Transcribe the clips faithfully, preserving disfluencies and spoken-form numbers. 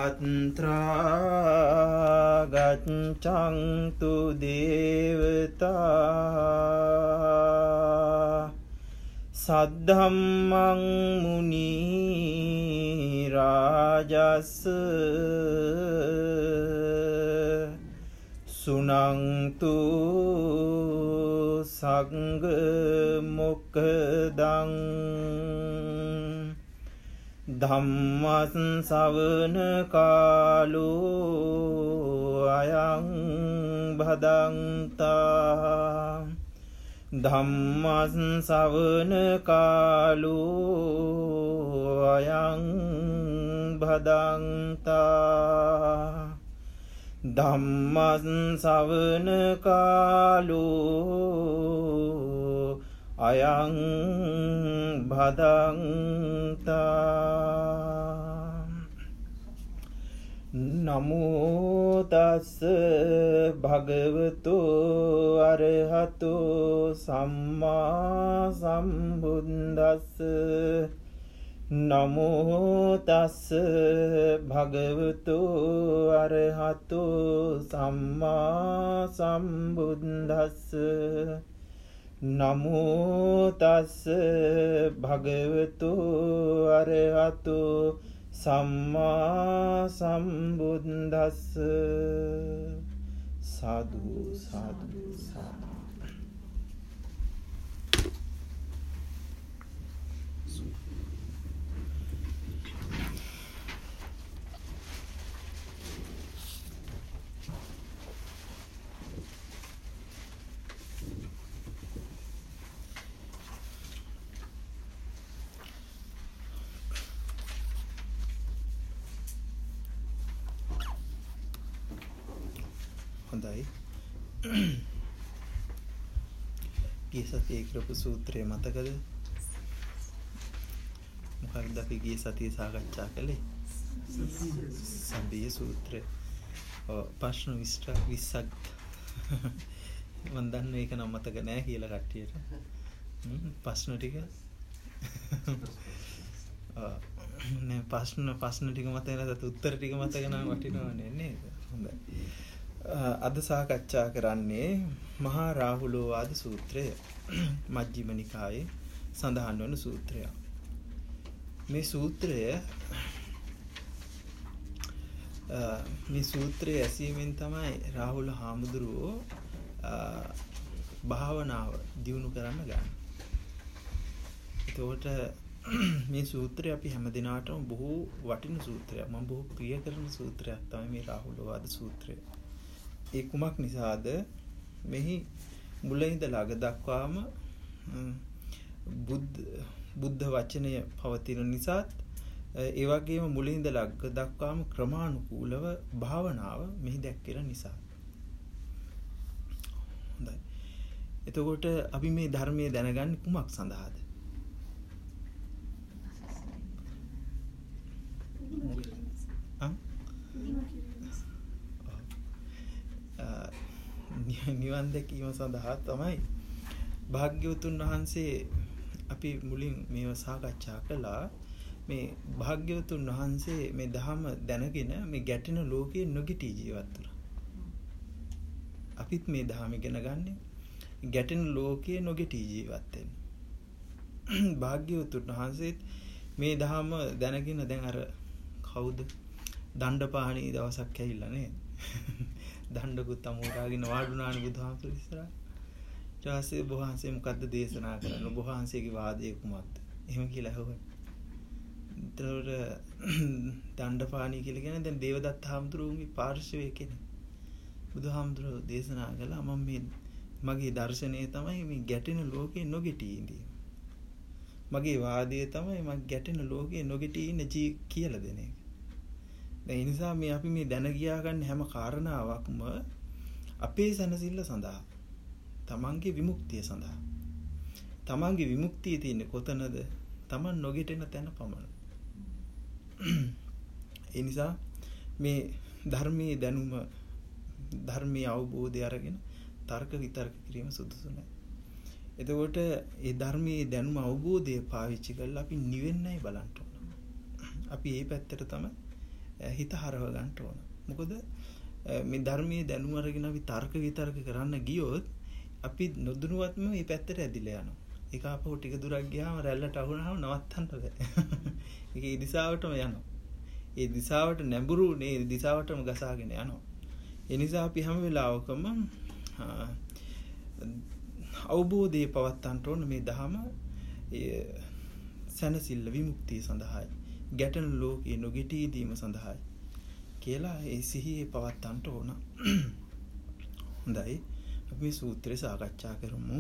අත්‍රා ගච්ඡන්තු දේවතා සද්ධම්මං මුනි රාජස් සුනන්තු සංඝ මොක්ඛදං ධම්මස් ශ්‍රවණ කාලෝ අයං භදන්තා ධම්මස් ශ්‍රවණ කාලෝ අයං භදන්තා ධම්මස් ශ්‍රවණ කාලෝ අයං භදන්තා නමෝ තස්ස භගවතු අරහතු සම්මා සම්බුද්දස්ස නමෝ තස්ස භගවතු අරහතු සම්මා සම්බුද්දස්ස නමෝ තස්ස භගවතු අරහතු සම්මා සම්බුද්දස්ස සාදු සාදු සාදු. හොඳයි. ගිය සතියේ කරපු සූත්‍රය මතකද? මොකක්ද අපි ගිය සතියේ සාකච්ඡා කළේ? සම්බිය සූත්‍රය. ඔව් ප්‍රශ්න විස්සක් මම දන්නේ ඒක නම් මතක නෑ කියලා කට්ටියට. ප්‍රශ්න ටික නෑ ප්‍රශ්න ප්‍රශ්න ටික මතක නැත්නම් උත්තර ටික මතක නම් වටිනවනේ නේද? හොඳයි. අද සාකච්ඡා කරන්නේ මහා රාහුලෝවාද සූත්‍රය. මජ්ක්‍ධිම නිකායේ සඳහන් වන සූත්‍රය. මේ සූත්‍රය මේ සූත්‍රය ඇසීමෙන් තමයි රාහුල හාමුදුරුවෝ භාවනාව දියුණු කරන්න ගන්න. එතකොට මේ සූත්‍රය අපි හැම දිනාටම බොහෝ වටින සූත්‍රයක්. මම බොහෝ ප්‍රිය කරන සූත්‍රයක් තමයි මේ රාහුලෝවාද සූත්‍රය. ඒ කුමක් නිසාද? මෙහි මුල ඉඳලා අග දක්වාම බුද්ධ බුද්ධ වචනය පවතින නිසාත් ඒ වගේම මුල ඉඳලා අග දක්වාම ක්‍රමානුකූලව භාවනාව මෙහි දැක්වෙන නිසා. හොඳයි. එතකොට අපි මේ ධර්මයේ දැනගන්නේ කුමක් සඳහාද? නිවන් දැකීම සඳහා තමයි. භාග්‍යවතුන් වහන්සේ අපි මුලින් මේව සාකච්ඡා කළා. මේ භාග්‍යවතුන් වහන්සේ මේ ධහම දැනගෙන මේ ගැටෙන ලෝකේ නොගිටී ජීවත් වුණා. අපිත් මේ ධහම ඉගෙන ගන්නේ ගැටෙන ලෝකේ නොගිටී ජීවත් වෙන්න. භාග්‍යවතුන් වහන්සේත් මේ ධහම දැනගෙන දැන් අර කවුද දණ්ඩපාණි දවසක් ඇවිල්ලා නේද? දණ්ඩකුත් අමෝරාගෙන වාඩුණානේ බුදුහාමුදුරු ඉස්සරහ. ඊට පස්සේ බුදුහාන්සේ මොකද්ද දේශනා කරන්නේ? බුදුහාන්සේගේ වාදයේ කුමක්ද? එහෙම කියලා අහුවා. ඒතර දණ්ඩපාණි කියලා කියන්නේ දැන් දේවදත්ත හාමුදුරුවන්ගේ පාර්ශවයේ කෙනෙක්. බුදුහාමුදුරු දේශනා කළා මම මේ මගේ දර්ශනය තමයි මේ ගැටෙන ලෝකේ නොගිටී ඉඳීම. මගේ වාදය තමයි මම ගැටෙන ලෝකේ නොගිටී ඉන්න ජී කියලා දෙන එක. ඒ නිසා මේ අපි මේ දැන ගියා ගන්න හැම කාරණාවක්ම අපේ සැනසෙල්ල සඳහා, තමන්ගේ විමුක්තිය සඳහා. තමන්ගේ විමුක්තිය තියෙන්නේ කොතනද? තමන් නොගිටෙන තැන පමණ. ඒ නිසා මේ ධර්මයේ දැනුම, ධර්මයේ අවබෝධය අරගෙන තර්ක විතර්ක කිරීම සුදුසු නැහැ. එතකොට ඒ ධර්මයේ දැනුම අවබෝධය පාවිච්චි කරලා අපි නිවෙන්නයි බලන්න ඕන. අපි මේ පැත්තට තමයි හිත හරව ගන්න ඕන. මොකද මේ ධර්මයේ දැනුම අරගෙන අපි තර්ක විතර්ක කරන්න ගියොත් අපි නොදැනුවත්ම මේ පැත්තට ඇදිලා යනවා. ඒක අපෝ ටික දුරක් ගියාම රැල්ලට අහුනහම නවත්තන්න බෑ. ඒක ඒ දිශාවටම යනවා. ඒ දිශාවට නැඹුරු නේ දිශාවටම ගසාගෙන යනවා. ඒ නිසා අපි හැම වෙලාවකම අවබෝධයේ පවත්තන්ට ඕන මේ ධහම සැනසෙල්ල විමුක්තිය සඳහායි. ගැටෙන ලෝකේ නොගිටී දීම සඳහායි කියලා ඒ සිහියේ පවත්තන්ට ඕන. හොඳයි. අපි සූත්‍රය සාකච්ඡා කරමු.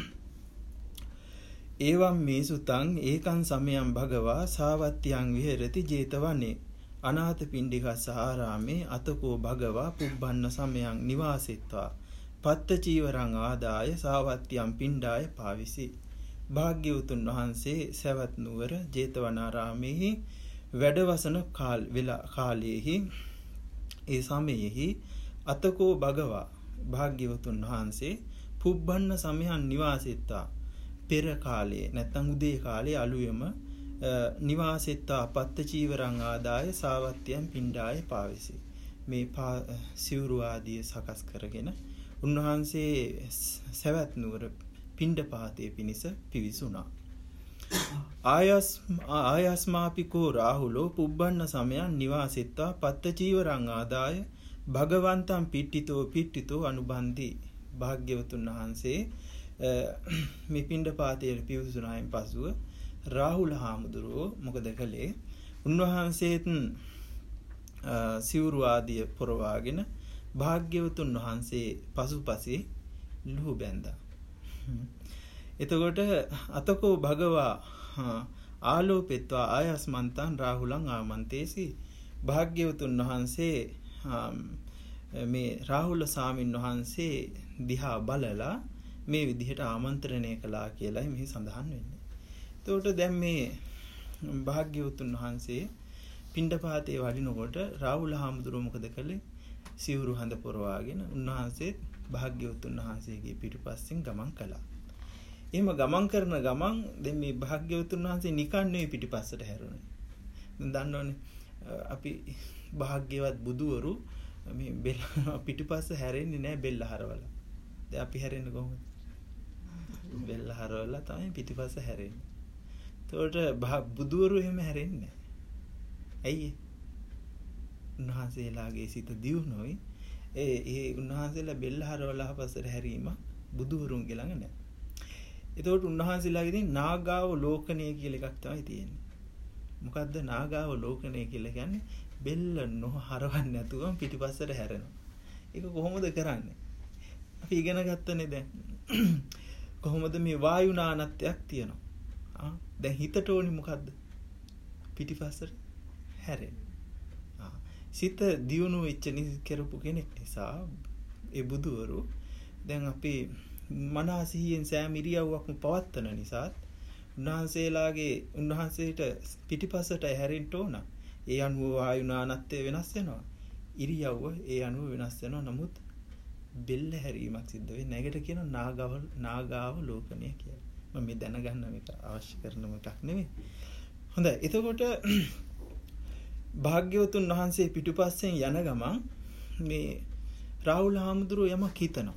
ඒවම් මේ සුතං ඒකං සමයං භගවා සාවත්තියං විහෙරති 제තවනේ අනාථ පිණ්ඩිකස්ස ආරාමේ අතකෝ භගවා පුබ්බන්න සමයං නිවාසෙත්වා පත්ත චීවරං ආදාය සාවත්තියං පිණ්ඩාය පාවිසි. භාග්‍යවතුන් වහන්සේ සවැත් නුවර 제තවනාරාමේහි වැඩවසන කාල වෙලා කාලයේහි ඒ සමයෙහි අතකෝ භගවා භාග්‍යවතුන් වහන්සේ පුබ්බන්න සමයන් නිවාසෙත්තා පෙර කාලයේ නැත්නම් උදේ කාලයේ අලුයම නිවාසෙත්තා පත්ත චීවරං ආදාය සාවත්තියන් පිණ්ඩාය පාවිසි. මේ සිවුරු ආදිය සකස් කරගෙන උන්වහන්සේ සවැත් නුවර පිණ්ඩපාතයේ පිනිස පිවිසුණා. ආයස් ආයස්මාපිකෝ රාහුලෝ පුබ්බන්න සමයන් නිවාසෙත්තා පත්ත චීවරං ආදාය භගවන්තං පිට්ඨිතෝ පිට්ඨිතෝ අනුබන්දි. භාග්‍යවතුන් වහන්සේ මේ පිණ්ඩපාතයේ පිවිසුනායින් පසුව රාහුල හාමුදුරුවෝ මොකද කළේ? උන්වහන්සේත් සිවුරු ආදිය පොරවාගෙන භාග්‍යවතුන් වහන්සේ පසුපසී ලුහු බැඳා. එතකොට අතකෝ භගවා ආලෝපෙත්වා ආයස්මන්තං රාහුලං ආමන්තේසි. භාග්‍යවතුන් වහන්සේ මේ රාහුල සාමින් වහන්සේ දිහා බලලා මේ විදිහට ආමන්ත්‍රණය කළා කියලායි මෙහි සඳහන් වෙන්නේ. එතකොට දැන් මේ භාග්‍යවතුන් වහන්සේ පිණ්ඩපාතේ වඩිනකොට රාහුල හාමුදුරුවෝ මොකද කළේ? සිවුරු හඳ පොරවාගෙන උන්වහන්සේ භාග්‍යවතුන් වහන්සේගේ පිටුපස්සෙන් ගමන් කළා. එහෙම ගමන් කරන ගමන් දැන් මේ භාග්‍යවතුන් වහන්සේ නිකන් නෙවෙයි පිටිපස්සට හැරුණේ. දැන් දන්නවනේ අපි භාග්‍යවත් බුදුවරු මේ බෙල්ල පිටිපස්ස හැරෙන්නේ නැහැ බෙල්ල හරවලා. දැන් අපි හැරෙන්නේ කොහොමද? බෙල්ල හරවලා තමයි පිටිපස්ස හැරෙන්නේ. ඒකට බුදුවරු එහෙම හැරෙන්නේ නැහැ. ඇයි? උන්වහන්සේලාගේ සිත දියුණුවයි. ඒ ඒ උන්වහන්සේලා බෙල්ල හරවලා පස්සට හැරීම බුදුවරුන්ගේ ළඟ නැහැ. ඒතකොට උන්වහන්සේලාගේ නාගාව ලෝකණය කියලා එකක් තමයි තියෙන්නේ. මොකද්ද නාගාව ලෝකණය කියලා කියන්නේ? බෙල්ල නොහරවන්නේ නැතුව පිටිපස්සට හැරෙනවා. ඒක කොහොමද කරන්නේ? අපි ඉගෙන ගත්තනේ දැන්. කොහොමද මේ වායු නානත්වයක් තියෙනවා. ආ දැන් හිතට ඕනේ මොකද්ද? පිටිපස්සට හැරෙන්න. ආ සිත දියුණු වෙච්ච කරපු කෙනෙක් නිසා ඒ බුදුවරු දැන් අපි මනසිහියෙන් සෑම ඉරියව්වක්ම පවත්තන නිසා උන්වහන්සේලාගේ උන්වහන්සේට පිටිපස්සට හැරෙන්න ඕන. ඒ අනුව වායු නානත්වය වෙනස් වෙනවා. ඉරියව්ව ඒ අනුව වෙනස් වෙනවා. නමුත් බෙල්ල හැරීමක් සිද්ධ වෙන්නේ නැගට කියන නාගව නාගාව ලෝකණය කියලා. මම මේ දැනගන්න මේක අවශ්‍ය කරන එකක් නෙමෙයි. හොඳයි. එතකොට භාග්‍යවතුන් වහන්සේ පිටුපස්සෙන් යන ගමන් මේ රාහුල හාමුදුරුවෝ යමක් හිතනවා.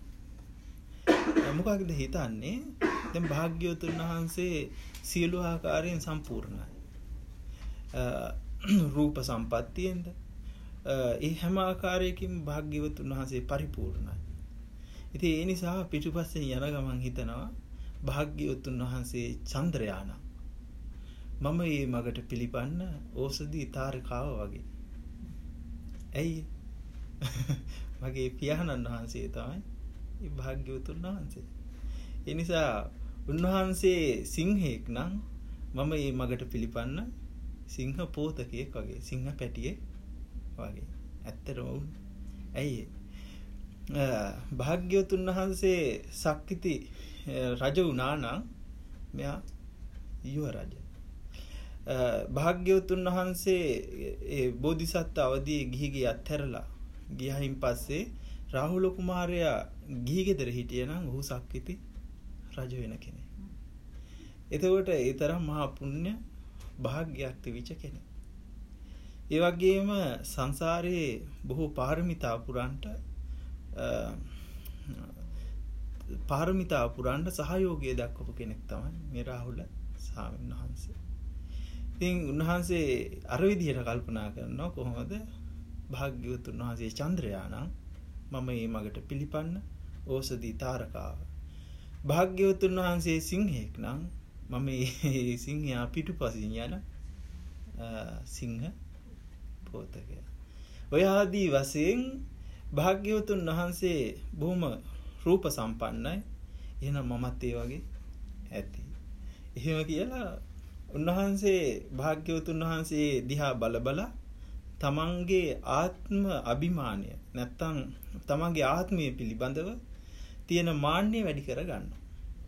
මොකක්ද හිතන්නේ? දැන් භාග්‍යවතුන් වහන්සේ සියලු ආකාරයෙන් සම්පූර්ණයි. රූප සම්පත්තියෙන්ද ඒ හැම ආකාරයකින් භාග්‍යවතුන් වහන්සේ පරිපූර්ණයි. ඉතින් ඒ නිසා පිටුපස්සෙන් යන ගමන් හිතනවා භාග්‍යවතුන් වහන්සේ චන්ද්‍රයාන මම මේ මගට පිළිපන්න ඕසදී තාරකාව වගේ. ඇයි? මගේ පියාණන් වහන්සේ තමයි මේ භාග්‍යවතුන් වහන්සේ. ඒ නිසා උන්වහන්සේ සිංහෙක් නම් මම මේ මගට පිළිපන්න සිංහ පෝතකයෙක් වගේ, සිංහ පැටියෙක් වගේ. ඇත්තටම වුණ. ඇයි? භාග්‍යවතුන් වහන්සේ සක්විති රජ වුණා නම් මෙයා යුව රජ. භාග්‍යවතුන් වහන්සේ ඒ බෝධිසත්ව අවදියේ ගිහි ගිය අත්හැරලා ගියයින් පස්සේ රාහුල කුමාරයා ගිහි ගෙදර හිටියා නම් ඔහු සක්විති රජ වෙන කෙනෙක්. එතකොට ඒ තරම් මහා පුණ්‍ය භාග්‍යයක් තිබිච්ච කෙනෙක්. ඒ වගේම සංසාරයේ බොහෝ පාරමිතා පුරන්ට පාරමිතා පුරන්ට සහයෝගය දක්වපු කෙනෙක් තමයි මේ රාහුල ස්වාමීන් වහන්සේ. ඉතින් උන්වහන්සේ අර විදිහට කල්පනා කරනවා කොහොමද භාග්‍යවතුන් වහන්සේ චන්ද්‍රයානම් මම මේ මගට පිළිපන්න ඕසදී තාරකාව. භාග්‍යවතුන් වහන්සේ සිංහෙක් නම් මම මේ සිංහයා පිටුපසින් යන සිංහ පෝතක. ඔය ආදී වශයෙන් භාග්‍යවතුන් වහන්සේ බොහොම රූප සම්පන්නයි. එහෙනම් මමත් ඒ වගේ ඇති. එහෙම කියලා උන්වහන්සේ භාග්‍යවතුන් වහන්සේ දිහා බල බල තමන්ගේ ආත්ම අභිමානය නැත්තම් තමන්ගේ ආත්මය පිළිබඳව තියෙන මාන්නය වැඩි කර ගන්නවා.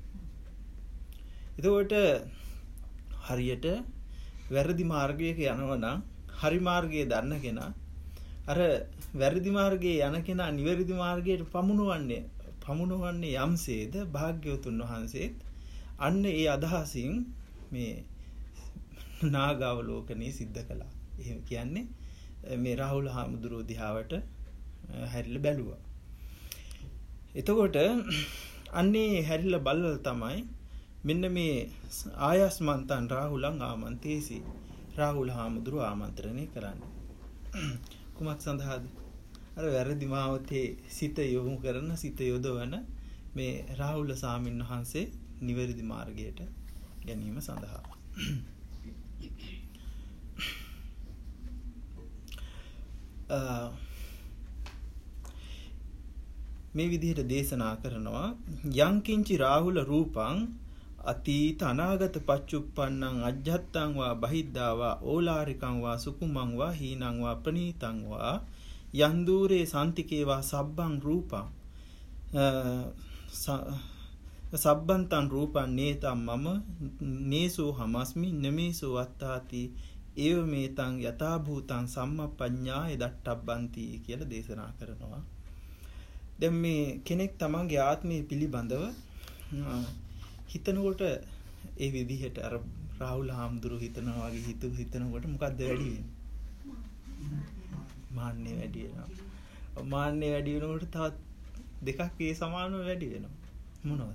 එතකොට හරියට වැරදි මාර්ගයක යනවා නම් හරි මාර්ගයේ දන්න කෙනා අර වැරදි මාර්ගයේ යන කෙනා නිවැරදි මාර්ගයට පමුණවන්නේ පමුණවන්නේ යම්සේද භාග්‍යවතුන් වහන්සේත් අන්න ඒ අදහසින් මේ නාගාවලෝකනේ සිද්ධ කළා. එහෙම කියන්නේ මේ රාහුල හාමුදුරුවෝ දිහාවට හැරිලා බැලුවා. එතකොට අන්නේ හැරිලා බලලා තමයි මෙන්න මේ ආයස්මන්තන් රාහුලං ආමන්තේසි රාහුල හාමුදුරුවෝ ආමන්ත්‍රණය කරන්නේ. කුමක් සඳහාද? අර වැරදි මාවතේ සිත යොමු කරන සිත යොදවන මේ රාහුල ස්වාමීන් වහන්සේ නිවැරදි මාර්ගයට ගැනීම සඳහා. මේ විදිහට දේශනා කරනවා යංකින්චි රාහුල රූපං අතීත අනාගත පච්චුප්පන්නං අජ්ජත්තං වා බහිද්ධා වා ඕලාරිකං වා සුකුමං වා හීනං වා ප්‍රනීතං වා යන්දූරේ සම්තිකේ වා සබ්බං රූපං සබ්බන්තං රූපං නේතම් මම නේසෝ හමස්මි නමේසෝ අත්තාති ඒව මේතං යථා භූතං සම්මප්පඤ්ඤාය දට්ඨබ්බන්ති කියලා දේශනා කරනවා. දැන් මේ කෙනෙක් තමන්ගේ ආත්මය පිළිබඳව හිතනකොට ඒ විදිහට අර රාහුල හාමුදුරුවෝ හිතනවා වගේ හිතු හිතනකොට මොකද්ද වැඩි වෙන්නේ? මාන්නේ වැඩි වෙනවා. මාන්නේ වැඩි වෙනකොට තවත් දෙකක් ඒ සමානව වැඩි වෙනවා. මොනවද?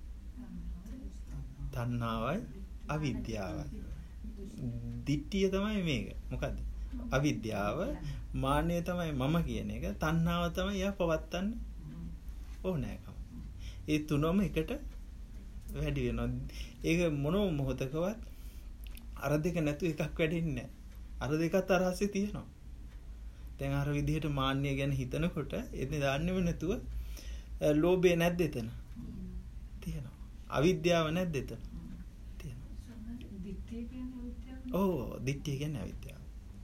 තණ්හාවයි අවිද්‍යාවයි. දිට්ඨිය තමයි මේක. මොකද්ද? අවිද්‍යාව, මාන්නය තමයි මම කියන එක, තණ්හාව තමයි යා පවත්තන්න ඕනෑකම. ඒ තුනම එකට වැඩි වෙනවා. ඒක මොනම මොහොතකවත් අර දෙක නැතු එකක් වැඩෙන්නේ නැහැ. අර දෙකත් අරහසේ තියෙනවා. දැන් අර විදිහට මාන්නය ගැන හිතනකොට එන්නේ දාන්නෙම නැතුව ලෝභය නැද්ද එතන? තියෙනවා. අවිද්‍යාව නැද්ද එතන? තියෙනවා. දිට්ඨිය කියන්නේ අවිද්‍යාව. ඔව්, දිට්ඨිය කියන්නේ අවිද්‍යාව.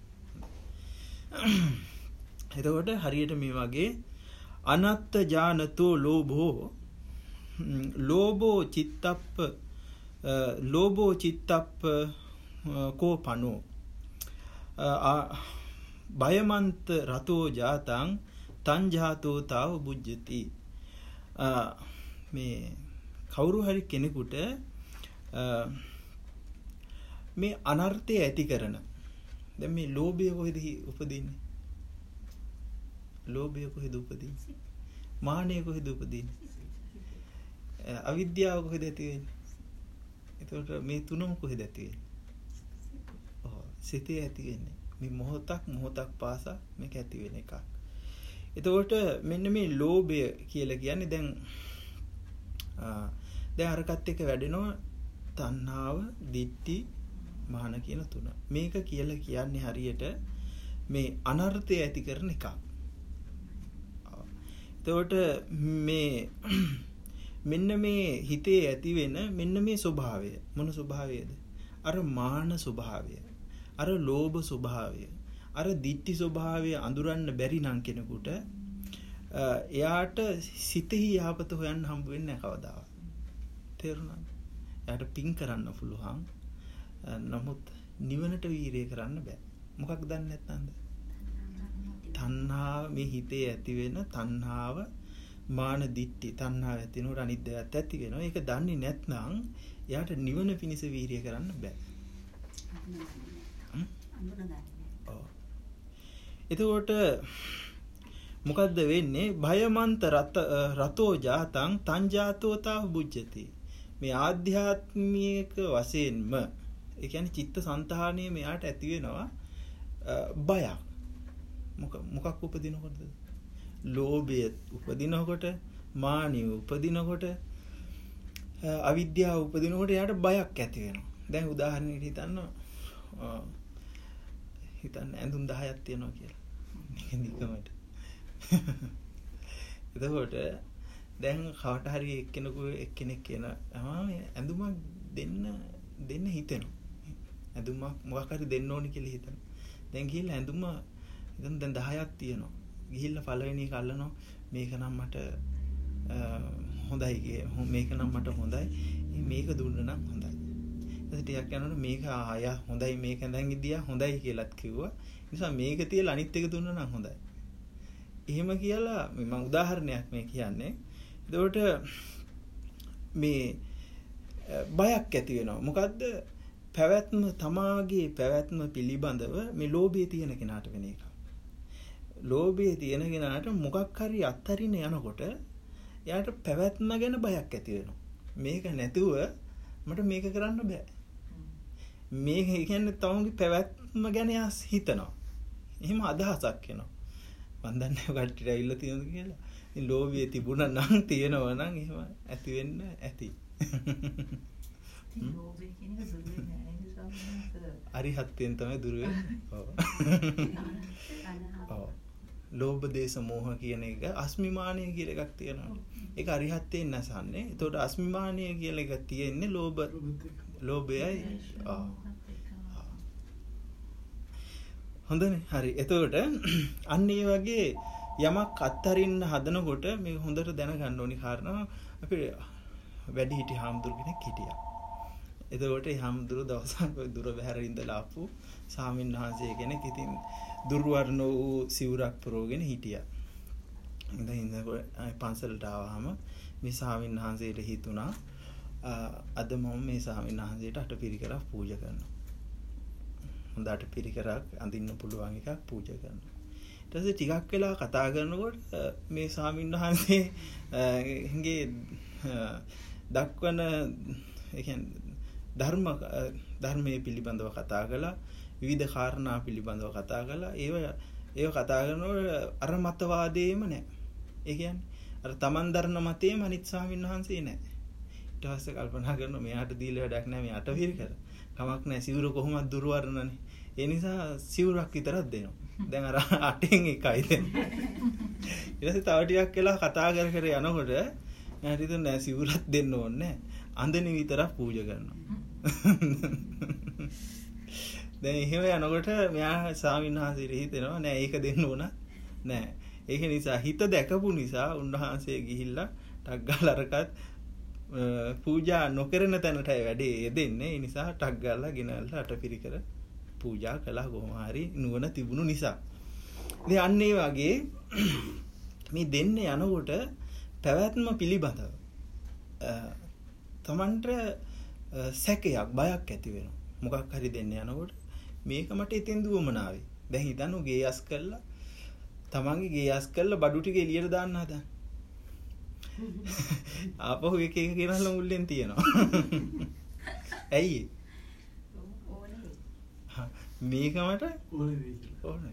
එතකොට හරියට මේ වගේ අනත්ත ජානතෝ ලෝභෝ ලෝභෝ චිත්තප්ප ලෝභෝ චිත්තප්ප කෝපනෝ බයමන්ත රතෝ ජාතං තං ජාතෝ තාව බුජ්ජති. මේ කවුරු හරි කෙනෙකුට මේ අනර්ථය ඇති කරන දැන් මේ ලෝභය කොහෙද උපදින්නේ? ලෝභය කොහෙද උපදින්නේ? මානය කොහෙද උපදින්නේ? අවිද්‍යාව කොහෙද ඇති වෙන්නේ? එතකොට මේ තුනම කොහෙද ඇති වෙන්නේ? ඔව්, සිතේ ඇති වෙන්නේ. මේ මොහොතක් මොහොතක් පාසා මේක ඇති වෙන එකක්. එතකොට මෙන්න මේ ලෝභය කියලා කියන්නේ දැන් දැන් අරකට එක වැඩෙනවා තණ්හාව, දිට්ඨි, මාන කියන තුන. මේක කියලා කියන්නේ හරියට මේ අනර්ථය ඇති කරන එකක්. එතකොට මේ මෙන්න මේ හිතේ ඇති වෙන මෙන්න මේ ස්වභාවය මොන ස්වභාවයද? අර මාන ස්වභාවය, අර ලෝභ ස්වභාවය, අර දිට්ඨි ස්වභාවය අඳුරන්න බැරි නම් කෙනෙකුට එයාට සිතෙහි යහපත හොයන්න හම්බ වෙන්නේ නැහැ කවදාවත්. තේරුණාද? එයාට පින් කරන්න පුළුවන්. නමුත් නිවනට වීරිය කරන්න බෑ. මොකක්ද දන්නේ නැත්නම්ද? තණ්හාව, මේ හිතේ ඇති වෙන තණ්හාව, මාන දිට්ඨි, තණ්හාව ඇති වෙනකොට අනිත් දේවල් ඇති වෙනවා. ඒක දන්නේ නැත්නම් එයාට නිවන පිණිස වීරිය කරන්න බෑ. එතකොට මොකද්ද වෙන්නේ? භයමන්ත රත රතෝ ජාතං තංජාතෝතා බුජ්ජති. මේ ආධ්‍යාත්මික වශයෙන්ම ඒ කියන්නේ චිත්ත සංතාහණය මෙයාට ඇති වෙනවා බයක්. මොක මොකක් උපදිනකොටද? ලෝභය උපදිනකොට, මානිය උපදිනකොට, අවිද්‍යාව උපදිනකොට එයාට බයක් ඇති වෙනවා. දැන් උදාහරණයක් හිතන්න හිතන්න ඇඳුම් දහයක් තියෙනවා කියලා. නිකමට. එතකොට දැන් කවට හරි එක්කෙනෙකු එක්කෙනෙක් කියන ආ ඇඳුමක් දෙන්න දෙන්න හිතෙනවා. ඇඳුමක් මොකක් හරි දෙන්න ඕනි කියලා හිතනවා. දැන් ගිහිල්ලා ඇඳුම දැන් දැන් දහයක් තියෙනවා. ගිහිල්ලා පළවෙනි එක අල්ලනවා. මේක නම් මට හොඳයි කිය. මේක නම් මට හොඳයි. මේක දුන්න නම් හොඳයි. ඊට ටිකක් යනකොට මේක ආය හොඳයි මේක දැන් ඉදියා හොඳයි කියලාත් කිව්වා. ඒ නිසා මේක තියලා අනිත් එක දුන්න නම් හොඳයි. එහෙම කියලා මම උදාහරණයක් මේ කියන්නේ. එතකොට මේ බයක් ඇති වෙනවා. මොකද්ද? පැවැත්ම තමාගේ පැවැත්ම පිළිබඳව මේ ලෝභය තියෙන කෙනාට වෙන එක. ලෝභය තියෙන කෙනාට මොකක් හරි අත්හරින්න යනකොට එයාට පැවැත්ම ගැන බයක් ඇති වෙනවා. මේක නැතුව මට මේක කරන්න බෑ. මේක කියන්නේ තමුන්ගේ පැවැත්ම ගැන හිතනවා. එහෙම අදහසක් එනවා. මන් දන්නේ කට්ටියට ඇවිල්ලා තියෙනවද කියලා. ඉතින් ලෝභය තිබුණා නම් තියෙනවා නම් එහෙම ඇති වෙන්න ඇති. ලෝභය කියන එක දුර වෙන්නේ නැහැ. අරිහත්යෙන් තමයි දුර වෙන්නේ. ඔව්. ඔව්. ලෝභ දේශ මොහ කියන එක අස්මිමානය කියලා එකක් තියෙනවා. ඒක අරිහත්යෙන් නැසන්නේ. ඒතකොට අස්මිමානය කියලා එක තියෙන්නේ ලෝභ ලෝභයයි. ආ. හොඳනේ. හරි. එතකොට අන්න ඒ වගේ යමක් අත්හරින්න හදනකොට මේ හොඳට දැනගන්න ඕනි කාරණා අපි වැඩි හිටි හාමුදුරු කෙනෙක් හිටියා. එතකොට ඒ හාමුදුරු දවසක් දුර බැහැර ඉඳලා ආපු ස්වාමීන් වහන්සේ කෙනෙක් ඉතින් දුර්වර්ණ වූ සිවුරක් පුරවගෙන හිටියා. ඉඳන් ඉඳන් පන්සලට ආවම මේ ස්වාමීන් වහන්සේට හිතුණා අද මම මේ ස්වාමීන් වහන්සේට අටපිරිකරක් පූජා කරනවා. හොඳ අටපිරිකරක් අඳින්න පුළුවන් එකක් පූජා කරනවා. ඊට පස්සේ ටිකක් වෙලා කතා කරනකොට මේ ස්වාමීන් වහන්සේගේ දක්වන ඒ කියන්නේ ධර්ම ධර්මයේ පිළිබඳව කතා කළා, විවිධ කාරණා පිළිබඳව කතා කළා. ඒව ඒව කතා කරනකොට අර මතවාදයේම නැහැ. ඒ කියන්නේ අර තමන් දරන මතයේම අනිත් ස්වාමීන් වහන්සේ නැහැ. ඊට පස්සේ කල්පනා කරනවා මෙයාට දීලා වැඩක් නැහැ මේ අටපිරිකර. කමක් නැහැ සිවුර කොහොමද දුර්වර්ණනේ. ඒ නිසා සිවුරක් විතරක් දෙනවා. දැන් අර අටෙන් එකයි දෙන්නේ. ඊට පස්සේ තව ටිකක් වෙලා කතා කර කර යනකොට මට හිතුණා නෑ සිවුරක් දෙන්න ඕනේ නෑ. අඳින විතරක් පූජා කරනවා. දැන් එහෙම යනකොට මෙයා ස්වාමීන් වහන්සේට හිතෙනවා නෑ ඒක දෙන්න ඕන නෑ. ඒක නිසා හිත දැකපු නිසා උන්වහන්සේ ගිහිල්ලා ටක් ගාලා අරකට පූජා නොකරන තැනට වැඩේ යෙදෙන්නේ. ඒ නිසා ටක් ගාලා ගෙනල්ලා අටපිරිකර පූජා කළා කොහොම හරි නුවණ තිබුණු නිසා. ඉතින් අන්න ඒ වගේ මේ දෙන්නේ යනකොට පැවැත්ම පිළිබඳව තමන්ට සැකයක් බයක් ඇති වෙනවා. මොකක් හරි දෙන්න යනකොට මේක මට ඉතින් දුවමනාවේ. දැන් හිතන්නු ගේ යස් කළා තමන්ගේ ගේ යස් කළා බඩු ටික එළියට දාන්න හදන. ආපහු එක එක ගෙනල්ලා මුල්ලෙන් තියනවා. ඇයි මේක මට ඕනේ.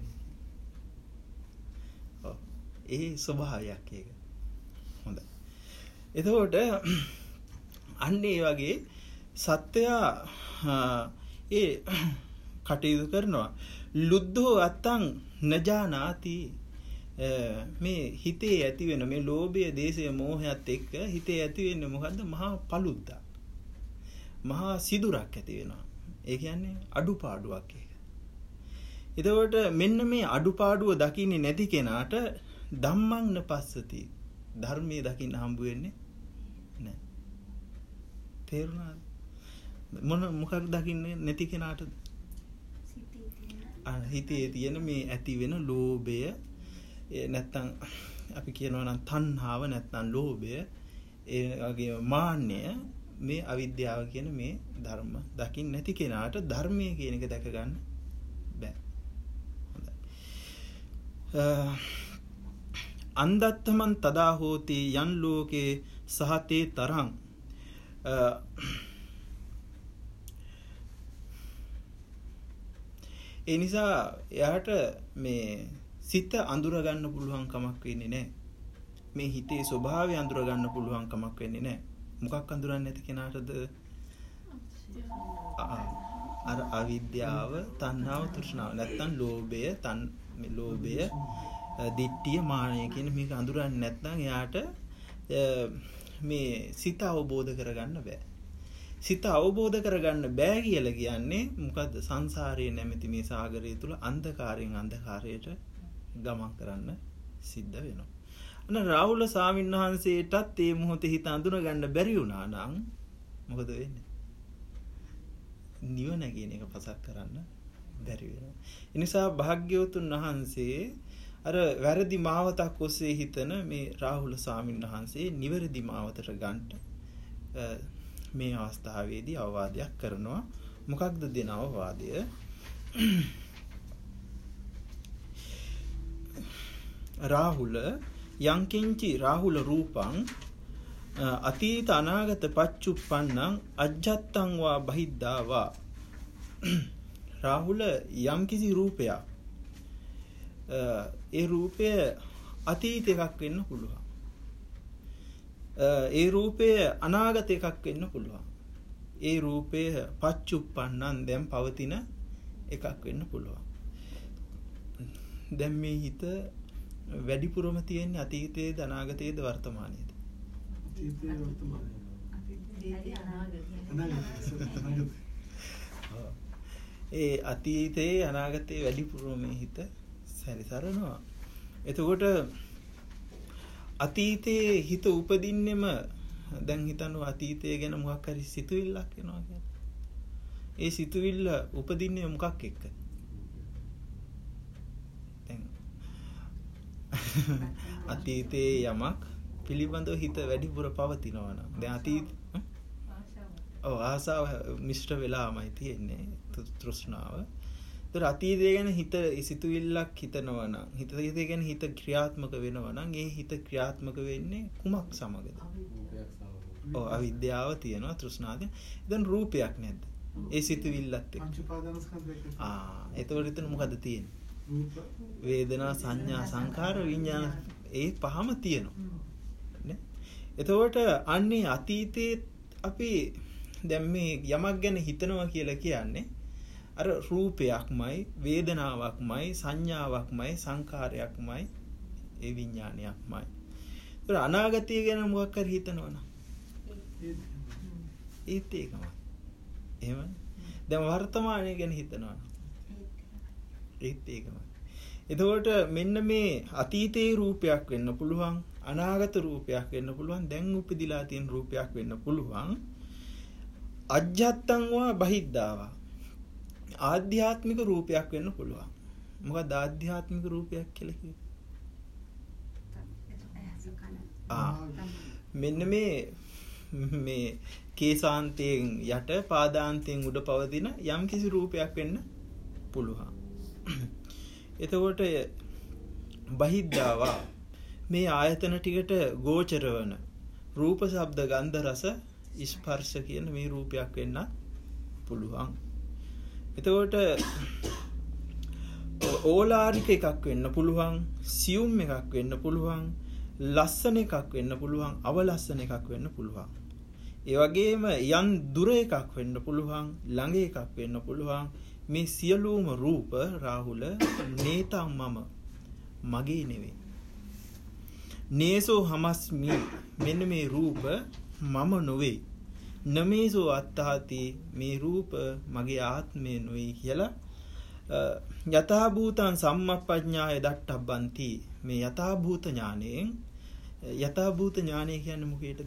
ඔව් ඒ ස්වභාවයක් ඒක. හොඳයි. එතකොට අන්න ඒ වගේ සත්‍යයා ඒ කටයුතු කරනවා. ලුද්ධෝ අත්තං නජානාති මේ හිතේ ඇති වෙන මේ ලෝභය, දේශය, මෝහයත් එක්ක හිතේ ඇති වෙන්නේ මොකද්ද? මහා පළුද්දා. මහා සිදුරක් ඇති වෙනවා. ඒ කියන්නේ අඩුපාඩුවක් ඒක. එතකොට මෙන්න මේ අඩුපාඩුව දකින්නේ නැති කෙනාට ධම්මං නපස්සති. ධර්මයේ දකින්න හම්බ වෙන්නේ නැහැ. තේරුණාද? මොන මොකක් දකින්නේ නැති කෙනාටද? හිතේ තියෙන මේ ඇති වෙන ලෝභය නැත්තම් අපි කියනවා නම් තණ්හාව නැත්තම් ලෝභය ඒ වගේ මාන්නය මේ අවිද්‍යාව කියන මේ ධර්ම දකින්න නැති කෙනාට ධර්මයේ කියන එක දැක ගන්න බෑ. හොඳයි. අන්දත්තමන් තදා හෝති යන් ලෝකේ සහතේ තරං ඒ නිසා එයාට මේ සිත අඳුර ගන්න පුළුවන් කමක් වෙන්නේ නැහැ. මේ හිතේ ස්වභාවය අඳුර ගන්න පුළුවන් කමක් වෙන්නේ නැහැ. මොකක් අඳුරන්නේ නැති කෙනාටද? අර අවිද්‍යාව, තණ්හාව, තෘෂ්ණාව. නැත්තම් ලෝභය, තන් මේ ලෝභය, දිට්ඨිය, මානය කියන මේක අඳුරන්නේ නැත්නම් එයාට මේ සිත අවබෝධ කරගන්න බෑ. සිත අවබෝධ කරගන්න බෑ කියලා කියන්නේ මොකද්ද? සංසාරයේ නැමැති මේ සාගරය තුල අන්ධකාරයෙන් අන්ධකාරයට ගමන් කරන්න සිද්ධ වෙනවා. අන්න රාහුල ස්වාමීන් වහන්සේටත් මේ මොහොතේ හිත අඳුන ගන්න බැරි වුණා නම් මොකද වෙන්නේ? නිවන කියන එක පසක් කරන්න බැරි වෙනවා. ඒ නිසා භාග්‍යවතුන් වහන්සේ අර වැරදි මාවතක් ඔස්සේ හිතන මේ රාහුල ස්වාමීන් වහන්සේ නිවැරදි මාවතට ගන්නට මේ අවස්ථාවේදී අවවාදයක් කරනවා. මොකක්ද දෙන අවවාදය? රාහුල යංකින්චි රාහුල රූපං අතීත අනාගත පච්චුප්පන්නං අජ්ජත්තං වා බහිද්ධා වා. රාහුල යම්කිසි රූපයක් ඒ රූපය අතීත එකක් වෙන්න පුළුවන්. ඒ රූපය අනාගත එකක් වෙන්න පුළුවන්. ඒ රූපය පච්චුප්පන්නං දැන් පවතින එකක් වෙන්න පුළුවන්. දැන් මේ හිත වැඩිපුරම තියෙන්නේ අතීතයේද අනාගතයේද වර්තමානයේද? අතීතයේ වර්තමානයේ. අනාගතයේ. ඒ අතීතයේ අනාගතයේ වැඩිපුරම මේ හිත සැරිසරනවා. එතකොට අතීතයේ හිත උපදින්නෙම දැන් හිතනවා අතීතය ගැන මොකක් හරි සිතුවිල්ලක් එනවා කියලා. ඒ සිතුවිල්ල උපදින්නේ මොකක් එක්ක? දැන් අතීතයේ යමක් පිළිබඳව හිත වැඩිපුර පවතිනවා නම් දැන් අතීත ඔව් ආසාව මිශ්‍ර වෙලාමයි තියෙන්නේ තෘෂ්ණාව. ඒතර අතීතය ගැන හිත සිතුවිල්ලක් හිතනවා නම් හිත හිත ගැන හිත ක්‍රියාත්මක වෙනවා නම් ඒ හිත ක්‍රියාත්මක වෙන්නේ කුමක් සමගද? ඔව් අවිද්‍යාව තියෙනවා තෘෂ්ණාව තියෙනවා. දැන් රූපයක් නැද්ද? ඒ සිතුවිල්ලත් එක්ක. ආ එතකොට එතන මොකද තියෙන්නේ? රූප වේදනා සංඥා සංකාර විඥාන ඒ පහම තියෙනවා. නේ? එතකොට අන්නේ අතීතයේ අපි දැන් මේ යමක් ගැන හිතනවා කියලා කියන්නේ අර රූපයක්මයි වේදනාවක්මයි සංඥාවක්මයි සංකාරයක්මයි ඒ විඥානයක්මයි. ඒතර අනාගතය ගැන මොකක් හරි හිතනවනම් ඒත් ඒකමයි. එහෙමයි. දැන් වර්තමානය ගැන හිතනවනම් ඒත් ඒකමයි. එතකොට මෙන්න මේ අතීතයේ රූපයක් වෙන්න පුළුවන් අනාගත රූපයක් වෙන්න පුළුවන් දැන් උපදිලා තියෙන රූපයක් වෙන්න පුළුවන් අජ්ජත්තං වා බහිද්ධාවා ආධ්‍යාත්මික රූපයක් වෙන්න පුළුවන්. මොකක්ද ආධ්‍යාත්මික රූපයක් කියලා කිව්වේ? ආ මෙන්න මේ මේ කේසාන්තයෙන් යට පාදාන්තයෙන් උඩ පවතින යම් කිසි රූපයක් වෙන්න පුළුවන්. එතකොට බහිද්ධාවා මේ ආයතන ටිකට ගෝචර වන රූප ශබ්ද ගන්ධ රස ස්පර්ශ කියන මේ රූපයක් වෙන්න පුළුවන්. එතකොට ඕලාරික එකක් වෙන්න පුළුවන් සියුම් එකක් වෙන්න පුළුවන් ලස්සන එකක් වෙන්න පුළුවන් අවලස්සන එකක් වෙන්න පුළුවන්. ඒ වගේම යම් දුර එකක් වෙන්න පුළුවන් ළඟ එකක් වෙන්න පුළුවන්. මේ සියලුම රූප රාහුල නේතම් මම මගේ නෙවෙයි. නේසෝ හමස්මි මෙන්න මේ රූප මම නොවේ. නමේසෝ අත්තාති මේ රූප මගේ ආත්මය නොවේ කියලා යථා භූතං සම්මප්පඥාය දට්ඨබ්බන්ති මේ යථා භූත ඥාණයෙන් යථා භූත ඥානය කියන්නේ මොකේද?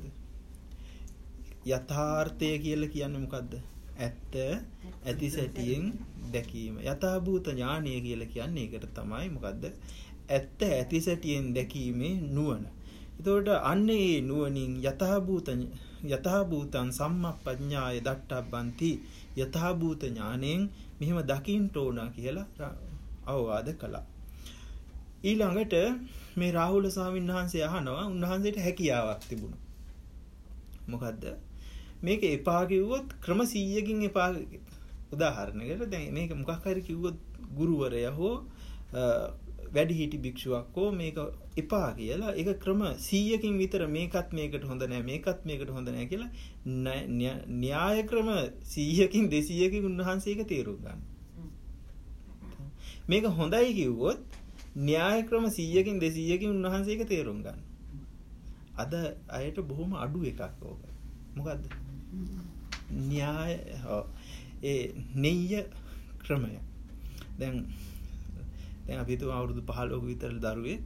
යථාර්ථය කියලා කියන්නේ මොකද්ද? ඇත්ත ඇති සැටියෙන් දැකීම. යථා භූත ඥානය කියලා කියන්නේ ඒකට තමයි මොකද්ද? ඇත්ත ඇති සැටියෙන් දැකීමේ නුවණ. එතකොට අන්න ඒ නුවණින් යථා භූත යථා භූතං සම්මප්පඥාය දට්ඨබ්බන්ති යථා භූත ඥාණයෙන් මෙහෙම දකින්න ඕන කියලා අවවාද කළා. ඊළඟට මේ රාහුල ස්වාමීන් වහන්සේ අහනවා උන්වහන්සේට හැකියාවක් තිබුණා. මොකද්ද? මේක එපා කිව්වොත් ක්‍රම සීයකින් එපා. උදාහරණයකට දැන් මේක මොකක් හරි කිව්වොත් ගුරුවරයා හෝ වැඩිහිටි භික්ෂුවක් හෝ මේක එපා කියලා ඒක ක්‍රම සීයකින් විතර මේකත් මේකට හොඳ නැහැ මේකත් මේකට හොඳ නැහැ කියලා න්‍යාය ක්‍රම සීයකින් දෙසීයකින් උන්වහන්සේ ඒක තේරුම් ගන්න. මේක හොඳයි කිව්වොත් න්‍යාය ක්‍රම සීයකින් දෙසීයකින් උන්වහන්සේ ඒක තේරුම් ගන්න. අද අයට බොහොම අඩු එකක් ඕක. මොකද්ද? න්‍යාය ඒ නෙය්‍ය ක්‍රමය. දැන් දැන් අපි හිතුව අවුරුදු පහළොව විතර දරුවෙක්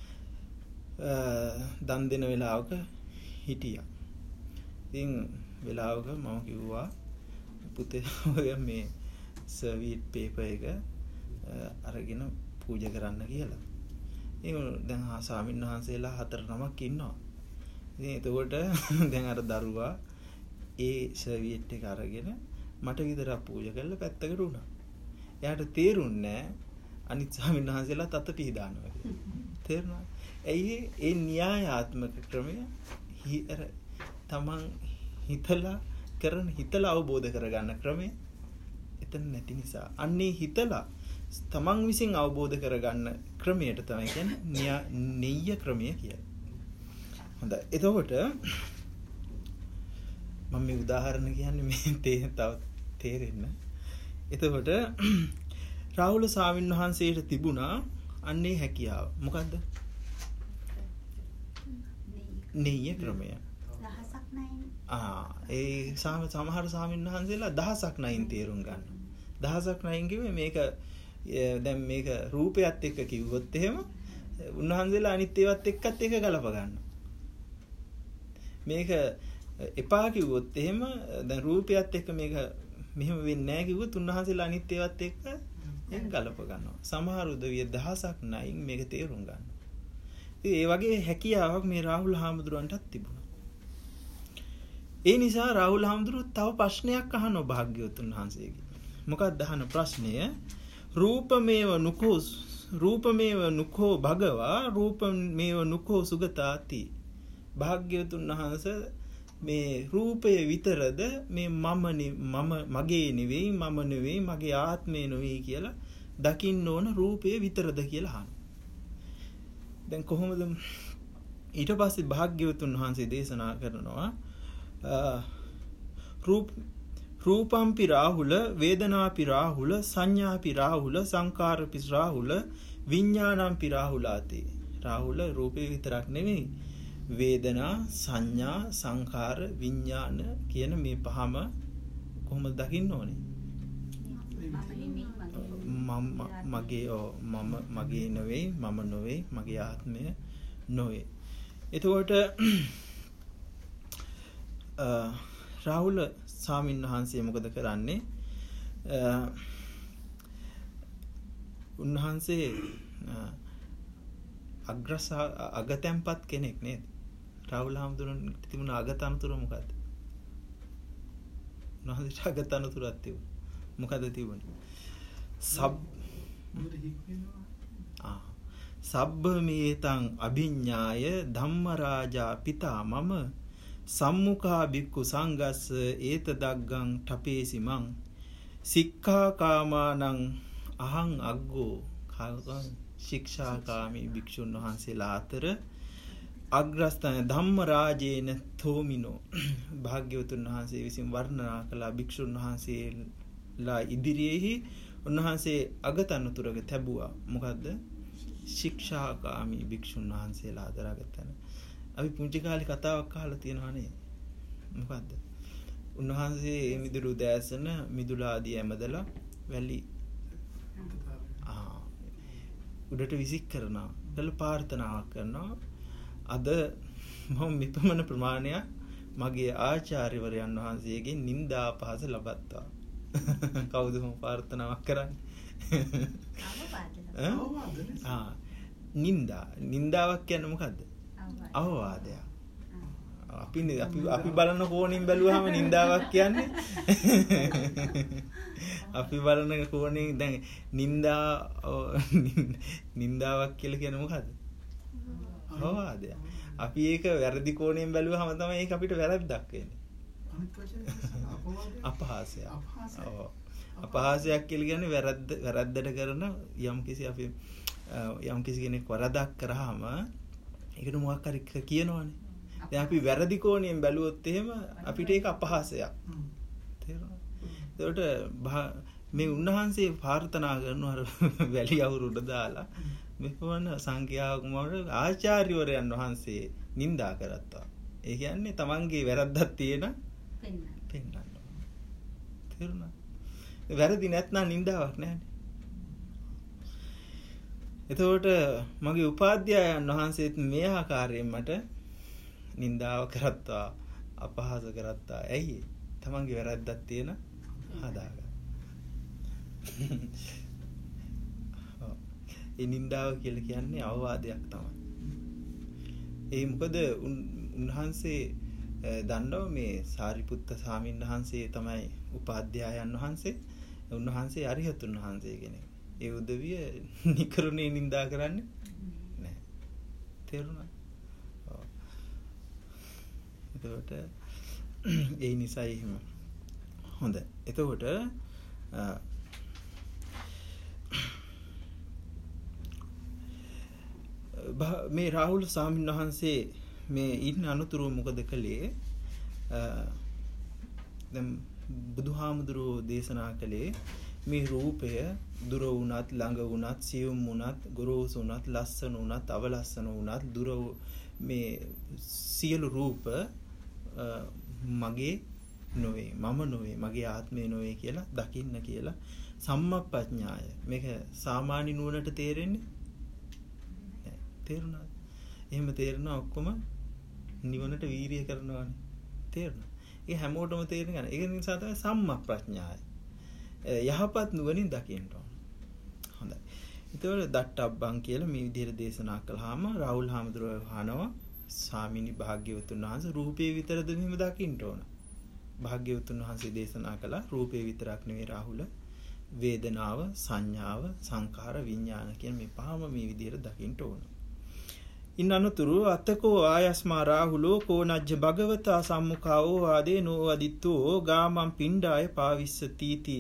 දන් දෙන වෙලාවක හිටියා. ඉතින් වෙලාවක මම කිව්වා පුතේ ඔය මේ සර්විස් පේපර් එක අරගෙන පූජා කරන්න කියලා. ඉතින් දැන් ආ ස්වාමීන් වහන්සේලා හතර නමක් ඉන්නවා. ඉතින් එතකොට දැන් අර දරුවා ඒ සර්විස් එක අරගෙන මට විතරක් පූජා කරලා පැත්තකට වුණා. එයාට තේරුන්නේ නැහැ අනිත් ස්වාමීන් වහන්සේලා තත පිහදානවා කියලා. තේරුණා? ඇයි ඒ න්‍යායාත්මක ක්‍රමය අර තමන් හිතලා කරන හිතලා අවබෝධ කරගන්න ක්‍රමය එතන නැති නිසා. අන්නේ හිතලා තමන් විසින් අවබෝධ කරගන්න ක්‍රමයට තමයි කියන්නේ නෙය්‍ය ක්‍රමය කියන්නේ. හොඳයි. එතකොට මම මේ උදාහරණ කියන්නේ මේ තේ තව තේරෙන්න. එතකොට රාහුල ස්වාමීන් වහන්සේට තිබුණා අන්නේ හැකියාව. මොකද්ද? නෙය්‍ය ක්‍රමය. දහසක් නයින්. ආ ඒ සමහර ස්වාමීන් වහන්සේලා දහසක් නයින් තේරුම් ගන්න. දහසක් නයින් කිව්වේ මේක දැන් මේක රූපයත් එක්ක කිව්වොත් එහෙම උන්වහන්සේලා අනිත් ඒවාත් එක්කත් ඒක ගලප ගන්න. මේක එපා කිව්වොත් එහෙම දැන් රූපයත් එක්ක මේක මෙහෙම වෙන්නේ නැහැ කිව්වොත් උන්වහන්සේලා අනිත් ඒවාත් එක්ක ඒක ගලප ගන්නවා. සමහර උදවිය දහසක් නයින් මේක තේරුම් ගන්නවා. ඉතින් ඒ වගේ හැකියාවක් මේ රාහුල හාමුදුරුවන්ටත් තිබුණා. ඒ නිසා රාහුල හාමුදුරුවෝ තව ප්‍රශ්නයක් අහනවා භාග්‍යවතුන් වහන්සේගෙන්. මොකක්ද අහන ප්‍රශ්නය? රූපමේව නුකෝ රූපමේව නුකෝ භගවා රූපමේව නුකෝ සුගතාති. භාග්‍යවතුන් වහන්සේ මේ රූපය විතරද මේ මම මම මගේ නෙවෙයි මම නෙවෙයි මගේ ආත්මය නෙවෙයි කියලා දකින්න ඕන රූපය විතරද කියලා අහනවා. දැන් කොහොමද ඊට පස්සේ භාග්‍යවතුන් වහන්සේ දේශනා කරනවා රූප රූපම්පි රාහුල වේදනාපි රාහුල සංඥාපි රාහුල සංකාරපි රාහුල විඥානම්පි රාහුලාති. රාහුල රූපේ විතරක් නෙවෙයි වේදනා සංඥා සංකාර විඥාන කියන මේ පහම කොහොමද දකින්න ඕනේ? මම මගේ මම මගේ නෙවෙයි මම නෙවෙයි මගේ ආත්මය නෙවෙයි. එතකොට රාහුල ස්වාමීන් වහන්සේ මොකද කරන්නේ? උන්වහන්සේ අග්‍රසා අගතැන්පත් කෙනෙක් නේද? රාහුල හාමුදුරන් තිබුණ අගතනතුර මොකද්ද? උන්වහන්සේට අගතනතුරක් තිබුණා. මොකද තිබුණේ? සබ් ආ සබ්බ මේතං අභිඤ්ඤාය ධම්මරාජා පිතා මම සම්මුඛා බික්ඛු සංඝස්ස ඒතදග්ගං ඨපේසි මං සික්ඛා කාමානං අහං අග්ගෝ කාගං ශික්ෂාකාමී භික්ෂුන් වහන්සේලා අතර අග්‍රස්ථාන ධම්මරාජේන තෝමිනෝ. භාග්‍යවතුන් වහන්සේ විසින් වර්ණනා කළ භික්ෂුන් වහන්සේලා ඉදිරියේහි උන්වහන්සේ අගතනතුරක තැබුවා. මොකද්ද? ශික්ෂාකාමී භික්ෂුන් වහන්සේලා අතර අගතන. අපි පුංචි කාලේ කතාවක් අහලා තියෙනවා නේ. මොකද්ද? උන්වහන්සේ මිදුළු දැසන මිදුලාදී ඇමදලා වැලි ආ උඩට විසික් කරනවා. දල ප්‍රාර්ථනාවක් කරනවා. අද මම මෙපමණ ප්‍රමාණයක් මගේ ආචාර්යවරයන් වහන්සේගෙන් නින්දා අපහාස ලබත්තා. කවුද මම ප්‍රාර්ථනාවක් කරන්නේ? ආ නින්දා නින්දාවක් කියන්නේ මොකද්ද? අවවාදයක්. අපි අපි අපි බලන කෝණින් බැලුවාම නින්දාවක් කියන්නේ අපි බලන කෝණේ දැන් නින්දා නින්දාවක් කියලා කියන්නේ මොකද්ද? අවවාදය. අපි ඒක වැරදි කෝණයෙන් බැලුවම තමයි ඒක අපිට වැරද්දක් වෙන්නේ. අපහාසය. ඔව්. අපහාසයක් කියලා කියන්නේ වැරද්ද වැරද්දට කරන යම්කිසි අපි යම්කිසි කෙනෙක් වරදක් කරාම ඒකට මොකක් හරි කියනවනේ. දැන් අපි වැරදි කෝණයෙන් බැලුවොත් එහෙම අපිට ඒක අපහාසයක්. තේරුණාද? ඒකට මේ උන්වහන්සේ ප්‍රාර්ථනා කරනවා අර වැලි අවුරුඩ දාලා මෙපමණ සංඛ්‍යාවක් මොකද ආචාර්යවරයන් වහන්සේ නිඳා කරත්තා. ඒ කියන්නේ තමන්ගේ වැරද්දක් තියෙන පෙන්නන්න. තේරුණාද? වැරදි නැත්නම් නිඳාවක් නැහැනේ. එතකොට මගේ උපාධ්‍යායන් වහන්සේත් මේ ආකාරයෙන් මට නින්දාව කරත්තා අපහාස කරත්තා. ඇයි? තමන්ගේ වැරද්දක් තියෙන හදාගන්න. ඒ නින්දාව කියලා කියන්නේ අවවාදයක් තමයි. ඒ මොකද උන්වහන්සේ දන්නවා මේ සාරිපුත්ත ස්වාමීන් වහන්සේ තමයි උපාධ්‍යායන් වහන්සේ. උන්වහන්සේ අරිහතුන් වහන්සේ කෙනෙක්. ඒ උදවිය නිකරුණේ නින්දා කරන්නේ නැහැ. තේරුණා? ඔව්. එතකොට ඒ නිසා එහෙම. හොඳයි. එතකොට මේ රාහුල ස්වාමීන් වහන්සේ මේ ඉන්න අනුතුරු මොකද කළේ? දැන් බුදුහාමුදුරුවෝ දේශනා කළේ මේ රූපය දුර වුණත් ළඟ වුණත් සියුම් වුණත් ගොරෝසු වුණත් ලස්සන වුණත් අවලස්සන වුණත් දුර මේ සියලු රූප මගේ නොවේ මම නොවේ මගේ ආත්මය නොවේ කියලා දකින්න කියලා සම්මප්පඥාය. මේක සාමාන්‍ය නුවණට තේරෙන්නේ නැහැ. තේරුණාද? එහෙම තේරෙනවා ඔක්කොම නිවනට වීරිය කරනවානේ. තේරුණා? ඒ හැමෝටම තේරෙන ගන්න. ඒක නිසා තමයි සම්මප්පඥාය. යහපත් නුවණින් දකින්න ඕන. හොඳයි. ඒතකොට දට්ටබ්බන් කියලා මේ විදිහට දේශනා කළාම රාහුල් හාමුදුරුවෝ අහනවා ස්වාමීනි භාග්‍යවතුන් වහන්සේ රූපේ විතරද මෙහෙම දකින්න ඕන? භාග්‍යවතුන් වහන්සේ දේශනා කළා රූපේ විතරක් නෙවෙයි රාහුල වේදනාව, සංඥාව, සංකාර, විඥාන කියන මේ පහම මේ විදිහට දකින්න ඕන. ඉන් අනතුරු අතකෝ ආයස්මා රාහුලෝ කෝනජ්ජ භගවතා සම්මුඛාවෝ ආදේ නොවදිත්තෝ ගාමං පිණ්ඩාය පාවිස්සතිති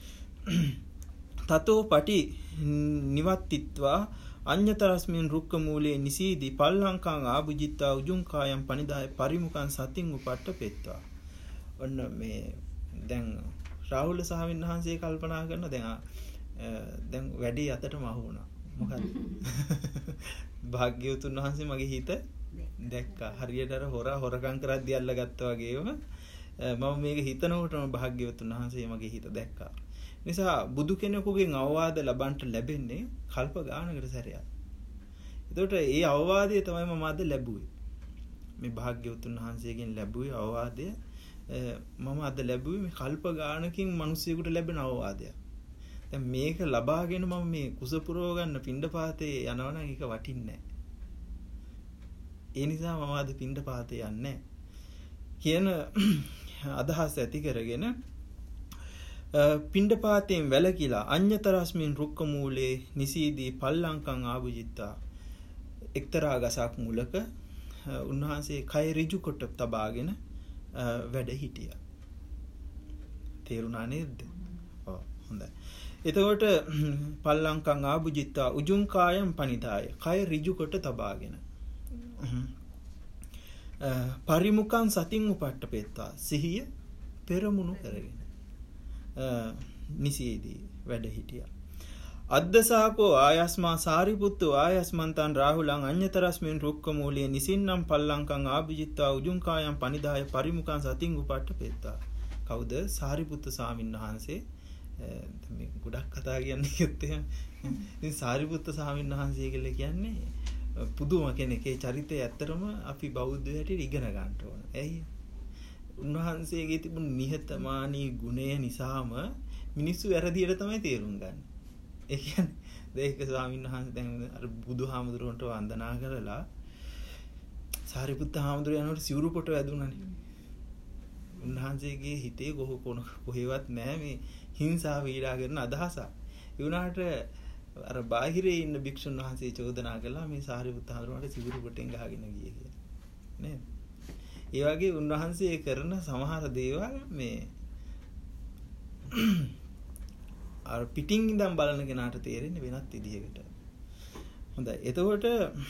තතෝ පටි නිවත්තිත්වා අඤ්ඤතරස්මින් රුක්ක මූලේ නිසීදි පල්ලංකං ආභුජිත්තා උජුං කායම් පනිදාය පරිමුඛං සතින් උපට්ඨපෙත්වා. ඔන්න මේ දැන් රාහුල ස්වාමීන් වහන්සේ කල්පනා කරන දැන් දැන් වැඩි අතටම අහු වුණා. මොකද භාග්‍යවතුන් වහන්සේ මගේ හිත දැක්කා. හරියට අර හොරා හොරකම් කරද්දී අල්ලගත්තා වගේම මම මේක හිතනකොටම භාග්‍යවතුන් වහන්සේ මගේ හිත දැක්කා. නිසා බුදු කෙනෙකුගෙන් අවවාද ලබන්න ලැබෙන්නේ කල්ප ගානකට සැරයක්. එතකොට ඒ අවවාදය තමයි මම අද ලැබුවේ. මේ භාග්‍යවතුන් වහන්සේගෙන් ලැබුවේ අවවාදය මම අද ලැබුවේ මේ කල්ප ගානකින් මිනිස්සුෙකුට ලැබෙන අවවාදයක්. දැන් මේක ලබාගෙන මම මේ කුස පුරව ගන්න පිණ්ඩපාතේ යනවා නම් ඒක වටින්නේ නැහැ. ඒ නිසා මම අද පිණ්ඩපාතේ යන්නේ කියන අදහස ඇති කරගෙන පිණ්ඩපාතයෙන් වැළකීලා අඤ්ඤතරස්මින් රුක්ක මූලේ නිසීදී පල්ලංකං ආභුජිත්තා එක්තරා ගසක් මුලක උන්වහන්සේ කය ඍජු කොට තබාගෙන වැඩ හිටියා. තේරුණා නේද? ඔව් හොඳයි. එතකොට පල්ලංකං ආභුජිත්තා උජුං කායම් පනිදාය කය ඍජු කොට තබාගෙන පරිමුඛං සතින් උපට්ඨපෙත්තා සිහිය පෙරමුණු කරගෙන නිසීදී වැඩ හිටියා. අද්දසාකෝ ආයස්මා සාරිපුත්තෝ ආයස්මන්තං රාහුලං අඤ්ඤතරස්මින් රුක්ක මූලේ නිසින්නම් පල්ලංකං ආභිජිත්වා උජුං කායම් පනිදාය පරිමුඛං සතින් උපට්ඨපෙත්තා. කවුද? සාරිපුත්ත ස්වාමීන් වහන්සේ. මේ ගොඩක් කතා කියන්නේ කිව්ත් එහෙම. ඉතින් සාරිපුත්ත ස්වාමීන් වහන්සේ කියලා කියන්නේ පුදුම කෙනෙක්. ඒ චරිතය ඇත්තටම අපි බෞද්ධ හැටියට ඉගෙන ගන්න ඕන. ඇයි? උන්වහන්සේගේ තිබුණු නිහතමානී ගුණය නිසාම මිනිස්සු වැරදියට තමයි තේරුම් ගන්න. ඒ කියන්නේ දෙයක ස්වාමීන් වහන්සේ දැන් අර බුදුහාමුදුරුවන්ට වන්දනා කරලා සාරිපුත්ත හාමුදුරුවෝ යනකොට සිවුරු පොට වැදුණානේ. උන්වහන්සේගේ හිතේ කොහ කොහෙවත් නැහැ මේ හිංසාව ඊඩා කරන අදහසක්. ඒ වුණාට අර බාහිරේ ඉන්න භික්ෂුන් වහන්සේ චෝදනා කළා මේ සාරිපුත්ත හඳුනනට සිවුරු කොටෙන් ගහගෙන ගියේ කියලා. නේද? ඒ වගේ උන්වහන්සේ කරන සමහර දේවල් මේ අර පිටින් ඉඳන් බලන කෙනාට තේරෙන්නේ වෙනත් විදිහකට. හොඳයි. එතකොට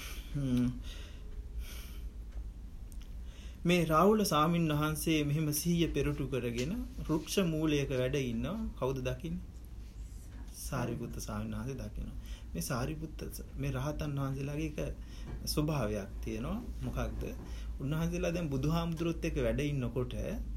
මේ රාහුල සාමින් වහන්සේ මෙහෙම සිහිය පෙරටු කරගෙන රුක්ෂ මූලයක වැඩ ඉන්නවා. කවුද දකින්නේ? සාරිපුත්ත සාමින් වහන්සේ දකිනවා. මේ සාරිපුත්ත මේ රහතන් වහන්සේලාගේ එක ස්වභාවයක් තියෙනවා. මොකක්ද? උන්වහන්සේලා දැන් බුදුහාමුදුරුවොත් එක්ක වැඩ ඉන්නකොට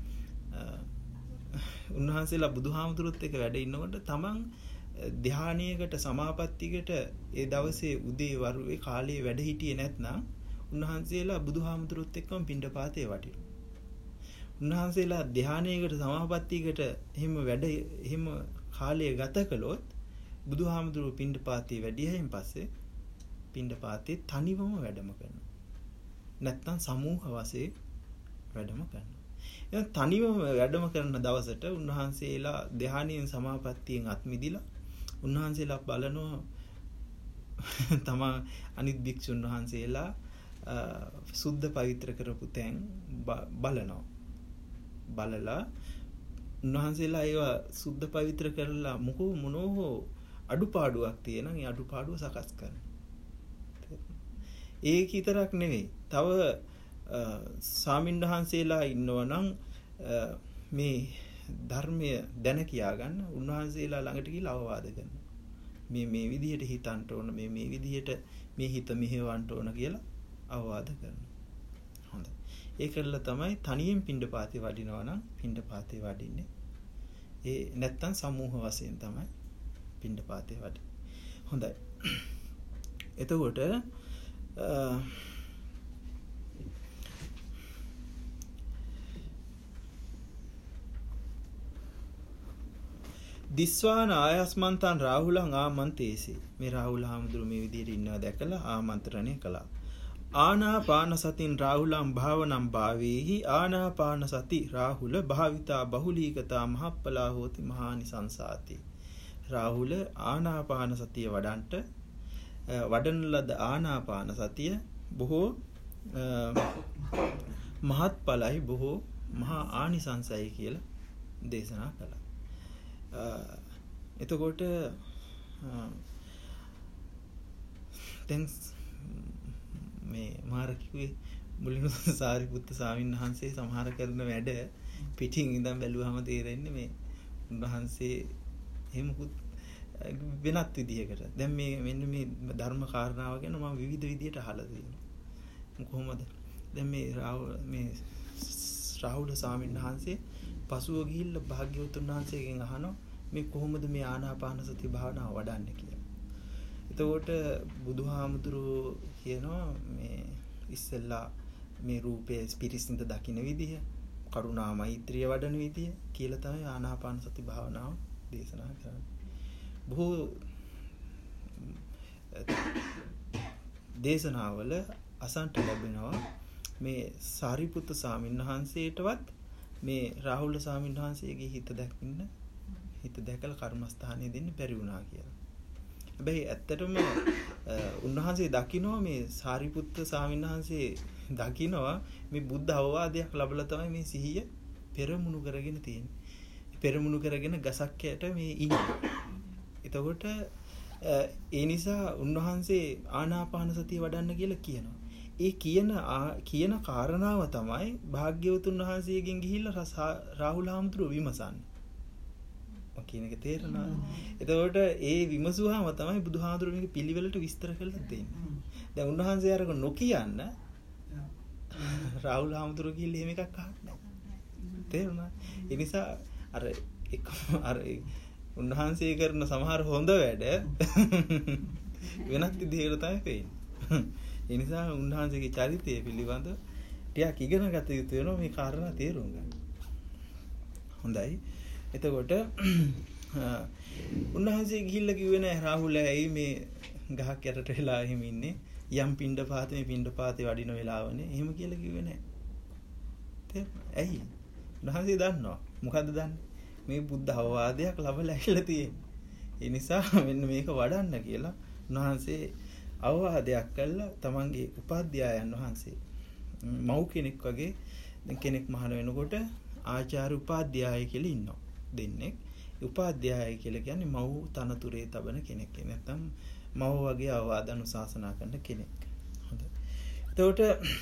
උන්වහන්සේලා බුදුහාමුදුරුවොත් එක්ක වැඩ ඉන්නකොට තමන් ධානයකට සමාපත්තියකට ඒ දවසේ උදේ වරුවේ කාලේ වැඩ හිටියේ නැත්නම් උන්වහන්සේලා බුදුහාමුදුරුවොත් එක්කම පිණ්ඩපාතේ වටිනවා. උන්වහන්සේලා ධානයකට සමාපත්තියකට එහෙම වැඩ එහෙම කාලය ගත කළොත් බුදුහාමුදුරුවෝ පිණ්ඩපාතේ වැඩියෙන් පස්සේ පිණ්ඩපාතේ තනිවම වැඩම කරනවා. නැත්නම් සමූහ වශයෙන් වැඩම කරනවා. එහෙනම් තනිවම වැඩම කරන දවසට උන්වහන්සේලා ධානයෙන් සමාපත්තියෙන් අත්මිදිලා උන්වහන්සේලා බලනවා තමා අනිත් භික්ෂුන් වහන්සේලා සුද්ධ පවිත්‍ර කරපු තැන් බලනවා. බලලා උන්වහන්සේලා ඒවා සුද්ධ පවිත්‍ර කරලා මොකෝ මොනෝ අඩුපාඩුවක් තියෙනවා. ඒ අඩුපාඩුව සකස් කරනවා. ඒක විතරක් නෙවෙයි. තව සාමින් වහන්සේලා ඉන්නවනම් මේ ධර්මය දැන කියා ගන්න උන්වහන්සේලා ළඟට ගිහිල්ලා අවවාද කරනවා. මේ මේ විදිහට හිතන්න ඕන, මේ මේ විදිහට මේ හිත මෙහෙවන්න ඕන කියලා අවවාද කරනවා. හොඳයි. ඒ කරලා තමයි තනියෙන් පිණ්ඩපාතේ වඩිනවා නම් පිණ්ඩපාතේ වඩින්නේ. ඒ නැත්තම් සමූහ වශයෙන් තමයි පිණ්ඩපාතේ වඩින්නේ. හොඳයි. එතකොට දිස්වාන ආයස්මන්තන් රාහුලං ආමන්තේසි. මේ රාහුල හාමුදුරුවෝ මේ විදිහට ඉන්නවා දැකලා ආමන්ත්‍රණය කළා. ආනාපාන සතින් රාහුලං භාවනම් භාවේහි ආනාපාන සති රාහුල භාවිතා බහුලීකතා මහප්පලා හෝති මහානිසංසාති. රාහුල ආනාපාන සතිය වඩන්ට වඩන ලද ආනාපාන සතිය බොහෝ මහත්ඵලයි බොහෝ මහා ආනිසංසයි කියලා දේශනා කළා. එතකොට දැන් මේ මාර කිව්වේ මුලින්ම සාරිපුත්ත ස්වාමීන් වහන්සේ සමහර කරන වැඩ පිටින් ඉඳන් බැලුවම තේරෙන්නේ මේ උන්වහන්සේ එහෙමකුත් වෙනත් විදිහකට. දැන් මේ මෙන්න මේ ධර්ම කාරණාව ගැන මම විවිධ විදිහට අහලා තියෙනවා. කොහොමද? දැන් මේ රාහුල මේ රාහුල ස්වාමීන් වහන්සේ පසුව ගිහිල්ලා භාග්‍යවතුන් වහන්සේගෙන් අහනවා මේ කොහොමද මේ ආනාපාන සති භාවනාව වඩන්නේ කියලා. එතකොට බුදුහාමුදුරුවෝ කියනවා මේ ඉස්සෙල්ලා මේ රූපයේ ස්පිරිසින්ද දකින්න විදිහ, කරුණා මෛත්‍රිය වඩන විදිහ කියලා තමයි ආනාපාන සති භාවනාව දේශනා කරන්නේ. බොහෝ දේශනාවල අසන්ට ලැබෙනවා මේ සාරිපුත්ත ස්වාමීන් වහන්සේටවත් මේ රාහුල ස්වාමීන් වහන්සේගේ හිත දැක්ින්න හිත දැකලා කර්මස්ථානය දෙන්න බැරි වුණා කියලා. හැබැයි ඇත්තටම උන්වහන්සේ දකිනවා මේ සාරිපුත්ත ස්වාමීන් වහන්සේ දකිනවා මේ බුද්ධ අවවාදයක් ලැබලා තමයි මේ සිහිය පෙරමුණු කරගෙන තියෙන්නේ. පෙරමුණු කරගෙන ගසක් යට මේ ඉන්නේ. එතකොට ඒ නිසා උන්වහන්සේ ආනාපාන සතිය වඩන්න කියලා කියනවා. ඒ කියන කියන කාරණාව තමයි භාග්‍යවතුන් වහන්සේගෙන් ගිහිල්ලා රාහුල හාමුදුරුවෝ විමසන්නේ. මම කියන එක තේරෙනවද? එතකොට ඒ විමසුවාම තමයි බුදුහාමුදුරුවෝ මේක පිළිවෙලට විස්තර කරලා දෙන්නේ. දැන් උන්වහන්සේ අරක නොකියන්න රාහුල හාමුදුරුවෝ ගිහිල්ලා එහෙම එකක් අහන්නේ නැහැ. තේරුණා? ඒ නිසා අර එක අර උන්වහන්සේ කරන සමහර හොඳ වැඩ වෙනත් විදිහකට තමයි පේන්නේ. ඒ නිසා උන්වහන්සේගේ චරිතය පිළිබඳ ටිකක් ඉගෙන ගත යුතු වෙනවා මේ කාරණා තේරුම් ගන්න. හොඳයි. එතකොට උන්වහන්සේ ගිහිල්ලා කිව්වේ නෑ රාහුල ඇයි මේ ගහක් යටට වෙලා එහෙම ඉන්නේ යම් පිණ්ඩපාතේ මේ පිණ්ඩපාතේ වඩින වෙලාවනේ එහෙම කියලා කිව්වේ නෑ. තේරුණා? ඇයි? උන්වහන්සේ දන්නවා. මොකද්ද දන්නේ? මේ බුද්ධ අවවාදයක් ලබලා ඇවිල්ලා තියෙන්නේ. ඒ නිසා මෙන්න මේක වඩන්න කියලා උන්වහන්සේ අවවාදයක් කළා තමන්ගේ උපාධ්‍යායන් වහන්සේ. මව් කෙනෙක් වගේ දැන් කෙනෙක් මහාන වෙනකොට ආචාර්ය උපාධ්‍යාය කියලා ඉන්නවා. දෙන්නෙක්. උපාධ්‍යාය කියලා කියන්නේ මව් තනතුරේ තබන කෙනෙක්. නැත්නම් මව් වගේ අවවාද අනුශාසනා කරන කෙනෙක්. හොඳයි. එතකොට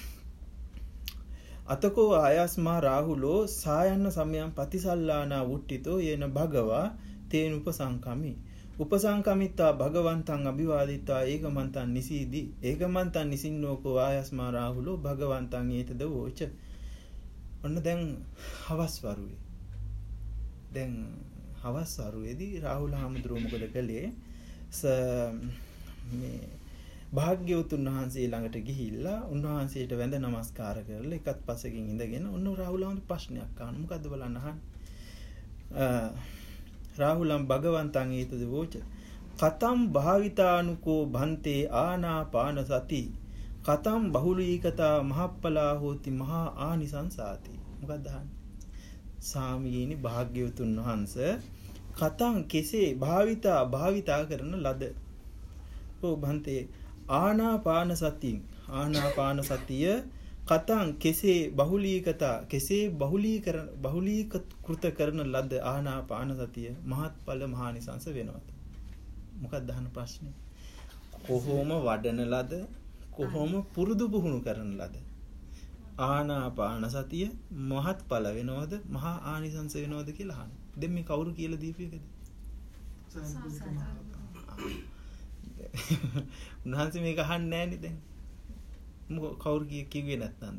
අතකෝ ආයස්මා රාහුලෝ සායන්න සමයන් පතිසල්ලානා වුට්ටිතෝ යේන භගවා තේන උපසංකමි උපසංකමිත්තා භගවන්තං අභිවාදිත්වා ඒකමන්තං නිසීදී ඒකමන්තං නිසින්නෝකෝ ආයස්මා රාහුලෝ භගවන්තං ඒතද වෝච. ඔන්න දැන් හවස් වරුවේ දැන් හවස් වරුවේදී රාහුල හාමුදුරුවෝ මොකද කළේ? මේ භාග්‍යවතුන් වහන්සේ ළඟට ගිහිල්ලා උන්වහන්සේට වැඳ නමස්කාර කරලා එකත් පසකින් ඉඳගෙන ඔන්න රාහුල හාමුදුරුවෝ ප්‍රශ්නයක් අහන. මොකද්ද බලන්න අහන්නේ? රාහුලම් භගවන්තං ඒතද වෝච කතම් භාවිතානුකෝ භන්තේ ආනාපාන සති කතම් බහුලීකතා මහප්පලා හෝති මහා ආනිසංසාති. මොකක්ද අහන්නේ? සාමීනි භාග්‍යවතුන් වහන්සේ කතම් කෙසේ භාවිතා භාවිතා කරන ලද ඕ භන්තේ ආනාපාන සතිය ආනාපාන සතිය කතං කෙසේ බහුලීකතා කෙසේ බහුලීකරණ බහුලීකృత කරන ලද ආනාපාන සතිය මහත්ඵල මහානිසංස වෙනවද? මොකක්ද අහන ප්‍රශ්නේ? කොහොම වඩන ලද කොහොම පුරුදු පුහුණු කරන ලද ආනාපාන සතිය මහත්ඵල වෙනවද මහා ආනිසංස වෙනවද කියලා අහන. දැන් මේ කවුරු කියලා දීපු එකද? උන්වහන්සේ මේක අහන්නේ නැන්නේ දැන්. මොකෝ කවුරු කිව්වේ නැත්නම්ද?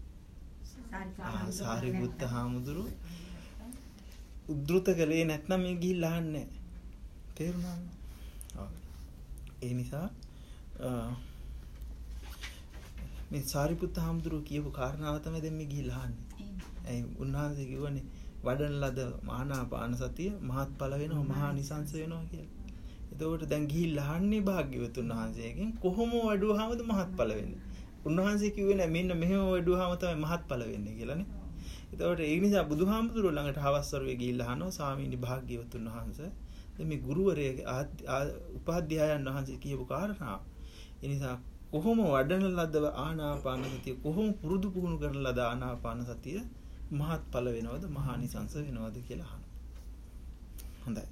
සාරිපුත්ත හාමුදුරුවෝ උද්දෘත කළේ නැත්නම් මේ ගිහිල්ලා අහන්නේ නැහැ. තේරුණාද? ඔව්. ඒ නිසා මේ සාරිපුත්ත හාමුදුරුවෝ කියපු කාරණාව තමයි දැන් මේ ගිහිල්ලා අහන්නේ. ඒ උන්වහන්සේ කිව්වනේ වඩන ලද ආනාපාන සතිය මහත්ඵල වෙනවා මහා නිසංස වෙනවා කියලා. එතකොට දැන් ගිහිල්ලා අහන්නේ භාග්‍යවතුන් වහන්සේගෙන් කොහොම වඩුවාමද මහත්ඵල වෙන්නේ? උන්වහන්සේ කිව්වේ නෑ මෙන්න මෙහෙම වඩුවාම තමයි මහත්ඵල වෙන්නේ කියලානේ. එතකොට ඒ නිසා බුදුහාමුදුරුවෝ ළඟට හවස්වරුවේ ගිහිල්ලා අහනවා ස්වාමීනි භාග්‍යවතුන් වහන්සේ දැන් මේ ගුරුවරයාගේ උපාධ්‍යායන් වහන්සේ කියපු කාරණා. ඒ නිසා කොහොම වඩන ලද ආනාපාන සතිය කොහොම පුරුදු පුහුණු කරන ලද ආනාපාන සතිය මහත්ඵල වෙනවද මහානිසංස වෙනවද කියලා අහනවා. හොඳයි.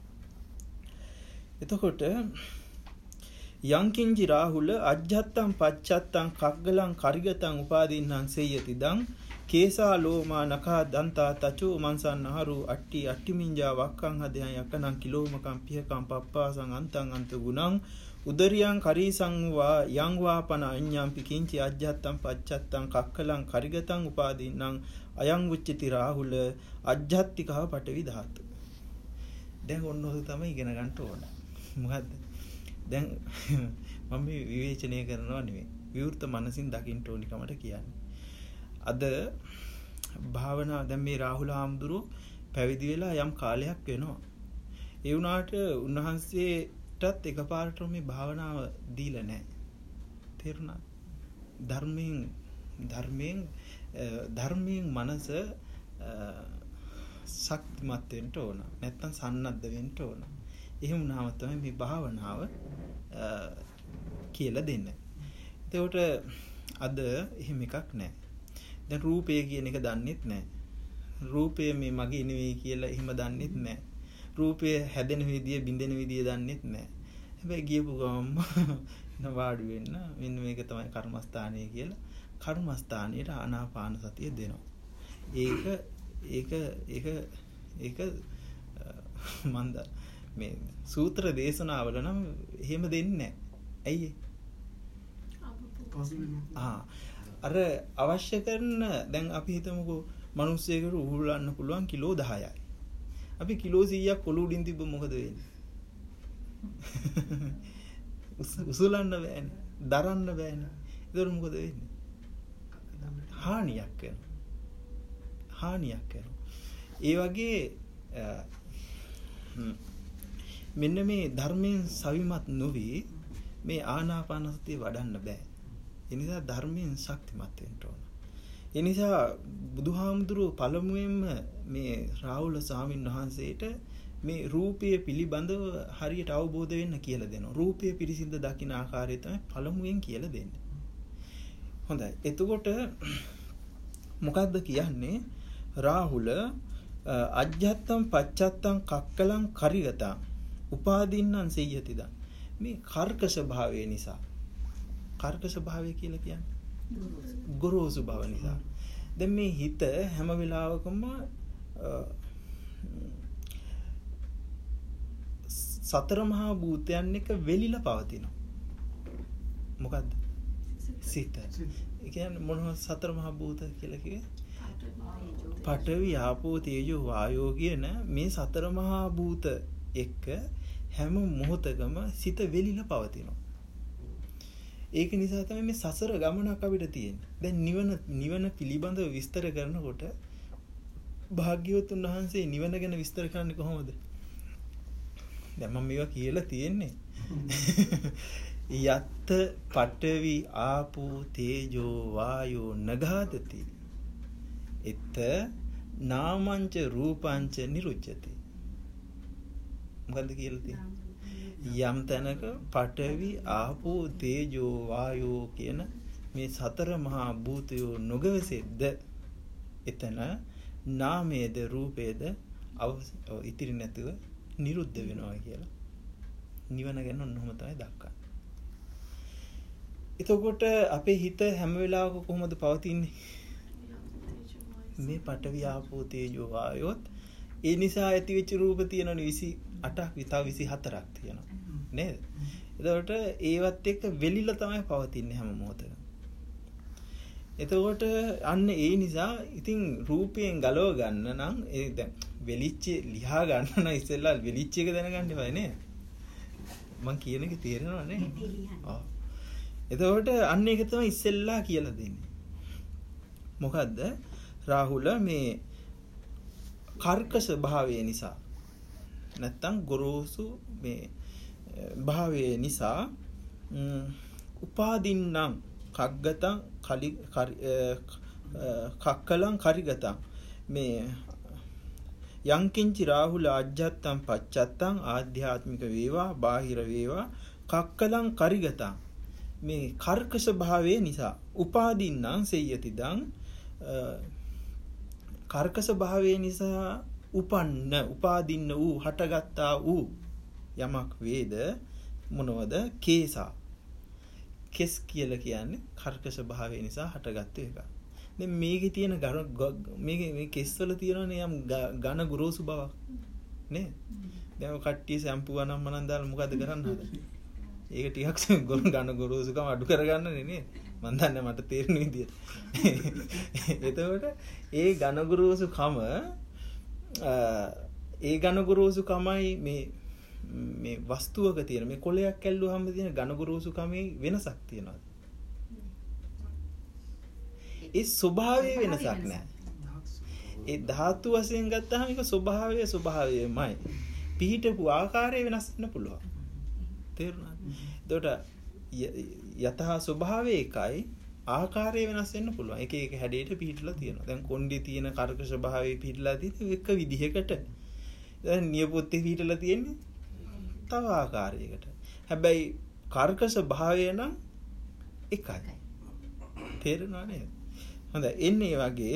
එතකොට යංකින්චි රාහුල අජ්ජත්තං පච්චත්තං කග්ගලං කරිගතං උපාදීන්නං සේයති දං කේසා ලෝමා නඛා දන්තා තචෝ මන්සන්නහරු අට්ටි අට්ටිමින්ජා වක්කං හදයන් යකනං කිලෝමකං පියකං පප්පාසං අන්තං අන්ත ගුණං උදරියං කරීසං වා යං වාපන අඤ්ඤම්පි කිංචි අජ්ජත්තං පච්චත්තං කක්කලං කරිගතං උපාදීන්නං අයං උච්චති රාහුල අජ්ජත්තිකව පටවි ධාතු. දැන් ඔන්න ඔය තමයි ඉගෙන ගන්න ඕන. මොකද්ද? දැන් මම මේ විවේචනය කරනවා නෙවෙයි. විවෘත මනසින් දකින්න ඕනිකමට කියන්නේ. අද භාවනා දැන් මේ රාහුල හාමුදුරුවෝ පැවිදි වෙලා යම් කාලයක් වෙනවා. ඒ වුණාට උන්වහන්සේටත් එකපාරටම මේ භාවනාව දීලා නැහැ. තේරුණා? ධර්මයෙන් ධර්මයෙන් ධර්මයෙන් මනස ශක්තිමත් වෙන්න ඕන. නැත්තම් සන්නද්ධ වෙන්න ඕන. එහෙම වුණාම තමයි මේ භාවනාව කියලා දෙන්නේ. ඒකට අද එහෙම එකක් නැහැ. දැන් රූපය කියන එක දන්නෙත් නැහැ. රූපය මේ මගේ නෙවෙයි කියලා එහෙම දන්නෙත් නැහැ. රූපය හැදෙන විදිය බින්දෙන විදිය දන්නෙත් නැහැ. හැබැයි ගියපු ගමන්ම නවාඩු වෙන්න මෙන්න මේක තමයි කර්මස්ථානය කියලා කර්මස්ථානයේ ආනාපාන සතිය දෙනවා. ඒක ඒක ඒක ඒක මන්ද මේ සූත්‍ර දේශනාවල නම් එහෙම දෙන්නේ නැහැ. ඇයි ආ අර අවශ්‍ය කරන දැන් අපි හිතමුකෝ මිනිස්සෙකුට උහුලන්න පුළුවන් කිලෝ දහයයි. අපි කිලෝ සීයක් පොළු උඩින් තිබ්බ මොකද වෙන්නේ? උසුලන්න බෑනේ. දරන්න බෑනේ. ඒතර මොකද වෙන්නේ? හානියක් වෙනවා. හානියක් වෙනවා. ඒ වගේ මෙන්න මේ ධර්මයෙන් සවිමත් නොවි මේ ආනාපාන සතිය වඩන්න බෑ. ඒ නිසා ධර්මයෙන් ශක්තිමත් වෙන්න ඕන. ඒ නිසා බුදුහාමුදුරුවෝ පළමුවෙන්ම මේ රාහුල ස්වාමීන් වහන්සේට මේ රූපය පිළිබඳව හරියට අවබෝධ වෙන්න කියලා දෙනවා. රූපය පිරිසිඳ දකින ආකාරය තමයි පළමුවෙන් කියලා දෙන්නේ. හොඳයි. එතකොට මොකද්ද කියන්නේ? රාහුල අජ්ජත්තම් පච්චත්තම් කක්කලං කරිගතං උපාදින්නම් සෙය්‍යතිදා. මේ කර්කශ භාවය නිසා. කර්කශ භාවය කියලා කියන්නේ ගොරෝසු භාව නිසා. දැන් මේ හිත හැම වෙලාවකම සතර මහා භූතයන් එක වෙලිලා පවතිනවා. මොකද්ද? සිත. ඒ කියන්නේ මොනවද සතර මහා භූත කියලා කිව්වේ? පඨවි ආපෝ තේජෝ වායෝ කියන මේ සතර මහා භූත එක්ක හැම මොහොතකම සිත වෙලිලා පවතිනවා. ඒක නිසා තමයි මේ සසර ගමනක් අපිට තියෙන්නේ. දැන් නිවන නිවන පිළිබඳව විස්තර කරනකොට භාග්‍යවතුන් වහන්සේ නිවන ගැන විස්තර කරන්නේ කොහොමද? දැන් මම මේවා කියලා තියෙන්නේ. යත් පඨවි ආපෝ තේජෝ වායෝ නගාදති. එත නාමංච රූපංච නිරුච්ඡති. මොකද්ද කියලා තියෙන්නේ? යම් තැනක පඨවි ආපෝ තේජෝ වායෝ කියන මේ සතර මහා භූතයෝ නොගවසෙද්ද එතන නාමයේද රූපයේද ඉතිරි නැතුව නිරුද්ධ වෙනවා කියලා නිවන ගැන ඔන්නෝම තමයි දක්වන්නේ. එතකොට අපේ හිත හැම වෙලාවක කොහොමද පවතින්නේ? මේ පඨවි ආපෝ තේජෝ වායෝත් ඒ නිසා ඇතිවෙච්ච රූප තියෙනවනේ විසි අටක් විතර විසි හතරක් තියෙනවා නේද? එතකොට ඒවත් එක්ක වෙලිලා තමයි පවතින්නේ හැම මොහොතකම. එතකොට අන්න ඒ නිසා ඉතින් රූපයෙන් ගලව ගන්න නම් ඒ දැන් වෙලිච්ච ලියා ගන්න නම් ඉස්සෙල්ලා වෙලිච්ච එක දැනගන්න එපා නේද? මං කියන එක තේරෙනව නේද? ඔව්. එතකොට අන්න ඒක තමයි ඉස්සෙල්ලා කියලා දෙන්නේ. මොකද්ද? රාහුල මේ කර්කශ භාවය නිසා නැත්තම් ගොරෝසු මේ භාවය නිසා උපාදින්නම් කග්ගතං කලි කක්කලං කරිගතං මේ යංකින්චි රාහුල අජ්ජත්තං පච්චත්තං ආධ්‍යාත්මික වේවා බාහිර වේවා කක්කලං කරිගතං මේ කර්කශ භාවය නිසා උපාදින්නම් සෙය්‍යතිදං කර්කශ භාවය නිසා උපන්න උපාදින්න වූ හටගත්තා වූ යමක් වේද මොනවද? කේසා. කෙස් කියලා කියන්නේ කර්කශ භාවය නිසා හටගත්තු එක. දැන් මේකේ තියෙන මේකේ මේ කෙස් වල තියෙනනේ යම් ඝන ගුරුසු බවක් නේ. දැන් කට්ටිය සැම්පු වනම් මනම් දාලා මොකද කරන්න හදන්නේ? ඒක ටිකක් ගොන ඝන ගුරුසුකම අඩු කරගන්නනේ නේද? මන් දන්නේ මට තේරෙන විදියට. එතකොට ඒ ඝන ගුරුසුකම ඒ ඝන ගුරුසුකමයි මේ මේ වස්තුවක තියෙන මේ කොලයක් ඇල්ලුවාම තියෙන ඝන ගුරුසුකමේ වෙනසක් තියෙනවා. ඒ ස්වභාවයේ වෙනසක් නැහැ. ඒ ධාතු වශයෙන් ගත්තාම ඒක ස්වභාවය ස්වභාවයමයි. පිහිටපු ආකාරය වෙනස් වෙන්න පුළුවන්. තේරුණාද? එතකොට යතහ ස්වභාවය එකයි ආකාරය වෙනස් වෙන්න පුළුවන්. එක එක හැඩයට පිහිටලා තියෙනවා. දැන් කොණ්ඩේ තියෙන කර්කශ භාවයේ පිහිටලා තියෙන එක විදිහකට. දැන් නියපොත්තේ පිහිටලා තියෙන්නේ තව ආකාරයකට. හැබැයි කර්කශ භාවය නම් එකයි. තේරෙනව නේද? හොඳයි. එන්නේ වගේ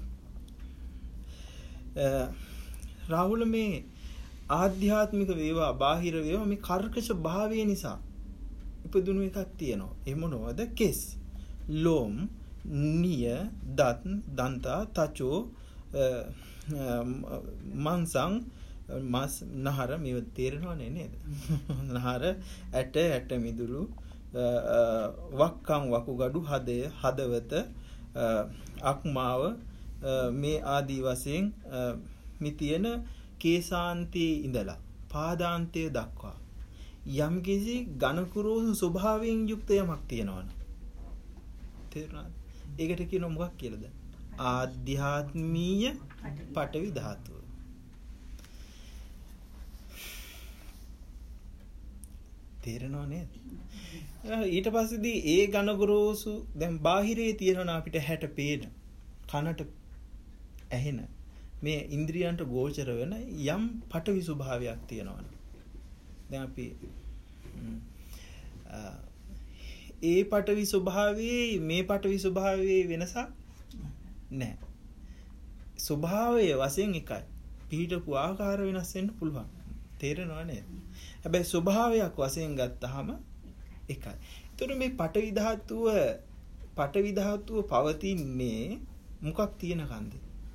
රාහුල මේ ආධ්‍යාත්මික වේවා බාහිර වේවා මේ කර්කශ භාවය නිසා ඉපදුණු එකක් තියෙනවා. ඒ මොනවද? කෙස්, ලෝම්, නිය, දත්, දන්තා, තචෝ, මන්සං, මස්, නහර මේව තේරෙනවනේ නේද? නහර, ඇට, ඇට මිදුළු, වක්කම් වකුගඩු, හදය, හදවත, අක්මාව මේ ආදී වශයෙන් මේ තියෙන කේසාන්තයේ ඉඳලා පාදාන්තය දක්වා යම් කිසි ඝනකුරෝසු ස්වභාවයෙන් යුක්ත යමක් තියෙනවනේ. තේරුණාද? ඒකට කියනවා මොකක් කියලාද? ආධ්‍යාත්මීය පඨවි ධාතුව. තේරෙනව නේද? ඊට පස්සේදී ඒ ඝනකුරෝසු දැන් බාහිරේ තියෙනවා අපිට හැට පේන, කනට ඇහෙන මේ ඉන්ද්‍රියන්ට ගෝචර වෙන යම් පටවි ස්වභාවයක් තියෙනවනේ. දැන් අපි ඒ පටවි ස්වභාවයේ මේ පටවි ස්වභාවයේ වෙනසක් නැහැ. ස්වභාවය වශයෙන් එකයි. පිහිටපු ආකාර වෙනස් වෙන්න පුළුවන්. තේරෙනව නේද? හැබැයි ස්වභාවයක් වශයෙන් ගත්තාම එකයි. ඒතර මේ පටවි ධාතුව පටවි ධාතුව පවතින්නේ මොකක් තියෙනකන්ද?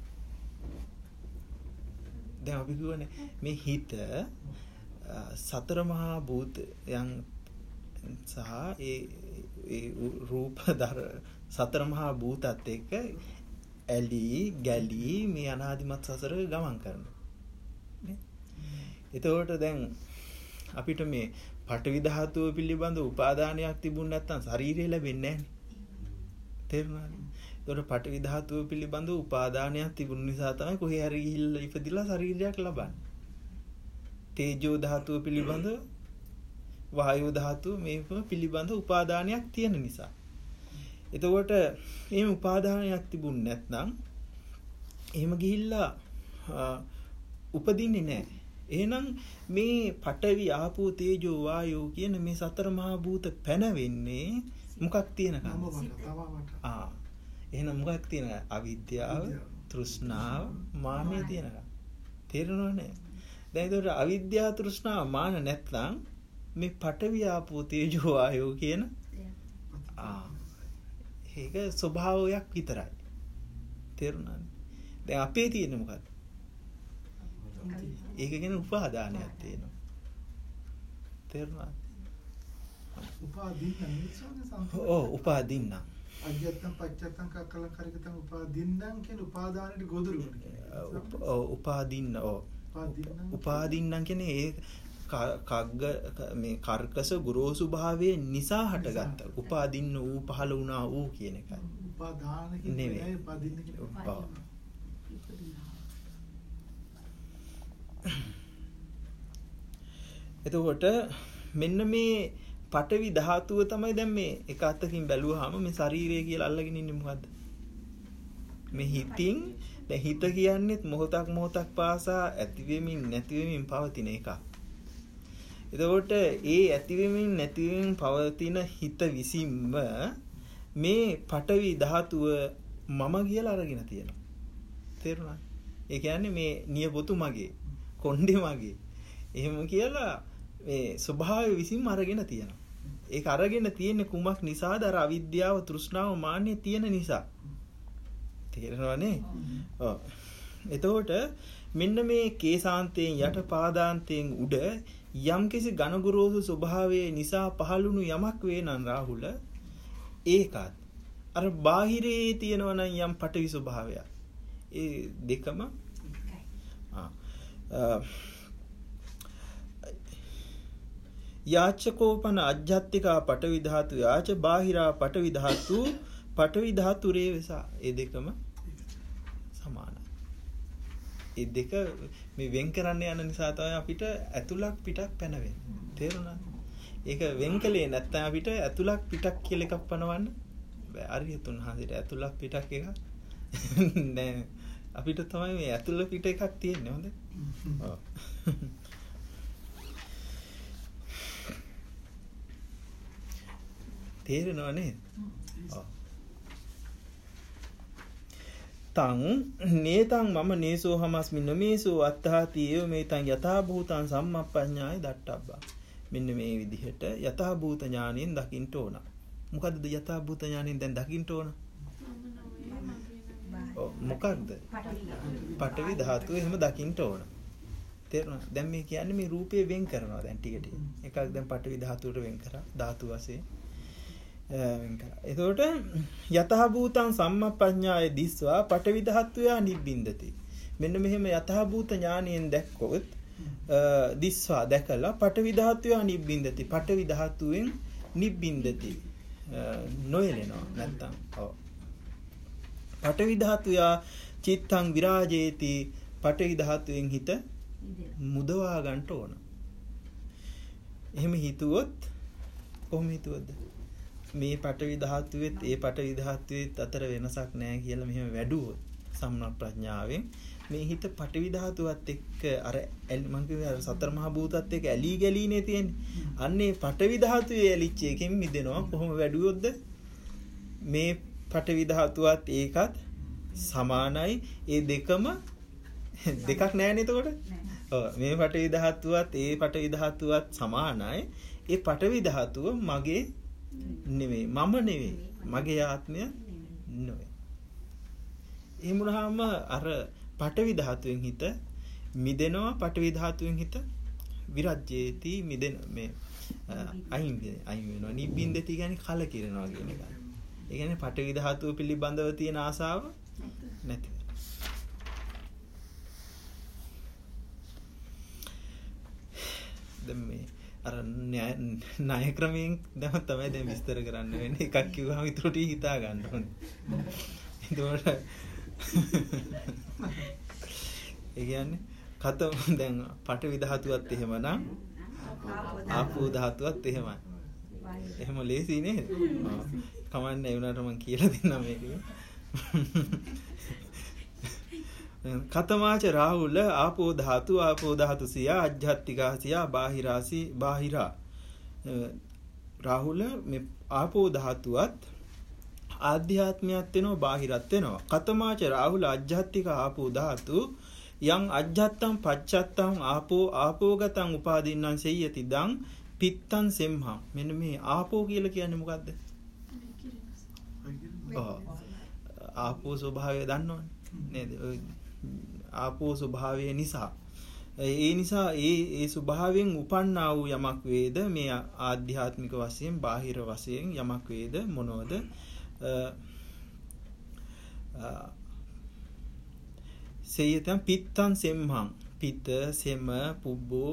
දැන් අපි කියවනේ මේ හිත සතර මහා භූතයන් සහ ඒ ඒ රූප දර සතර මහා භූතත් එක්ක ඇලි ගැලි මේ අනාදිමත් සසර ගමන් කරනවා නේ. එතකොට දැන් අපිට මේ පඨවි ධාතුව පිළිබඳ උපාදානයක් තිබුණ නැත්නම් ශරීරය ලැබෙන්නේ නැහැ නේ. තේරුණාද? එතකොට පඨවි ධාතුව පිළිබඳ උපාදානයක් තිබුණ නිසා තමයි කොහේ හරි ගිහිල්ලා ඉපදිලා ශරීරයක් ලබන්නේ. තේජෝ ධාතුව පිළිබඳ වායෝ ධාතුව මේක පිළිබඳ උපාදානයක් තියෙන නිසා. එතකොට මේ උපාදානයක් තිබුණ නැත්නම් එහෙම ගිහිල්ලා උපදින්නේ නැහැ. එහෙනම් මේ පඨවි ආපෝ තේජෝ වායෝ කියන මේ සතර මහා භූත පැනවෙන්නේ මොකක් තියෙනකන්ද? ආ එහෙනම් මොකක් තියෙනකන්ද? අවිද්‍යාව, තෘෂ්ණාව, මාන්නය තියෙනකන්ද? තේරෙනවනේ? දැන් ඒතකොට අවිද්‍යාව, තෘෂ්ණාව, මාන නැත්නම් මේ පඨවි ආපෝ තේජෝ වායෝ කියන ආ ඒක ස්වභාවයක් විතරයි. තේරුණාද? දැන් අපේ තියෙන්නේ මොකක්ද? ඒක කියන්නේ උපාදානයක් තියෙනවා. තේරුණාද? උපාදින්න නිසෝනේ. ඔව් උපාදින්න. අජත්තම් පච්චත්තම් කක්කල කරිකතම් උපාදින්නම් කියන උපාදානෙට ගොදුරු වෙනවා. ඔව් උපාදින්න ඔව්. උපාදින්නම් කියන්නේ ඒ කග්ග මේ කර්කස ගුරුසු භාවයේ නිසා හටගත්ත. උපාදින්න ඌ පහළ වුණා ඌ කියන එකයි. උපාදාන කියන්නේ උපාදින්න කියන්නේ. එතකොට මෙන්න මේ පඨවි ධාතුව තමයි දැන් මේ එක අතකින් බැලුවාම මේ ශරීරය කියලා අල්ලගෙන ඉන්නේ මොකද්ද? මේ හිතින් දැන් හිත කියන්නේත් මොහොතක් මොහොතක් පාසා ඇති වෙමින් නැති වෙමින් පවතින එකක්. එතකොට ඒ ඇති වෙමින් නැති වෙමින් පවතින හිත විසින්ම මේ පඨවි ධාතුව මම කියලා අරගෙන තියෙනවා. තේරුණාද? ඒ කියන්නේ මේ නියපොතු මගේ, කොණ්ඩේ මගේ. එහෙම කියලා මේ ස්වභාවය විසින්ම අරගෙන තියෙනවා. ඒක අරගෙන තියෙන්නේ කුමක් නිසාද? අර අවිද්‍යාව, තෘෂ්ණාව, මාන්නය තියෙන නිසා. තේරෙනවනේ? ඔව්. එතකොට මෙන්න මේ කේසාන්තයෙන් යට පාදාන්තයෙන් උඩ යම්කිසි ඝනගුරුසු ස්වභාවයේ නිසා පහළුණු යමක් වේ නම් රාහුල ඒකත් අර බාහිරේ තියෙනවා නම් යම් පටවි ස්වභාවයක් ඒ දෙකම ආ යාචකෝපන අජ්ජත්තිකා පටවි ධාතු යාච බාහිරා පටවි ධාතු පටවි ධාතු රේවසා ඒ දෙකම සමානයි. ඒ දෙක මේ වෙන් කරන්න යන නිසා තමයි අපිට ඇතුළක් පිටක් පැනවෙන්නේ. තේරුණාද? ඒක වෙන් කලේ නැත්නම් අපිට ඇතුළක් පිටක් කියලා එකක් පනවන්න බෑ. අරියතුන් හාසිට ඇතුළක් පිටක් එකක් නෑ. අපිට තමයි මේ ඇතුළ පිට එකක් තියෙන්නේ. හොඳ. ඔව්. තේරෙනව නේද? ඔව්. තං නේතං මම නේසෝ හමස්මි නමේසෝ අත්තාති ඒව මේතං යථා භූතං සම්මප්පඤ්ඤාය දට්ඨබ්බා. මෙන්න මේ විදිහට යථා භූත ඥාණයෙන් දකින්න ඕන. මොකද්ද යථා භූත ඥාණයෙන් දැන් දකින්න ඕන? ඔව් මොකක්ද? පඨවි ධාතුව එහෙම දකින්න ඕන. තේරුණා? දැන් මේ කියන්නේ මේ රූපේ වෙන් කරනවා දැන් ටික ටික. එකක් දැන් පඨවි ධාතුවට වෙන් කරා ධාතු වශයෙන් වෙන් කරා. එතකොට යතහ භූතං සම්මප්පඤ්ඤාය දිස්වා පඨවි ධාතුයා නිබ්බින්දති. මෙන්න මෙහෙම යතහ භූත ඥානයෙන් දැක්කොත් දිස්වා දැකලා පඨවි ධාතුයා නිබ්බින්දති. පඨවි ධාතුවෙන් නිබ්බින්දති. නොයලෙනවා නැත්තම්. ඔව්. පඨවි ධාතුයා චිත්තං විරාජේති. පඨවි ධාතුවෙන් හිත මුදවා ගන්න ඕන. එහෙම හිතුවොත් කොහොම හිතුවද? මේ පඨවි ධාතුවෙත් ඒ පඨවි ධාතුවෙත් අතර වෙනසක් නැහැ කියලා මෙහෙම වැඩුවොත් සම්මා ප්‍රඥාවෙන් මේ හිත පඨවි ධාතුවත් එක්ක අර මං කිව්වේ අර සතර මහා භූතත් එක්ක ඇලී ගැලීනේ තියෙන්නේ. අන්නේ පඨවි ධාතුවේ ඇලිච්ච එකෙන් මිදෙනවා. කොහොම වැඩුවොත්ද මේ පඨවි ධාතුවත් ඒකත් සමානයි. ඒ දෙකම දෙකක් නෑනේ එතකොට. ඔව් මේ පඨවි ධාතුවත් ඒ පඨවි ධාතුවත් සමානයි. ඒ පඨවි ධාතුව මගේ නෙවෙයි, මම නෙවෙයි, මගේ ආත්මය නෙවෙයි. එහෙම වුණාම අර පඨවි ධාතුවෙන් හිත මිදෙනවා. පඨවි ධාතුවෙන් හිත විරජ්‍යේති මිදෙන මේ අයින් අයින් වෙනවා. නිබ්බින්දති කියන්නේ කලකිරෙනවා කියන එක. ඒ කියන්නේ පඨවි ධාතුව පිළිබඳව තියෙන ආසාව නැති. දැන් මේ අර ණය ක්‍රමයෙන් දැන් තමයි දැන් විස්තර කරන්න වෙන්නේ. එකක් කිව්වම ඊටු ටික හිතා ගන්න ඕනේ. ඒකෝට ඒ කියන්නේ කතම දැන් පඨවි ධාතුවත් එහෙමනම් ආපෝ ධාතුවත් එහෙමයි. එහෙම ලේසි නේද? කමන්නේ ඒ වුණාට මම කියලා දෙන්නම් මේක. කතමාච රාහුල ආපෝ ධාතු ආපෝ ධාතු සියා අජ්ජත්තිකා සියා බාහිරාසි බාහිරා. රාහුල මේ ආපෝ ධාතුවත් ආධ්‍යාත්මයක් වෙනවා බාහිරත් වෙනවා. කතමාච රාහුල අජ්ජත්තික ආපෝ ධාතු යං අජ්ජත්තං පච්චත්තං ආපෝ ආපෝගතං උපාදින්නං සෙය්‍යති දං පිත්තං සෙම්හං. මෙන්න මේ ආපෝ කියලා කියන්නේ මොකද්ද? ඔව් ආපෝ ස්වභාවය දන්නවනේ නේද? ආපෝ ස්වභාවය නිසා ඒ නිසා ඒ ඒ ස්වභාවයෙන් උපන්නා වූ යමක් වේද මේ ආධ්‍යාත්මික වශයෙන් බාහිර වශයෙන් යමක් වේද මොනවද? සේයතම් පිත්තං සෙම්හං. පිත්ත සෙම පුබ්බෝ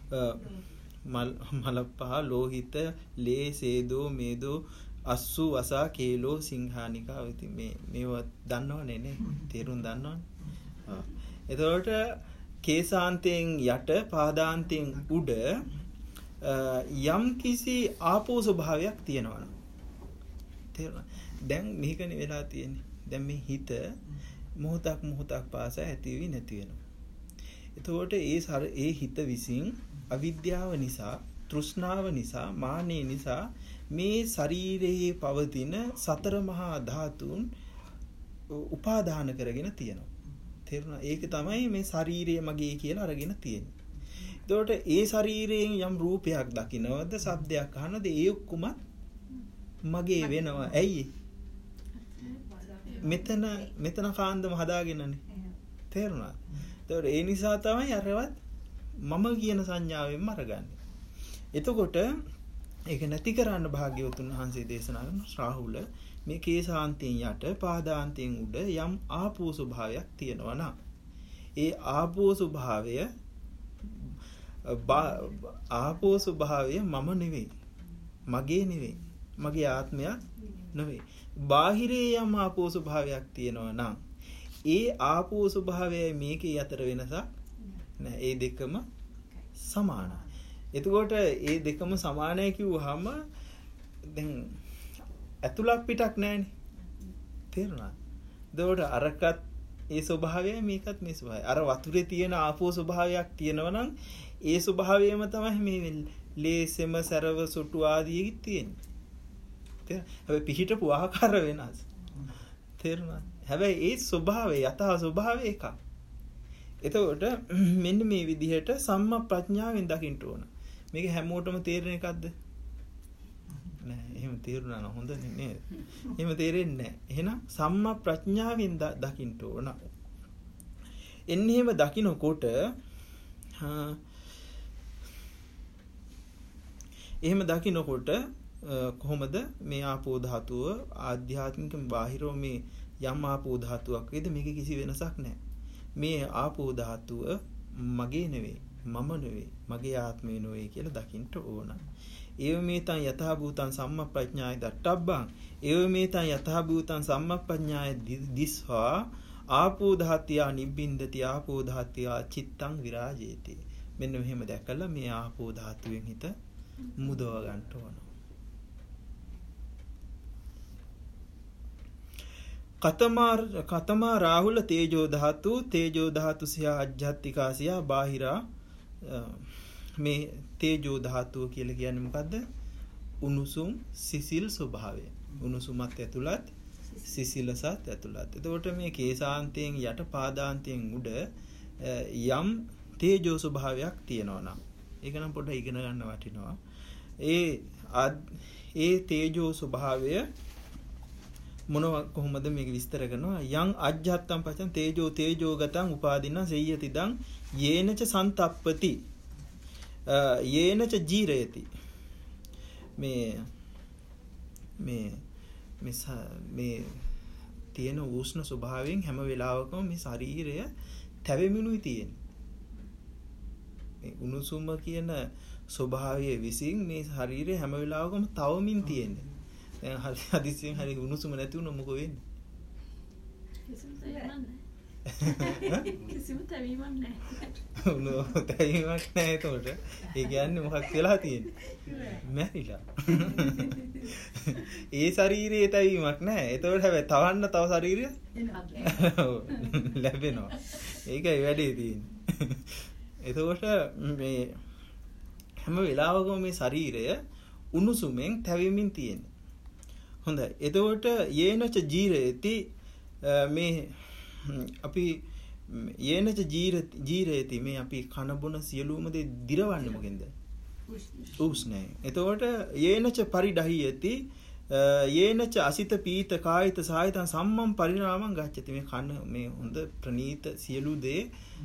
මලපහ ලෝහිත ලේ සේදෝ මේදෝ අස්සු වසා කේලෝ සිංහානිකා. ඉතින් මේ මේවා දන්නවනේ නේ? තේරුම් දන්නවනේ. ආ එතකොට කේසාන්තයෙන් යට පාදාන්තයෙන් උඩ යම් කිසි ආපෝ ස්වභාවයක් තියෙනවා. තේරුණා? දැන් මේකනේ වෙලා තියෙන්නේ. දැන් මේ හිත මොහොතක් මොහොතක් පාසා ඇති වෙවි නැති වෙනවා. එතකොට ඒ ඒ හිත විසින් අවිද්‍යාව නිසා, තෘෂ්ණාව නිසා, මානෙ නිසා මේ ශරීරයේ පවතින සතර මහා ධාතුන් උපාදාන කරගෙන තියෙනවා. තේරුණා? ඒක තමයි මේ ශරීරය මගේ කියලා අරගෙන තියෙන්නේ. එතකොට ඒ ශරීරයෙන් යම් රූපයක් දකින්නවද, ශබ්දයක් අහනද, ඒ ඔක්කොම මගේ වෙනවා. ඇයි? මෙතන මෙතන කාන්දම හදාගෙනනේ. තේරුණා? එතකොට ඒ නිසා තමයි අරවත් මම කියන සංඥාවෙන්ම අරගන්නේ. එතකොට ඒක නැති කරන්න භාග්‍යවතුන් වහන්සේ දේශනා කරන රාහුල මේ කේසාන්තයෙන් යට පාදාන්තයෙන් උඩ යම් ආපෝ ස්වභාවයක් තියෙනවා නම් ඒ ආපෝ ස්වභාවය ආපෝ ස්වභාවය මම නෙවෙයි, මගේ නෙවෙයි, මගේ ආත්මයක් නෙවෙයි. බාහිරේ යම් ආපෝ ස්වභාවයක් තියෙනවා නම් ඒ ආපෝ ස්වභාවයයි මේකේ අතර වෙනසක් නෑ. ඒ දෙකම සමානයි. එතකොට ඒ දෙකම සමානයි කිව්වහම දැන් ඇතුළක් පිටක් නෑනේ. තේරුණාද? එතකොට අරකත් ඒ ස්වභාවයයි මේකත් මේ ස්වභාවයයි. අර වතුරේ තියෙන ආපෝ ස්වභාවයක් තියෙනවා නම් ඒ ස්වභාවයම තමයි මේ ලේසෙම සරව සොටු ආදී තියෙන්නේ. හැබැයි පිහිටපු ආකාර වෙනස්. තේරුණාද? හැබැයි ඒ ස්වභාවය යථා ස්වභාවය එකක්. එතකොට මෙන්න මේ විදිහට සම්මා ප්‍රඥාවෙන් දකින්න ඕන. මේක හැමෝටම තේරෙන එකක්ද? නෑ. එහෙම තේරුණා නම් හොඳ නේද? එහෙම තේරෙන්නේ නෑ. එහෙනම් සම්මා ප්‍රඥාවෙන් දකින්න ඕන. එන්නේ එහෙම දකින්නකොට එහෙම දකින්නකොට කොහොමද මේ ආපෝ ධාතුව ආධ්‍යාත්මික බාහිරව මේ යම් ආපෝ ධාතුවක් වේද මේක කිසි වෙනසක් නැහැ. මේ ආපෝ ධාතුව මගේ නෙවෙයි, මම නෙවෙයි, මගේ ආත්මය නෙවෙයි කියලා දකින්න ඕන. ඒව මේතං යථා භූතං සම්මප්පඥාය දට්ඨබ්බං ඒව මේතං යථා භූතං සම්මප්පඥාය දිස්වා ආපෝ ධාත්‍ය නිබ්බින්දති ආපෝ ධාත්‍ය චිත්තං විරාජේති. මෙන්න මෙහෙම දැකලා මේ ආපෝ ධාතුවෙන් හිත මුදව ගන්න ඕන. කතමා කතමා රාහුල තේජෝ ධාතු තේජෝ ධාතු සිය අජ්ජත්තිකා සිය බාහිරා මේ තේජෝ ධාතුව කියලා කියන්නේ මොකද්ද? උණුසුම් සිසිල් ස්වභාවය. උණුසුමත් ඇතුළත් සිසිලසත් ඇතුළත්. එතකොට මේ කේසාන්තයෙන් යට පාදාන්තයෙන් උඩ යම් තේජෝ ස්වභාවයක් තියෙනවා නම් ඒක නම් පොඩ්ඩක් ඉගෙන ගන්න වටිනවා. ඒ ඒ තේජෝ ස්වභාවය මොනවා කොහොමද මේක විස්තර කරනවා? යං අජ්ජත්තම් පචං තේජෝ තේජෝගතං උපාදින්න සෙය්‍යතිදං යේනච සන්තප්පති යේනච ජීරයති. මේ මේ මේ තියෙන උෂ්ණ ස්වභාවයෙන් හැම වෙලාවකම මේ ශරීරය තැවෙමිනුයි තියෙන්නේ. මේ උණුසුම කියන ස්වභාවයේ විසින් මේ ශරීරය හැම වෙලාවකම තවමින් තියෙන්නේ. දැන් හරි හදිස්සියෙන් හරි උණුසුම නැති වුණොත් මොකෝ වෙන්නේ? කිසිම තැවීමක් නැහැ. කිසිම තැවීමක් නැහැ. උණු තැවීමක් නැහැ. එතකොට ඒ කියන්නේ මොකක් වෙලා තියෙන්නේ? මැරිලා. ඒ ශරීරයේ තැවීමක් නැහැ. එතකොට හැබැයි තවන්න තව ශරීරය ලැබෙනවා. ඒකයි වැඩේ තියෙන්නේ. එතකොට මේ හැම වෙලාවකම මේ ශරීරය උණුසුමෙන් තැවෙමින් තියෙන්නේ. හොඳයි. එතකොට යේනච ජීරේති මේ අපි යේනච ජීරේති මේ අපි කන බොන සියලුම දේ දිරවන්නේ මොකෙන්ද? උෂ්ණයි. එතකොට යේනච පරිඩහියති යේනච අසිත පීත කායිත සායිතං සම්මම් පරිණාමං ගච්ඡති. මේ කන මේ හොඳ ප්‍රනීත සියලු දේ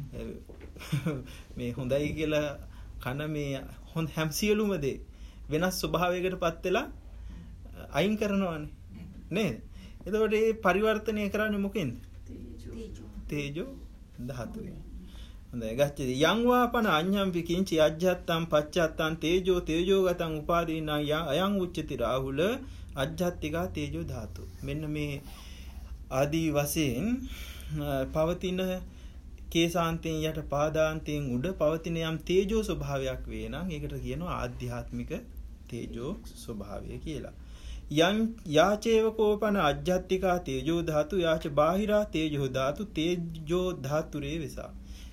මේ හොඳයි කියලා කන මේ හොඳ හැම සියලුම දේ වෙනස් ස්වභාවයකටපත් වෙලා අයින් කරනවානේ නේද? එතකොට මේ පරිවර්තනය කරන්නේ මොකෙන්ද? තේජෝ ධාතුවෙන්. හොඳයි ගච්ඡති. යං වාපන අඤ්ඤම්පි කිංචි අජ්ජත්තං පච්චත්තං තේජෝ තේජෝගතං උපාදීනං අයං උච්චති රාහුල අජ්ජත්තිකා තේජෝ ධාතු. මෙන්න මේ ආදී වශයෙන් පවතින කේසාන්තයෙන් යට පාදාන්තයෙන් උඩ පවතින යම් තේජෝ ස්වභාවයක් වේ නම් ඒකට කියනවා ආධ්‍යාත්මික තේජෝ ස්වභාවය කියලා. යං යාචේව කෝපන අජ්ජත්තිකා තේජෝ ධාතු යාච බාහිරා තේජෝ ධාතු තේජෝ ධාතුරේ වෙසා.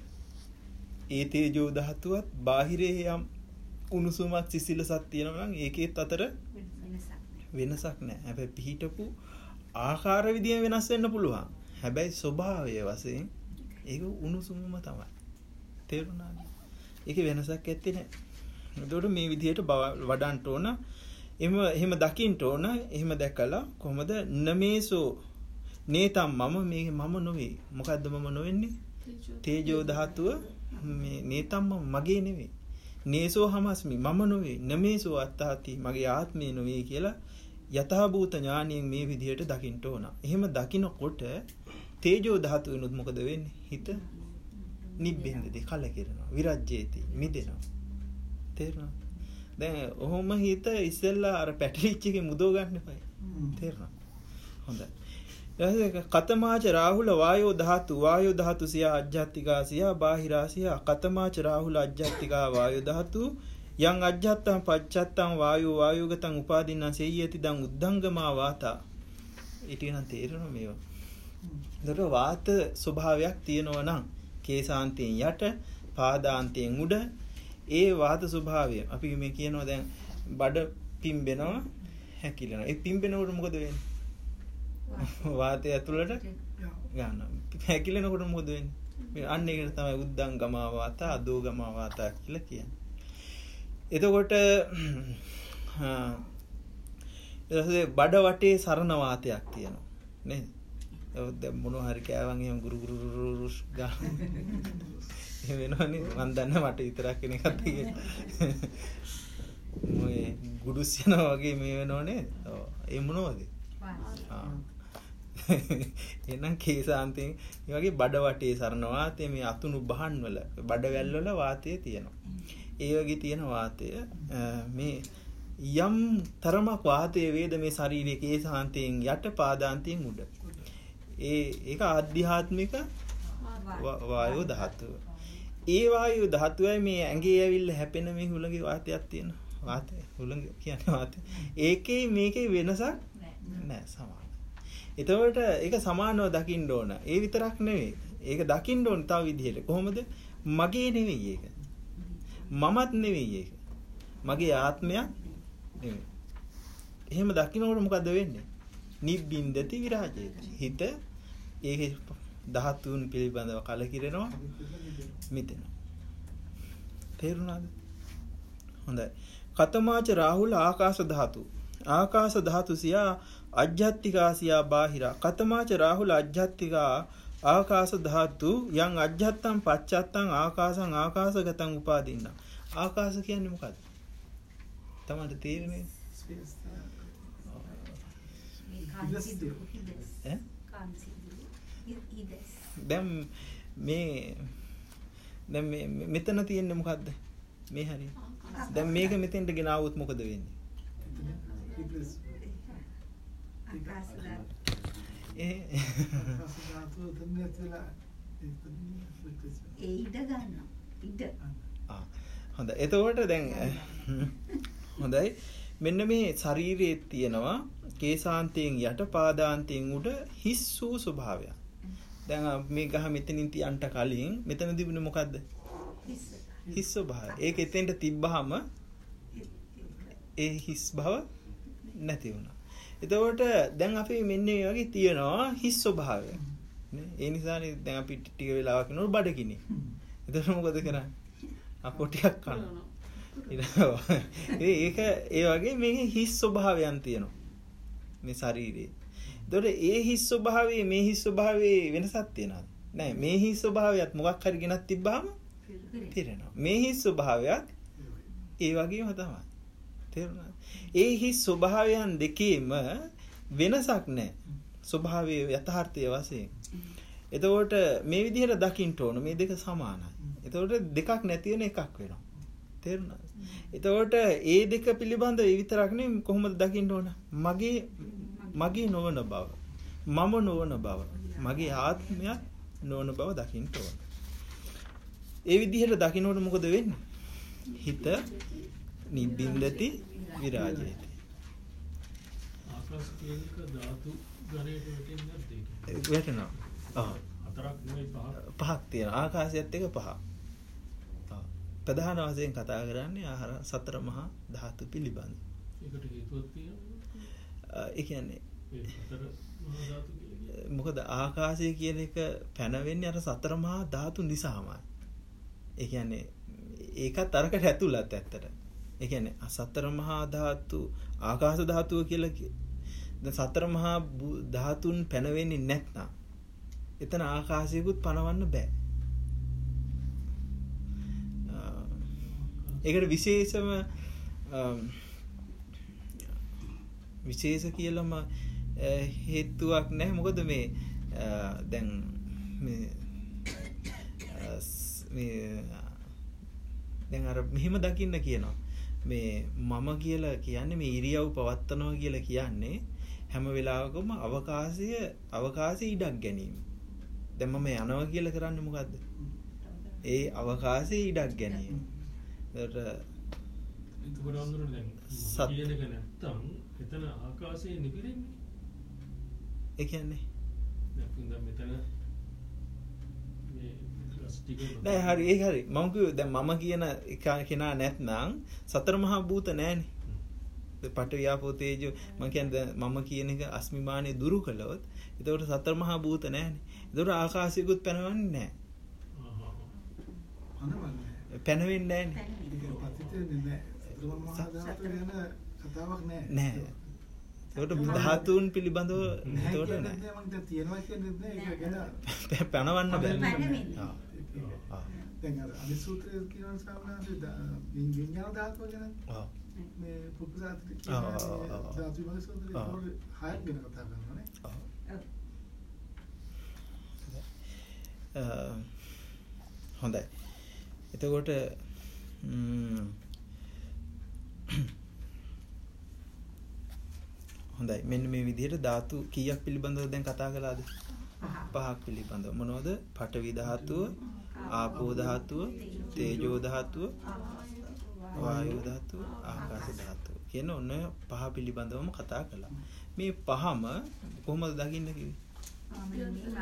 ඒ තේජෝ ධාතුවත් බාහිරේ යම් උණුසුමක් සිසිලසක් තියෙනවා නම් ඒකේත් අතර වෙනසක් නැහැ. හැබැයි පිහිටපු ආකාර විදියෙන් වෙනස් වෙන්න පුළුවන්. හැබැයි ස්වභාවය වශයෙන් ඒක උණුසුමම තමයි. තේරුණාද? ඒකේ වෙනසක් ඇත්තේ නැහැ. ඒකට මේ විදිහට වඩන්න ඕන. එහෙම එහෙම දකින්න ඕන. එහෙම දැකලා කොහොමද නමේසෝ නේතම් මම මේ මම නොවේ. මොකද්ද මම නොවෙන්නේ? තේජෝ ධාතුව මේ නේතම් මගේ නෙවෙයි. නේසෝ හමස්මි මම නොවේ. නමේසෝ අත්තාති මගේ ආත්මය නොවේ කියලා යථාභූත ඥානියෙන් මේ විදිහට දකින්න ඕන. එහෙම දකිනකොට තේජෝ ධාතුවෙනුත් මොකද වෙන්නේ? හිත නිබ්බින්දදී කලකිරෙනවා. විරජ්‍යේති මිදෙනවා. තේරුණාද? දැන් ඔහොම හිත ඉස්සෙල්ලා අර පැටලිච්ච එකේ මුදව ගන්න එපා. තේරුණාද? හොඳයි. ඊට කතමාච රාහුල වායෝ ධාතු වායෝ ධාතු සිය අජ්ජත්තිකා සිය බාහිරා සිය කතමාච රාහුල අජ්ජත්තිකා වායෝ ධාතු යං අජ්ජත්තං පච්චත්තං වායෝ වායෝගතං උපාදින්න සෙය්‍යති දං උද්ධංගමා වාතා. ඊටිනම් තේරෙනවා මේවා. දර වාත ස්වභාවයක් තියෙනවා නම් කේසාන්තයෙන් යට පාදාන්තයෙන් උඩ ඒ වාත ස්වභාවය අපි මේ කියනවා දැන් බඩ පිම්බෙනවා හැකිලෙනවා. ඒ පිම්බෙනකොට මොකද වෙන්නේ? වාතය ඇතුළට ගන්නවා. හැකිලෙනකොට මොකද වෙන්නේ? අන්න ඒකට තමයි උද්දංගමා වාතා අදෝගමා වාතා කියලා කියන්නේ. එතකොට ඊට බඩ වටේ සරණ වාතයක් තියෙනවා නේද? දැන් මොනවා හරි කෑවන් එහෙම ගුරු ගුරු රුස් ගන්න. එහෙම වෙනවනේ මන් දන්න මට විතරක් කෙන එකක් තියෙන්නේ. මොයේ ගුඩුස් යනවා වගේ මේ වෙනව නේද? ඔව්. ඒ මොනවද? ආ. එහෙනම් කේසාන්තයෙන් මේ වගේ බඩ වටේ සරණ වාතය මේ අතුණු බහන් වල බඩවැල් වල වාතය තියෙනවා. ඒ වගේ තියෙන වාතය මේ යම් තරමක් වාතයේ වේද මේ ශරීරයේ කේසාන්තයෙන් යට පාදාන්තයෙන් උඩ. ඒ ඒක ආධ්‍යාත්මික වායෝ ධාතුව. ඒ වායෝ ධාතුවයි මේ ඇඟේ ඇවිල්ලා හැපෙන මේ හුළඟේ වාතයක් තියෙනවා. වාතය හුළඟ කියන්නේ වාතය. ඒකේ මේකේ වෙනසක් නැහැ සමාන. එතකොට ඒක සමානව දකින්න ඕන. ඒ විතරක් නෙවෙයි. ඒක දකින්න ඕන තව විදිහට. කොහොමද? මගේ නෙවෙයි ඒක. මමත් නෙවෙයි ඒක. මගේ ආත්මයක් නෙවෙයි. එහෙම දකින්නකොට මොකද වෙන්නේ? නිබ්බින්දති විරාජේති. හිත ඒ ධාතුන් පිළිබඳව කලකිරෙනවා, මිදෙනවා. තේරුණාද? හොඳයි. කතමාච රාහුල ආකාශ ධාතු. ආකාශ ධාතු සියා අජ්ජත්තිකා සියා බාහිරා. කතමාච රාහුල අජ්ජත්තිකා ආකාශ ධාතු යං අජ්ජත්තං පච්චත්තං ආකාසං ආකාශගතං උපාදින්න. ආකාශ කියන්නේ මොකද්ද? තමයි තේරෙන්නේ? ඈ? දැන් මේ දැන් මේ මෙතන තියෙන්නේ මොකද්ද? මේ හරිය. දැන් මේක මෙතෙන්ට ගෙන ආවොත් මොකද වෙන්නේ? ඒ ඉඩ ගන්නවා. ඉඩ. ආ හොඳයි. එතකොට දැන් හොඳයි. මෙන්න මේ ශරීරයේ තියෙනවා කේසාන්තයෙන් යට පාදාන්තයෙන් උඩ හිස් වූ ස්වභාවය. දැන් මේ ගහ මෙතනින් තියන්ට කලින් මෙතන තිබුණේ මොකද්ද? හිස් ස්වභාවය. ඒක එතෙන්ට තිබ්බහම ඒ හිස් බව නැති වුණා. එතකොට දැන් අපි මෙන්න මේ වගේ තියනවා හිස් ස්වභාවය. නේ? ඒ නිසානේ දැන් අපි ටික වෙලාවක් යනකොට බඩගිනි. එතකොට මොකද කරන්නේ? අපෝ ටිකක් කනවා. ඒක ඒ වගේ මේකේ හිස් ස්වභාවයන් තියෙනවා. මේ ශරීරයේ. එතකොට ඒ හිස් ස්වභාවයේ මේ හිස් ස්වභාවයේ වෙනසක් තියෙනවද? නෑ. මේ හිස් ස්වභාවයත් මොකක් හරි ගෙනත් තිබ්බාම පිරෙනවා. මේ හිස් ස්වභාවයත් ඒ වගේම තමයි. තේරුණාද? ඒ හිස් ස්වභාවයන් දෙකේම වෙනසක් නැහැ. ස්වභාවයේ යථාර්ථයේ වශයෙන්. එතකොට මේ විදිහට දකින්න ඕන මේ දෙක සමානයි. එතකොට දෙකක් නැති වෙන එකක් වෙනවා. තේරුණාද? එතකොට ඒ දෙක පිළිබඳව ඒ විතරක් නෙමෙයි කොහොමද දකින්න ඕන? මගේ මගේ නොවන බව. මම නොවන බව. මගේ ආත්මයක් නොවන බව දකින්න ඕන. ඒ විදිහට දකින්නකොට මොකද වෙන්නේ? හිත නිබ්බින්දති විරාජේති. ආකාශ කේන්ද්‍රික ධාතු ගණයට වැටෙන්නේ වැටෙනවා. ආ හතරක් නෙවෙයි පහක්. පහක් තියෙනවා. ආකාශයත් එක පහක්. ආ ප්‍රධාන වශයෙන් කතා කරන්නේ ආහාර සතර මහා ධාතු පිළිබඳ. ඒකට හේතුවක් තියෙනවා. ඒ කියන්නේ ඒ සතර මහා ධාතු කියන්නේ මොකද ආකාශය කියන එක පැනවෙන්නේ අර සතර මහා ධාතු නිසාමයි. ඒ කියන්නේ ඒකත් අරකට ඇතුළත් ඇත්තට. ඒ කියන්නේ සතර මහා ධාතු ආකාශ ධාතුව කියලා දැන් සතර මහා ධාතුන් පැනවෙන්නේ නැත්නම් එතන ආකාශයකුත් පනවන්න බෑ. ඒකට විශේෂම විශේෂ කියලාම හේතුවක් නැහැ. මොකද මේ දැන් මේ මේ දැන් අර මෙහෙම දකින්න කියනවා. මේ මම කියලා කියන්නේ මේ ඉරියව් පවත්නවා කියලා කියන්නේ හැම වෙලාවකම අවකාශය අවකාශයේ ඉඩක් ගැනීම. දැන් මම යනවා කියලා කරන්නේ මොකද්ද? ඒ අවකාශයේ ඉඩක් ගැනීම. ඒකට ඒක වරන්දුන දැන් කියන එක නැත්තම් එතන ආකාශයේ නිපිරෙන්නේ. ඒ කියන්නේ දැන් මෙතන මේ ප්ලාස්ටික් නෑ හරි ඒක හරි. මම කිව්වේ දැන් මම කියන කෙනා නැත්නම් සතර මහා භූත නෑනේ. පඨවි ආපෝ තේජෝ මම කියන්නේ මම කියන එක අස්මිමානේ දුරු කළොත් එතකොට සතර මහා භූත නෑනේ. එතකොට ආකාශයකුත් පැනවන්නේ නෑ. පැනවෙන්නේ නෑනේ. කතාවක් නෑ. නෑ. ඒකට ධාතුන් පිළිබඳව එතකොට නෑ. මම දැන් තියනවා කියන්නේ නෑ ඒක ගැන පැනවන්න බෑ. පැනවෙන්නේ. ආ. දැන් අර අනිසූත්‍රයේ කියන සාමාන්‍ය විඤ්ඤාණ ධාතුව ගැන ආ. මේ පුපුසාත්‍රි කියන්නේ ධාතු වගේ සූත්‍රයේ හයක් ගැන කතා කරනවා නේ. ආ. හොඳයි. එතකොට හොඳයි මෙන්න මේ විදිහට ධාතු කීයක් පිළිබඳව දැන් කතා කළාද? පහක් පිළිබඳව. මොනවද? පඨවි ධාතුව, ආපෝ ධාතුව, තේජෝ ධාතුව, වායෝ ධාතුව, ආකාශ ධාතුව. කියන ඔන්න පහ පිළිබඳවම කතා කළා. මේ පහම කොහොමද දකින්න කිව්වේ?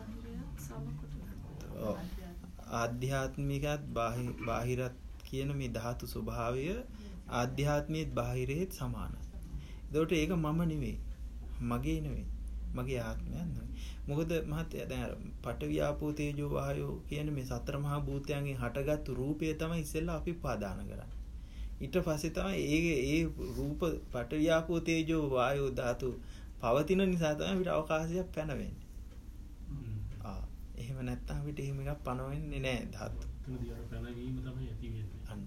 ආධ්‍යාත්මිකත් බාහිරත් කියන මේ ධාතු ස්වභාවය ආධ්‍යාත්මයේත් බාහිරයේත් සමානයි. ඒකට ඒක මම නෙවෙයි. මගේ නෙවෙයි. මගේ ආත්මයක් නෙවෙයි. මොකද මහත්තයා දැන් පඨවි ආපෝ තේජෝ වායෝ කියන මේ සතර මහා භූතයන්ගෙන් හටගත්තු රූපය තමයි ඉස්සෙල්ලා අපි පාදාන කරන්නේ. ඊට පස්සේ තමයි ඒ ඒ රූප පඨවි ආපෝ තේජෝ වායෝ ධාතු පවතින නිසා තමයි අපිට අවකාශයක් පැනවෙන්නේ. ආ එහෙම නැත්නම් අපිට එහෙම එකක් පනවෙන්නේ නැහැ ධාතු. එතනදී අර පැනවීම තමයි ඇති වෙන්නේ. අන්න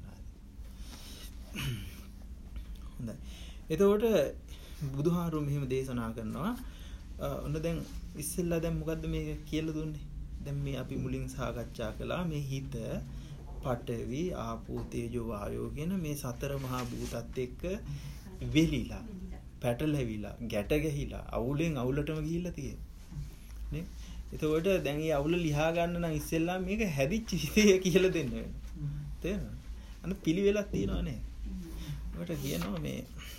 හරි. එතකොට බුදුහාරුම මෙහෙම දේශනා කරනවා. ඔන්න දැන් ඉස්සෙල්ලා දැන් මොකද්ද මේක කියලා දුන්නේ? දැන් මේ අපි මුලින් සාකච්ඡා කළා මේ හිත පඨවි ආපෝ තේජෝ වායෝ කියන මේ සතර මහා භූතත් එක්ක වෙලිලා පැටලෙවිලා ගැට ගැහිලා අවුලෙන් අවුලටම ගිහිල්ලා තියෙන්නේ නේ. එතකොට දැන් මේ අවුල ලියා ගන්න නම් ඉස්සෙල්ලා මේක හැදිච්ච විදිය කියලා දෙන්න වෙනවා. තේරෙනවද? අන්න පිළිවෙලක් තියෙනවා නේ. ඔකට කියනවා මේ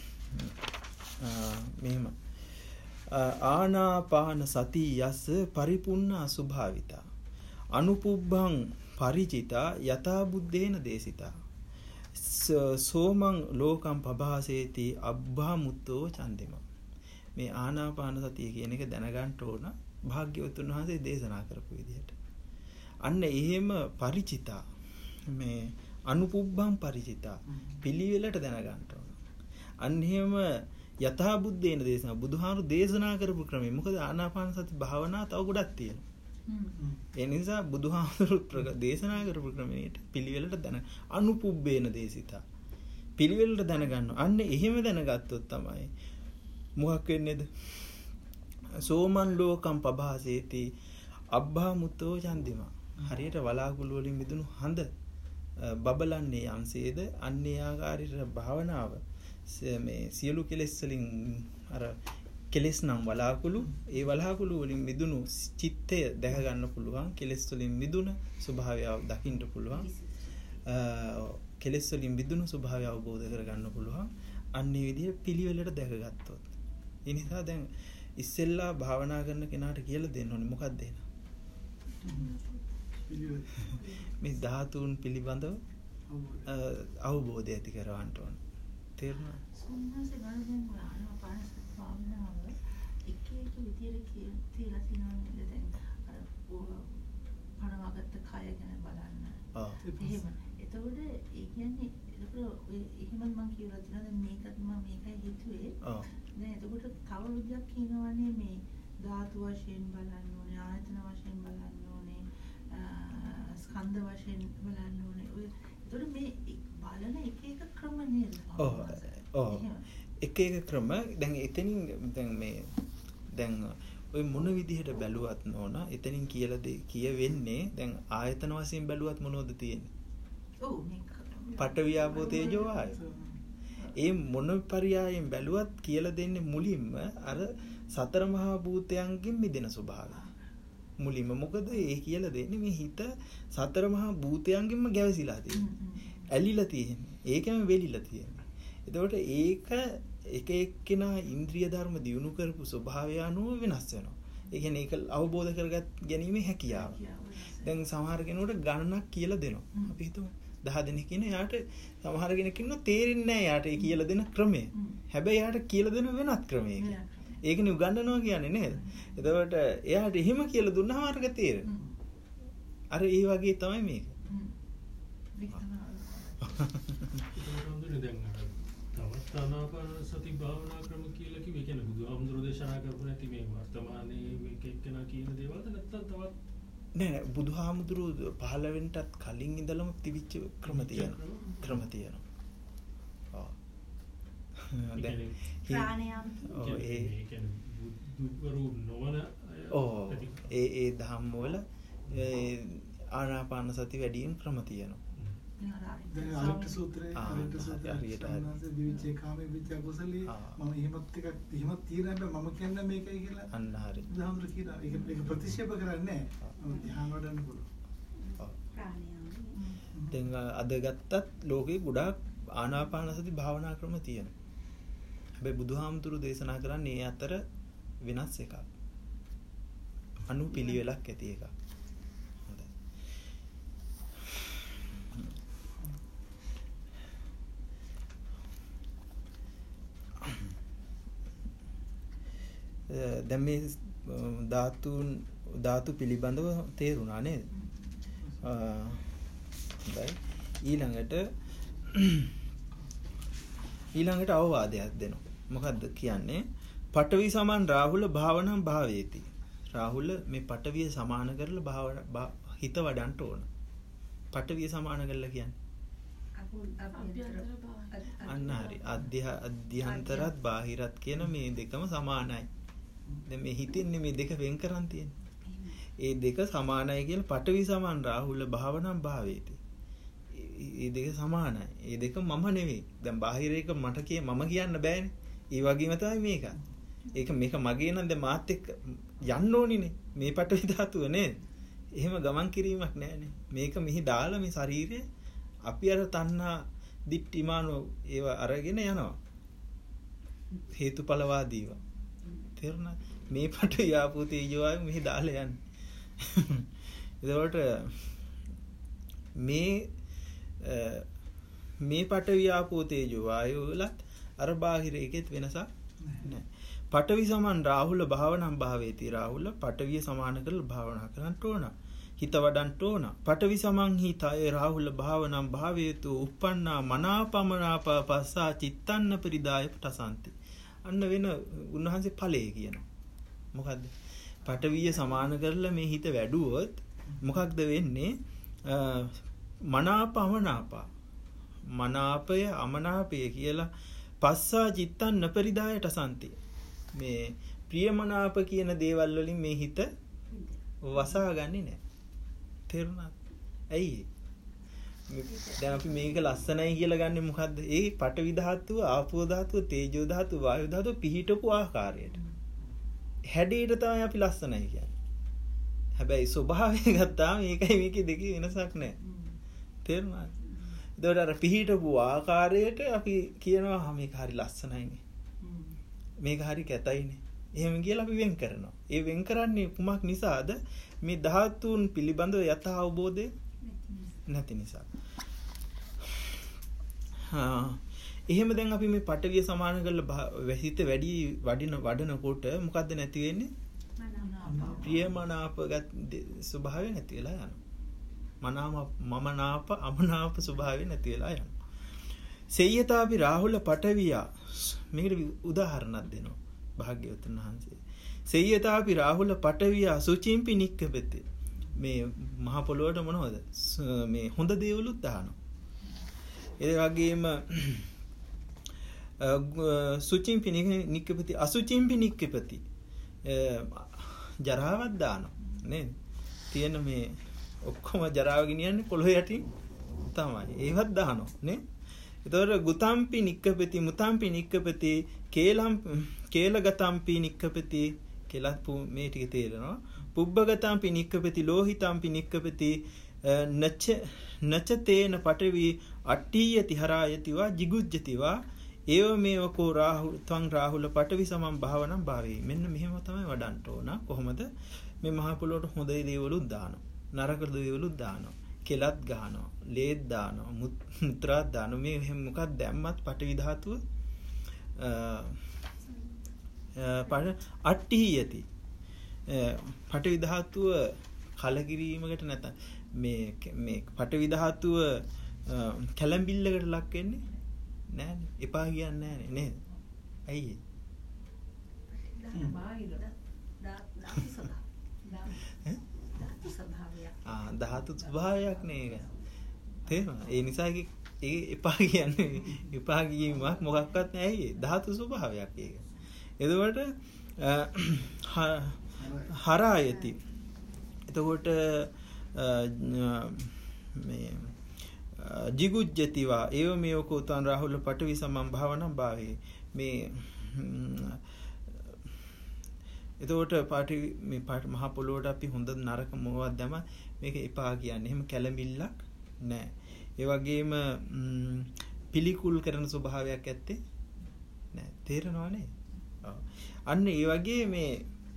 මෙහෙම ආනාපාන සති යස් පරිපූර්ණ අසුභාවිතා අනුපුබ්බං පරිචිතා යථා බුද්දේන දේසිතා සෝමං ලෝකම් පභාසේති අබ්බාමුත්තෝ චන්දිම. මේ ආනාපාන සතිය කියන එක දැනගන්න ඕන භාග්‍යවතුන් වහන්සේ දේශනා කරපු විදිහට. අන්න එහෙම පරිචිතා මේ අනුපුබ්බං පරිචිතා පිළිවෙලට දැනගන්න ඕන. අන්න එහෙම යථා බුද්දේන දේශනා බුදුහාමුදුරු දේශනා කරපු ක්‍රමය. මොකද ආනාපාන සති භාවනා තව ගොඩක් තියෙනවා. ඒ නිසා බුදුහාමුදුරු දේශනා කරපු ක්‍රමයට පිළිවෙලට දැන අනුපුබ්බේන දේශිතා පිළිවෙලට දැනගන්න. අන්න එහෙම දැනගත්තොත් තමයි මොකක් වෙන්නේද? සෝමන් ලෝකම් පභාසේති අබ්බා මුත්තෝ චන්දිමා. හරියට වලාකුළු වලින් මිදුණු හඳ බබලන්නේ යම්සේද අන්නේ ආකාරයට භාවනාව මේ සියලු කෙලෙස් වලින් අර කෙලෙස් නම් වලාකුළු ඒ වලාකුළු වලින් මිදුණු චිත්තය දැක ගන්න පුළුවන්. කෙලෙස් වලින් මිදුණ ස්වභාවය දකින්න පුළුවන්. කෙලෙස් වලින් මිදුණු ස්වභාවය අවබෝධ කර ගන්න පුළුවන්. අන්නේ විදිහට පිළිවෙලට දැකගත්තොත්. ඒ නිසා දැන් ඉස්සෙල්ලා භාවනා කරන කෙනාට කියලා දෙන්න ඕනේ මොකක්ද එන? මේ ධාතුන් පිළිබඳව අවබෝධය ඇති කරවන්න ඕනේ. තේරුණා? සම්මාසේ ගන්න ආනාපාන භාවනාව එක එක විදියට කියලා තියෙනවා නේද? දැන් අර පරවගත්ත කය ගැන බලන්න. ආ. එහෙම. එතකොට ඒ කියන්නේ එතකොට ඔය එහෙම මම කියලා තියෙනවා දැන් මේකත් මම මේකයි හිතුවේ. ආ. දැන් එතකොට තව විදියක් කියනවානේ මේ ධාතු වශයෙන් බලන්න ඕනේ, ආයතන වශයෙන් බලන්න ඕනේ, ස්කන්ධ වශයෙන් බලන්න ඕනේ. ඔය එතකොට මේ බලන එක එක ක්‍රම නේද? ඔව්. ඔව්. එක එක ක්‍රම දැන් එතනින් දැන් මේ දැන් ඔය මොන විදිහට බැලුවත් නෝන එතනින් කියලා කියවෙන්නේ දැන් ආයතන වශයෙන් බැලුවත් මොනවද තියෙන්නේ? ඔව් මේක පඨවි ආපෝ තේජෝ වායෝ. ඒ මොන පරියායෙන් බැලුවත් කියලා දෙන්නේ මුලින්ම අර සතර මහා භූතයන්ගෙන් මිදෙන ස්වභාවය. මුලින්ම මොකද ඒ කියලා දෙන්නේ මේ හිත සතර මහා භූතයන්ගෙන්ම ගැවසිලා තියෙන්නේ. ඇලිලා තියෙන්නේ. ඒකම වෙලිලා තියෙන්නේ. එතකොට ඒක එක එක්කෙනා ඉන්ද්‍රිය ධර්ම දියුණු කරපු ස්වභාවය අනුව වෙනස් වෙනවා. ඒ කියන්නේ ඒක අවබෝධ කරගත් ගැනීමේ හැකියාව. දැන් සමහර කෙනෙකුට ගණනක් කියලා දෙනවා. අපි හිතමු දහ දෙනෙක් ඉන්න යාට සමහර කෙනෙක් ඉන්නවා තේරෙන්නේ නැහැ යාට ඒ කියලා දෙන ක්‍රමය. හැබැයි යාට කියලා දෙන වෙනත් ක්‍රමයක. ඒකනේ උගන්වනවා කියන්නේ නේද? එතකොට එයාට එහෙම කියලා දුන්නාම අරක තේරෙනවා. අර ඒ වගේ තමයි මේක. දැන් තවත් ආනාපාන සති භාවනා ක්‍රම කියලා කිව්වේ කියන්නේ බුදුහාමුදුරු දේශනා කරපු නැති මේ වර්තමානයේ එක එක්කෙනා කියන දේවල්ද නැත්නම් තවත් නෑ නෑ බුදුහාමුදුරු පහළ වෙන්නටත් කලින් ඉඳලම තිබිච්ච ක්‍රම තියෙනවා. ක්‍රම තියෙනවා. ඔව්. දැන් ප්‍රාණයාම ඔව් ඒ කියන්නේ දුක්වරු නොවන ඔව් ඒ ඒ ධම්ම වල ආනාපාන සති වැඩියෙන් ක්‍රම තියෙනවා. දැන් ආරක්ෂ සූත්‍රයේ ආරක්ෂ සූත්‍රයේ සම්මානසේ දිවිචේ කාමේ විචාකෝසලී මම එහෙමත් ටිකක් එහෙමත් තියෙන බෑ මම කියන්නේ මේකයි කියලා අන්න හරි. බුදුහාමුදුරු කියනවා ඒක ඒක ප්‍රතික්ෂේප කරන්නේ නැහැ. ධ්‍යාන වඩන්න පුළුවන්. ඔව්. ප්‍රාණයාම දැන් අද ගත්තත් ලෝකේ ගොඩාක් ආනාපාන සති භාවනා ක්‍රම තියෙනවා. හැබැයි බුදුහාමුදුරු දේශනා කරන්නේ ඒ අතර වෙනස් එකක්. අනු පිළිවෙලක් ඇති එකක්. හොඳයි. දැන් මේ ධාතුන් ධාතු පිළිබඳව තේරුණා නේද? හොඳයි. ඊළඟට ඊළඟට අවවාදයක් දෙනවා. මොකද්ද කියන්නේ? පඨවි සමාන රාහුල භාවනම් භාවේති. රාහුල මේ පඨවිය සමාන කරලා භාව හිත වඩන්න ඕන. පඨවිය සමාන කරලා කියන්නේ අන්න හරි. අධ්‍යා අධ්‍යන්තරත් බාහිරත් කියන මේ දෙකම සමානයි. දැන් මේ හිතින්නේ මේ දෙක වෙන් කරන් තියෙන්නේ. ඒ දෙක සමානයි කියලා පඨවි සමාන රාහුල භාවනම් භාවේති. ඒ දෙක සමානයි. ඒ දෙක මම නෙවෙයි. දැන් බාහිර එක මට කිය මම කියන්න බෑනේ. ඒ වගේම තමයි මේක. ඒක මේක මගේ නම් දැන් මාත් එක්ක යන්න ඕනිනේ. මේ පඨවි ධාතුව නේද? එහෙම ගමන් කිරීමක් නෑනේ. මේක මෙහි දාලා මේ ශරීරය අපි අර තණ්හා දිට්ඨිමානෝ ඒව අරගෙන යනවා. හේතුඵලවාදීව. තේරුණා? මේ පඨවි ආපෝ තේජෝ ආයු මෙහි දාලා යන්නේ. ඒකට මේ මේ පඨවි ආපෝ තේජෝ ආයු වලත් අර බාහිර එකෙත් වෙනසක් නැහැ. පඨවි සමාන රාහුල භාවනම් භාවේති. රාහුල පඨවිය සමාන කරලා භාවනා කරන්න ඕන. හිත වඩන්න ඕන. පඨවි සමං හිතය රාහුල භාවනම් භාවේතු uppannā manāpamanaapa පස්සා චිත්තන්න පරිදාය පටසන්ති. අන්න වෙන උන්වහන්සේ ඵලයේ කියනවා. මොකද්ද? පඨවිය සමාන කරලා මේ හිත වැඩුවොත් මොකක්ද වෙන්නේ? මනාපමනාප මනාපය අමනාපය කියලා පස්සා චිත්තන් නපරිදායට සම්ති. මේ ප්‍රියමනාප කියන දේවල් වලින් මේ හිත වසාගන්නේ නැහැ. තේරුණාද? ඇයි? දැන් අපි මේක ලස්සනයි කියලා ගන්නෙ මොකද්ද? ඒ පඨවි ධාතුව, ආපෝ ධාතුව, තේජෝ ධාතුව, වායු ධාතුව පිහිටපු ආකාරයට. හැඩයට තමයි අපි ලස්සනයි කියන්නේ. හැබැයි ස්වභාවය ගත්තාම මේකයි මේකේ දෙකේ වෙනසක් නැහැ. තේරුණාද? ඒකට අර පිහිටපු ආකාරයට අපි කියනවා මේක හරි ලස්සනයිනේ. මේක හරි කැතයිනේ. එහෙම කියලා අපි වෙන් කරනවා. ඒ වෙන් කරන්නේ කුමක් නිසාද? මේ ධාතුන් පිළිබඳව යථා අවබෝධය නැති නිසා. හා එහෙම දැන් අපි මේ පඨවිය සමාන කරලා හිත වැඩි වඩින වඩනකොට මොකද්ද නැති වෙන්නේ? ප්‍රියමනාපගත ස්වභාවය නැති වෙලා යනවා. මනාම මමනාප අමනාප ස්වභාවය නැති වෙලා යනවා. සේයතාපි රාහුල පඨවියා මේකට උදාහරණයක් දෙනවා භාග්‍යවතුන් වහන්සේ. සේයතාපි රාහුල පඨවියා සුචිම්පි නික්කපති. මේ මහ පොළොවට මොනවද? මේ හොඳ දේවලුත් දානවා. ඒ වගේම සුචිම්පි නික්කපති අසුචිම්පි නික්කපති ජරාවක් දානවා නේද? තියෙන මේ ඔක්කොම ජරාව ගෙනියන්නේ පොළොව යටින් තමයි. ඒවත් දානවා නේ. ඒතකොට ගුතම්පි නික්කපති මුතම්පි නික්කපති කේලම් කේලගතම්පි නික්කපති කියලා මේ ටික තේරෙනවා. පුබ්බගතම්පි නික්කපති ලෝහිතම්පි නික්කපති නච නචතේන පඨවි අට්ඨියති හරායතිවා jiguජ්ජතිවා ඒව මේව කෝ රාහුල ත්වං රාහුල පඨවි සමම් භාවනම් භාවේ. මෙන්න මෙහෙම තමයි වඩන්න ඕන. කොහොමද? මේ මහ පොළොවට හොඳ දේවලුත් දානවා. නරක දේවලුත් දානවා. කෙලත් ගහනවා. ලේත් දානවා. මුත්‍රාත් දානවා. මේ මොකක්ද දැම්මත් පඨවි ධාතුව අට්ඨියති. පඨවි ධාතුව කලකිරීමකට නැත්නම් මේ මේ පඨවි ධාතුව කැළඹිල්ලකට ලක් වෙන්නේ නෑනේ. එපා කියන්නේ නෑනේ නේද? ඇයි? ආ ධාතු ස්වභාවයක් නේ ඒක. තේරුණා? ඒ නිසා ඒ එපා කියන්නේ එපා කියීමක් මොකක්වත් නෑ. ඇයි? ධාතු ස්වභාවයක් ඒක. එතකොට හරායති. එතකොට මේ jiguජ්ජතිවා ඒව මේව කෝතන් රාහුල පඨවි සමම් භාවනම් භාවේ. මේ එතකොට පාටි මේ පාට මහ පොළොවට අපි හොඳ නරක මොනවද දැම මේක එපා කියන්නේ. එහෙම කැළඹිල්ලක් නැහැ. ඒ වගේම පිළිකුල් කරන ස්වභාවයක් ඇත්තේ නෑ. තේරෙනවනේ? ඔව්. අන්න ඒ වගේ මේ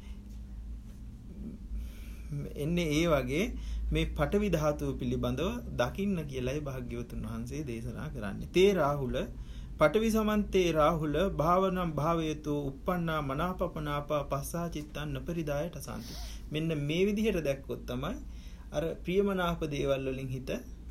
එන්නේ ඒ වගේ මේ පඨවි ධාතුව පිළිබඳව දකින්න කියලායි භාග්‍යවතුන් වහන්සේ දේශනා කරන්නේ. තේ රාහුල පඨවි සමන්තේ රාහුල භාවනම් භාවයතු uppannā manāpapanaapā passā cittං නපරිදායට සම්ති. මෙන්න මේ විදිහට දැක්කොත් තමයි අර ප්‍රියමනාප දේවල් වලින් හිත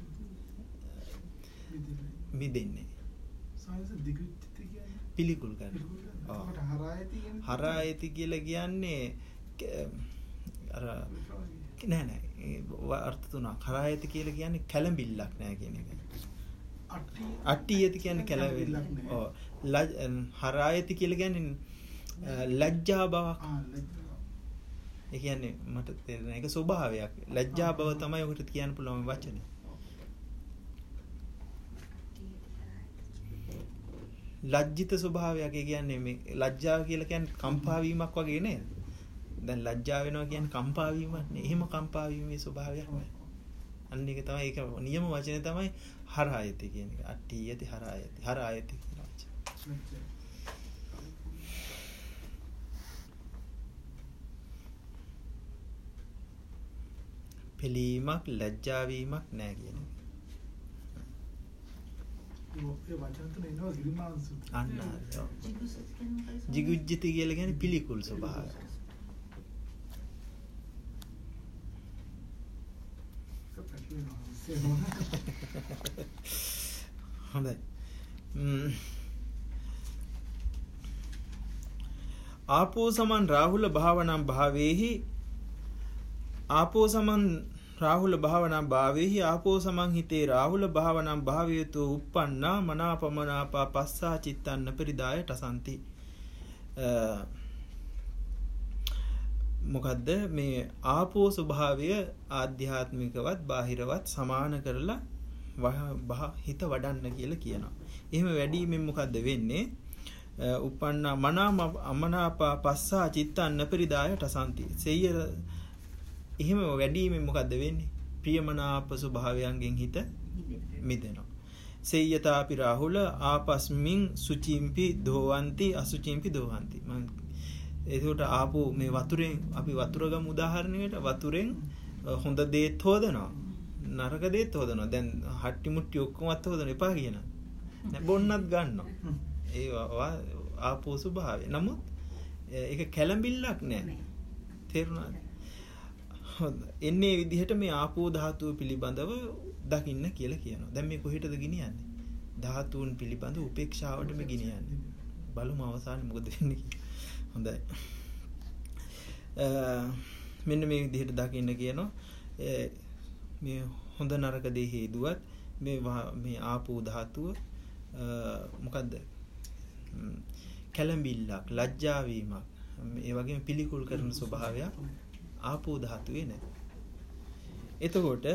මිදෙන්නේ. සායස දිගුච්චති කියන්නේ පිළිකුල් කරන. ඔව්. හරායති කියන්නේ හරායති කියලා කියන්නේ අර නෑ නෑ අර්ථ තුනක්. හරායති කියලා කියන්නේ කැළඹිල්ලක් නෑ කියන එක. අට්ටියති කියන්නේ කැළඹිල්ලක් නෑ. ඔව්. හරායති කියලා කියන්නේ ලැජ්ජා බවක්. ආ ලැජ්ජා. ඒ කියන්නේ මට තේරෙන එක ස්වභාවයක්. ලැජ්ජා බව තමයි ඔකට කියන්න පුළුවන් වචනේ. ලජ්ජිත ස්වභාවයක්. ඒ කියන්නේ මේ ලැජ්ජාව කියලා කියන්නේ කම්පා වීමක් වගේ නේද? දැන් ලැජ්ජා වෙනවා කියන්නේ කම්පා වීමක් නේ. එහෙම කම්පා වීමේ ස්වභාවයක් නෑ. අන්න ඒක තමයි ඒක නියම වචනේ තමයි හරායති කියන එක. අට්ඨියති හරායති. හරායති කියන වචනේ. පිළීමක් ලැජ්ජා වීමක් නෑ කියන එක. ඒ වචන තුන එනවා ගිරිමාන සූත්‍රය. අන්න ජිගුජ්ජති කියලා කියන්නේ පිළිකුල් ස්වභාවය. හොඳයි. ආපෝ සමන් රාහුල භාවනම් භාවේහි ආපෝ සමන් රාහුල භාවනම් භාවේහි ආපෝ සමන් හිතේ රාහුල භාවනම් භාවයතු uppannā manāpamanaapā passā cittං නපරිදායට සම්ති. මොකද්ද මේ ආපෝ ස්වභාවය ආධ්‍යාත්මිකවත් බාහිරවත් සමාන කරලා හිත වඩන්න කියලා කියනවා. එහෙම වැඩිමෙන් මොකද්ද වෙන්නේ? uppannā manāpamanaapā passā cittං නපරිදායට සම්ති. සෙය්‍ය එහෙම වැඩිමෙන් මොකද්ද වෙන්නේ? ප්‍රියමනාප ස්වභාවයන්ගෙන් හිත මිදෙනවා. සෙය්‍යතාපි රාහුල ආපස්මින් සුචිම්පි දෝවಂತಿ අසුචිම්පි දෝවಂತಿ. මම ඒකට ආපු මේ වතුරෙන් අපි වතුර ගමු උදාහරණයකට වතුරෙන් හොඳ දේත් හොදනවා. නරක දේත් හොදනවා. දැන් හට්ටි මුට්ටි ඔක්කොමත් හොදන එපා කියනවා. නෑ බොන්නත් ගන්නවා. ඒ ආපෝ ස්වභාවය. නමුත් ඒක කැළඹිල්ලක් නෑ. තේරුණාද? එන්නේ විදිහට මේ ආපෝ ධාතුව පිළිබඳව දකින්න කියලා කියනවා. දැන් මේ කොහෙටද ගෙනියන්නේ? ධාතුන් පිළිබඳ උපේක්ෂාවට මේ ගෙනියන්නේ. බලමු අවසානයේ මොකද වෙන්නේ කියලා. හොඳයි. මෙන්න මේ විදිහට දකින්න කියනවා. මේ හොඳ නරක දේ හේදුවත් මේ මේ ආපෝ ධාතුව මොකද්ද? කැළඹිල්ලක්, ලැජ්ජා වීමක්, ඒ වගේම පිළිකුල් කරන ස්වභාවයක් ආපෝ ධාතුවේ නැහැ. එතකොට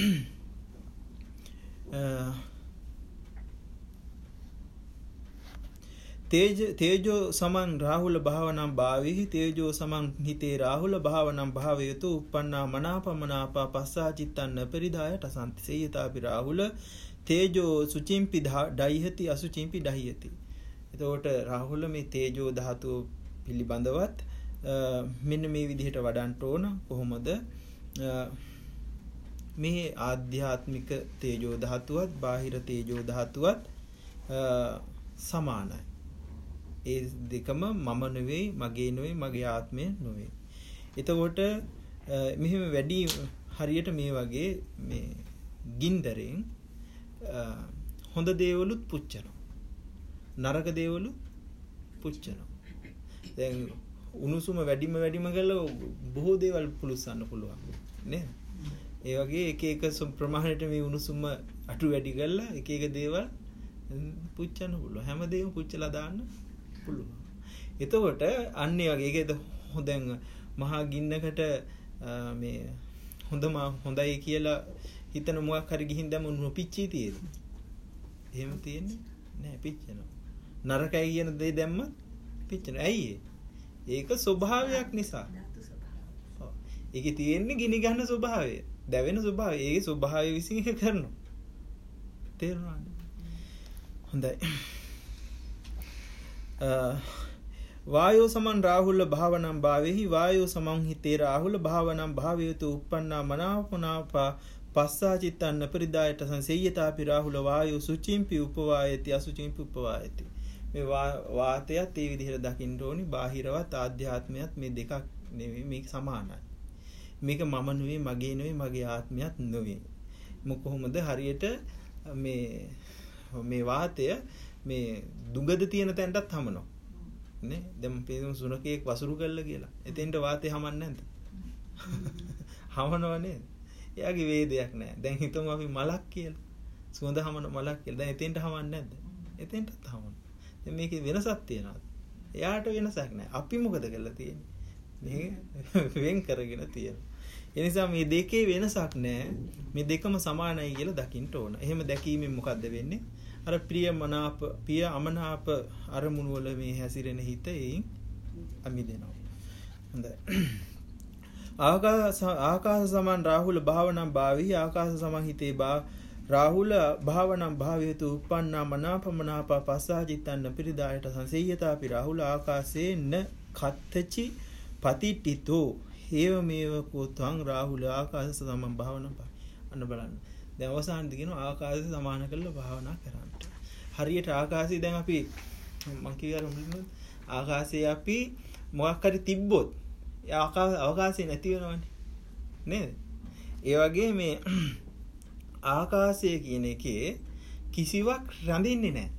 තේජ තේජෝ සමන් රාහුල භාවනම් භාවෙහි තේජෝ සමන් හිතේ Rahula භාවනම් භාවයතු uppannā manāpamanaapā passā cittං නපරිදායට සම්ති. සෙය්‍යතාපි Rahula තේජෝ සුචිම්පි ඩයිහති අසුචිම්පි ඩයිහති. එතකොට රාහුල මේ තේජෝ ධාතුව පිළිබඳවත් මෙන්න මේ විදිහට වඩන්න ඕන. කොහොමද? මේ ආධ්‍යාත්මික තේජෝ ධාතුවත් බාහිර තේජෝ ධාතුවත් සමානයි. ඒ දෙකම මම නෙවෙයි, මගේ නෙවෙයි, මගේ ආත්මය නෙවෙයි. එතකොට මෙහෙම වැඩි හරියට මේ වගේ මේ ගින්දරෙන් හොඳ දේවලුත් පුච්චනවා. නරක දේවලුත් පුච්චනවා. දැන් උණුසුම වැඩිම වැඩිම කරලා බොහෝ දේවල් පුලුස්සන්න පුළුවන් නේද? ඒ වගේ එක එක ප්‍රමාණයට මේ උණුසුම අටු වැඩි කරලා එක එක දේවල් පුච්චන්න පුළුවන්. හැමදේම පුච්චලා දාන්න පුළුවන්. එතකොට අන්න ඒ වගේ ඒකද දැන් මහා ගින්නකට මේ හොඳම හොඳයි කියලා හිතන මොකක් හරි ගිහින් දැම්ම නොපිච්චී තියෙද? එහෙම තියෙන්නේ නෑ, පිච්චෙනවා. නරකයි කියන දේ දැම්ම පිච්චෙනවා. ඇයි ඒක ස්වභාවයක් නිසා. ඔව්. ඒකේ තියෙන්නේ ගිනි ගන්න ස්වභාවය, දැවෙන ස්වභාවය. ඒකේ ස්වභාවය විසින් ඒක කරනවා. තේරුණාද? හොඳයි. වායෝ සමන් රාහුල භාවනම් භාවෙහි වායෝ සමන්හිතේ රාහුල භාවනම් භාවයතු උප්පන්නා මනාපනාපා පස්සා චිත්තන්න පරිදායට සංසෙය්‍යතාපි රාහුල වායෝ සුචිම්පි උපවායති අසුචිම්පි උපවායති. මේ වාතයත් ඒ විදිහට දකින්න ඕනි. බාහිරවත් ආධ්‍යාත්මයත් මේ දෙකක් නෙවෙයි, මේක සමානයි. මේක මම නෙවෙයි, මගේ නෙවෙයි, මගේ ආත්මයත් නෙවෙයි. මොක කොහොමද හරියට මේ මේ වාතය මේ දුගද තියෙන තැනටත් හමනවා නේ. දැන් පේන සුනකෙක් වසුරු කළා කියලා. එතෙන්ට වාතය හමන්නේ නැද්ද? හමනවා නේද? එයාගේ වේදයක් නැහැ. දැන් හිතමු අපි මලක් කියලා. සුවඳ හමන මලක් කියලා. දැන් එතෙන්ට හමන්නේ නැද්ද? එතෙන්ටත් හමනවා. දැන් මේකේ වෙනසක් තියෙනවා. එයාට වෙනසක් නැහැ. අපි මොකද කරලා තියෙන්නේ? මේ වෙන් කරගෙන තියෙනවා. ඒ නිසා මේ දෙකේ වෙනසක් නැහැ. මේ දෙකම සමානයි කියලා දකින්න ඕන. එහෙම දැකීමෙන් මොකද්ද වෙන්නේ? අර ප්‍රිය මනාප පිය අමනාප අරමුණු වල මේ හැසිරෙන හිත එයින් අමිදෙනවා. හොඳයි. ආකාස ආකාස සමන් රාහුල භාවනම් භාවි ආකාස සමන් හිතේ බා රාහුල භාවනම් භාවයතු උප්පන්නා මනාපමනාප පස්සාචිත්තන්න පිරිදායට සංසෙය්‍යතාපි රාහුල ආකාසේන කත්තචි පතිට්ඨිතෝ හේව මේව කෝතං රාහුල ආකාස සමන් භාවනම් අන්න බලන්න. දැන් අවසානයේදී කියනවා ආකාශය සමාන කරලා භාවනා කරන්න. හරියට ආකාශය දැන් අපි මං කියනවා ආකාශයේ අපි මොකක් හරි තිබ්බොත් ඒ ආකාශ අවකාශය නැති වෙනවනේ නේද? ඒ වගේ මේ ආකාශය කියන එකේ කිසිවක් රැඳෙන්නේ නැහැ.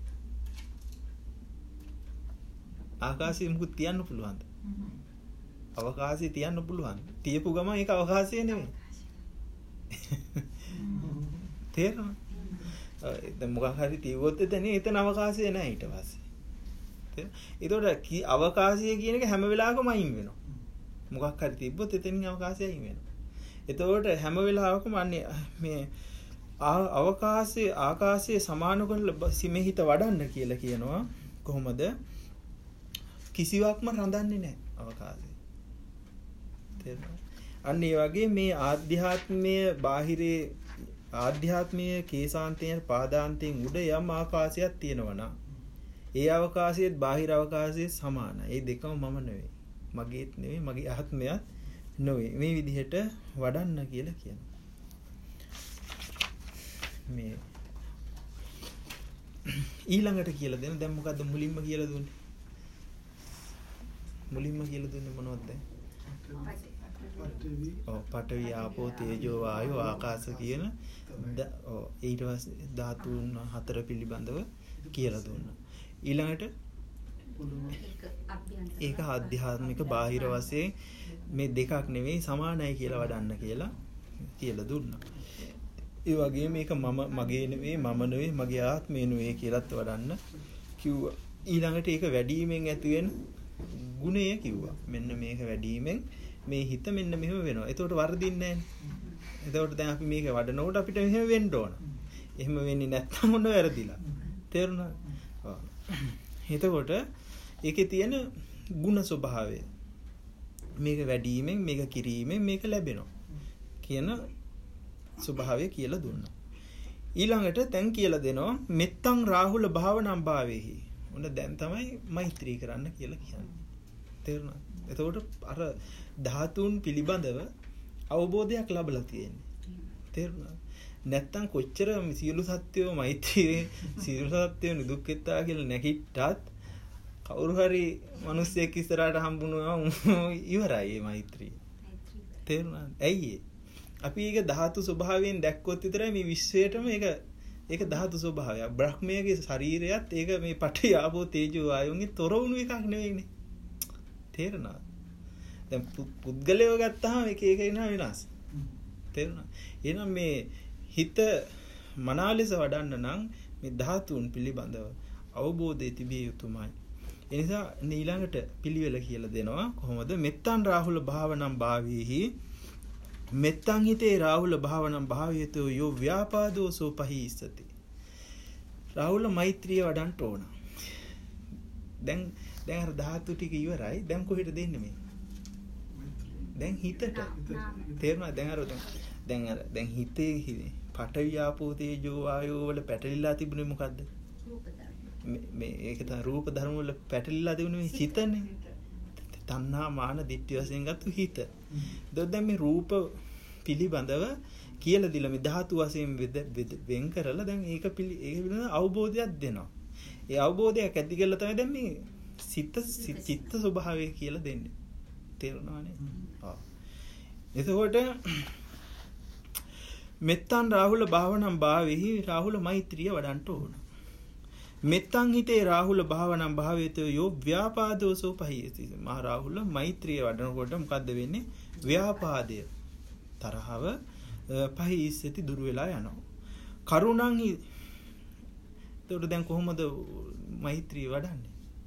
ආකාශය මුකුත් තියන්න පුළුවන්ද? අවකාශය තියන්න පුළුවන්. තියපු ගමන් ඒක අවකාශය නෙමෙයි. තේරෙනවද? දැන් මොකක් හරි තියුවොත් එතන එතන අවකාශය නැහැ ඊට පස්සේ. තේරෙනවද? ඒතකොට අවකාශය කියන එක හැම වෙලාවකම අයින් වෙනවා. මොකක් හරි තිබ්බොත් එතනින් අවකාශය අයින් වෙනවා. එතකොට හැම වෙලාවකම අන්නේ මේ අවකාශයේ ආකාශයේ සමාන කරලා සිමෙහිත වඩන්න කියලා කියනවා. කොහොමද? කිසිවක්ම රඳන්නේ නැහැ අවකාශයේ. තේරෙනවද? අන්න ඒ වගේ මේ ආධ්‍යාත්මයේ බාහිරේ ආධ්‍යාත්මීය කේසාන්තයෙන් පාදාන්තයෙන් උඩ යම් ආකාශයක් තියෙනවා නම් ඒ අවකාශයේත් බාහිර අවකාශයේ සමානයි. ඒ දෙකම මම නෙවෙයි. මගේත් නෙවෙයි, මගේ ආත්මයත් නෙවෙයි. මේ විදිහට වඩන්න කියලා කියනවා. මේ ඊළඟට කියලා දෙන දැන් මොකද්ද මුලින්ම කියලා දුන්නේ? මුලින්ම කියලා දුන්නේ මොනවද දැන්? ඔව් පඨවි ආපෝ තේජෝ වායෝ ආකාශ කියන ඔව් ඊට පස්සේ ධාතුන් හතර පිළිබඳව කියලා දුන්නා. ඊළඟට ඒක ආධ්‍යාත්මික බාහිර වශයෙන් මේ දෙකක් නෙවෙයි සමානයි කියලා වඩන්න කියලා කියලා දුන්නා. ඒ වගේ මේක මම මගේ නෙවෙයි මම නෙවෙයි මගේ ආත්මය නෙවෙයි කියලාත් වඩන්න කිව්වා. ඊළඟට ඒක වැඩිවීමෙන් ඇති වෙන ගුණය කිව්වා. මෙන්න මේක වැඩිවීමෙන් මේ හිත මෙන්න මෙහෙම වෙනවා. එතකොට වර්ධින්නේ නැහැ. එතකොට දැන් අපි මේක වඩනකොට අපිට මෙහෙම වෙන්න ඕන. එහෙම වෙන්නේ නැත්නම් මොන වැරදිලා. තේරුණා? ඔව්. එතකොට ඒකේ තියෙන ಗುಣ ස්වභාවය මේක වැඩිවීමෙන් මේක කිරීමෙන් මේක ලැබෙනවා කියන ස්වභාවය කියලා දුන්නා. ඊළඟට දැන් කියලා දෙනවා මෙත්තං රාහුල භාවනම් භාවේහි. උන දැන් තමයි මෛත්‍රී කරන්න කියලා කියන්නේ. තේරුණා? එතකොට අර ධාතුන් පිළිබඳව අවබෝධයක් ලැබලා තියෙන්නේ. තේරුණා? නැත්තම් කොච්චර සියලු සත්‍යෝ මෛත්‍රියේ සියලු සත්‍යෝ නිදුක්කෙත්තා කියලා නැගිට්ටත් කවුරු හරි මිනිස්සෙක් ඉස්සරහට හම්බුනවා ඉවරයි මේ මෛත්‍රිය. තේරුණාද? ඇයි අපි ඒක ධාතු ස්වභාවයෙන් දැක්කොත් විතරයි මේ විශ්වයටම ඒක ඒක ධාතු ස්වභාවය. බ්‍රහ්මයේ ශරීරයත් ඒක මේ පඨවි ආපෝ තේජෝ ආයෝන්ගේ තොර වුණු එකක් නෙවෙයිනේ. තේරුණාද? දැන් පුද්ගලයව ගත්තාම එක එක වෙනා වෙනස්. තේරුණාද? එහෙනම් මේ හිත මනාලෙස වඩන්න නම් මේ ධාතුන් පිළිබඳව අවබෝධය තිබිය යුතුමයි. ඒ නිසා ඊළඟට පිළිවෙල කියලා දෙනවා කොහොමද? මෙත්තන් රාහුල භාවනම් භාවීහි මෙත්තන් හිතේ රාහුල භාවනම් භාවයතෝ යෝ ව්‍යාපාදෝ සෝපහීස්සති. රාහුල මෛත්‍රිය වඩන්න ඕන. දැන් දැන් අර ධාතු ටික ඉවරයි. දැන් කොහෙට දෙන්නේ මේ? දැන් හිතට. තේරුණා? දැන් අර දැන් අර දැන් හිතේ පඨවි ආපෝ තේජෝ ආයෝ වල පැටලිලා තිබුණේ මොකද්ද? මේ ඒක තමයි රූප ධර්ම වල පැටලිලා දෙන්නේ හිතනේ. තණ්හා මාන දිට්ඨිය වශයෙන් ගත්ත හිත. එතකොට දැන් මේ රූප පිළිබඳව කියලා දිලා මේ ධාතු වශයෙන් වෙන් කරලා දැන් ඒක පිළි ඒක පිළිබඳව අවබෝධයක් දෙනවා. ඒ අවබෝධයක් ඇති කරලා තමයි දැන් මේ සිත චිත්ත ස්වභාවය කියලා දෙන්නේ. තේරෙනවනේ? ආ. එතකොට මෙත්තන් රාහුල භාවනම් භාවෙහි රාහුල මෛත්‍රිය වඩන්න ඕන. මෙත්තන් හිතේ රාහුල භාවනම් භාවයතෝ යෝ ව්‍යාපාදෝසෝ පහියති. මහ රාහුල මෛත්‍රිය වඩනකොට මොකද්ද වෙන්නේ? ව්‍යාපාදය තරහව පහිස්සති දුර වෙලා යනවා. කරුණං එතකොට දැන් කොහොමද මෛත්‍රිය වඩන්නේ?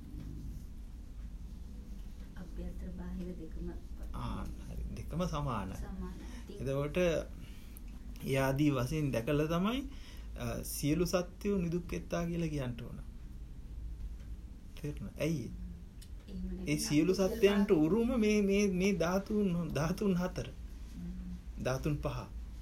අභ්‍යන්තර බාහිර දෙකම ආ හරි දෙකම සමානයි. එතකොට ඒ ආදී වශයෙන් දැකලා තමයි සියලු සත්‍යෝ නිදුක්කෙත්තා කියලා කියන්න ඕන. තේරුණා? ඇයි? ඒ සියලු සත්‍යයන්ට උරුම මේ මේ මේ ධාතුන් ධාතුන් හතර. ධාතුන් පහ.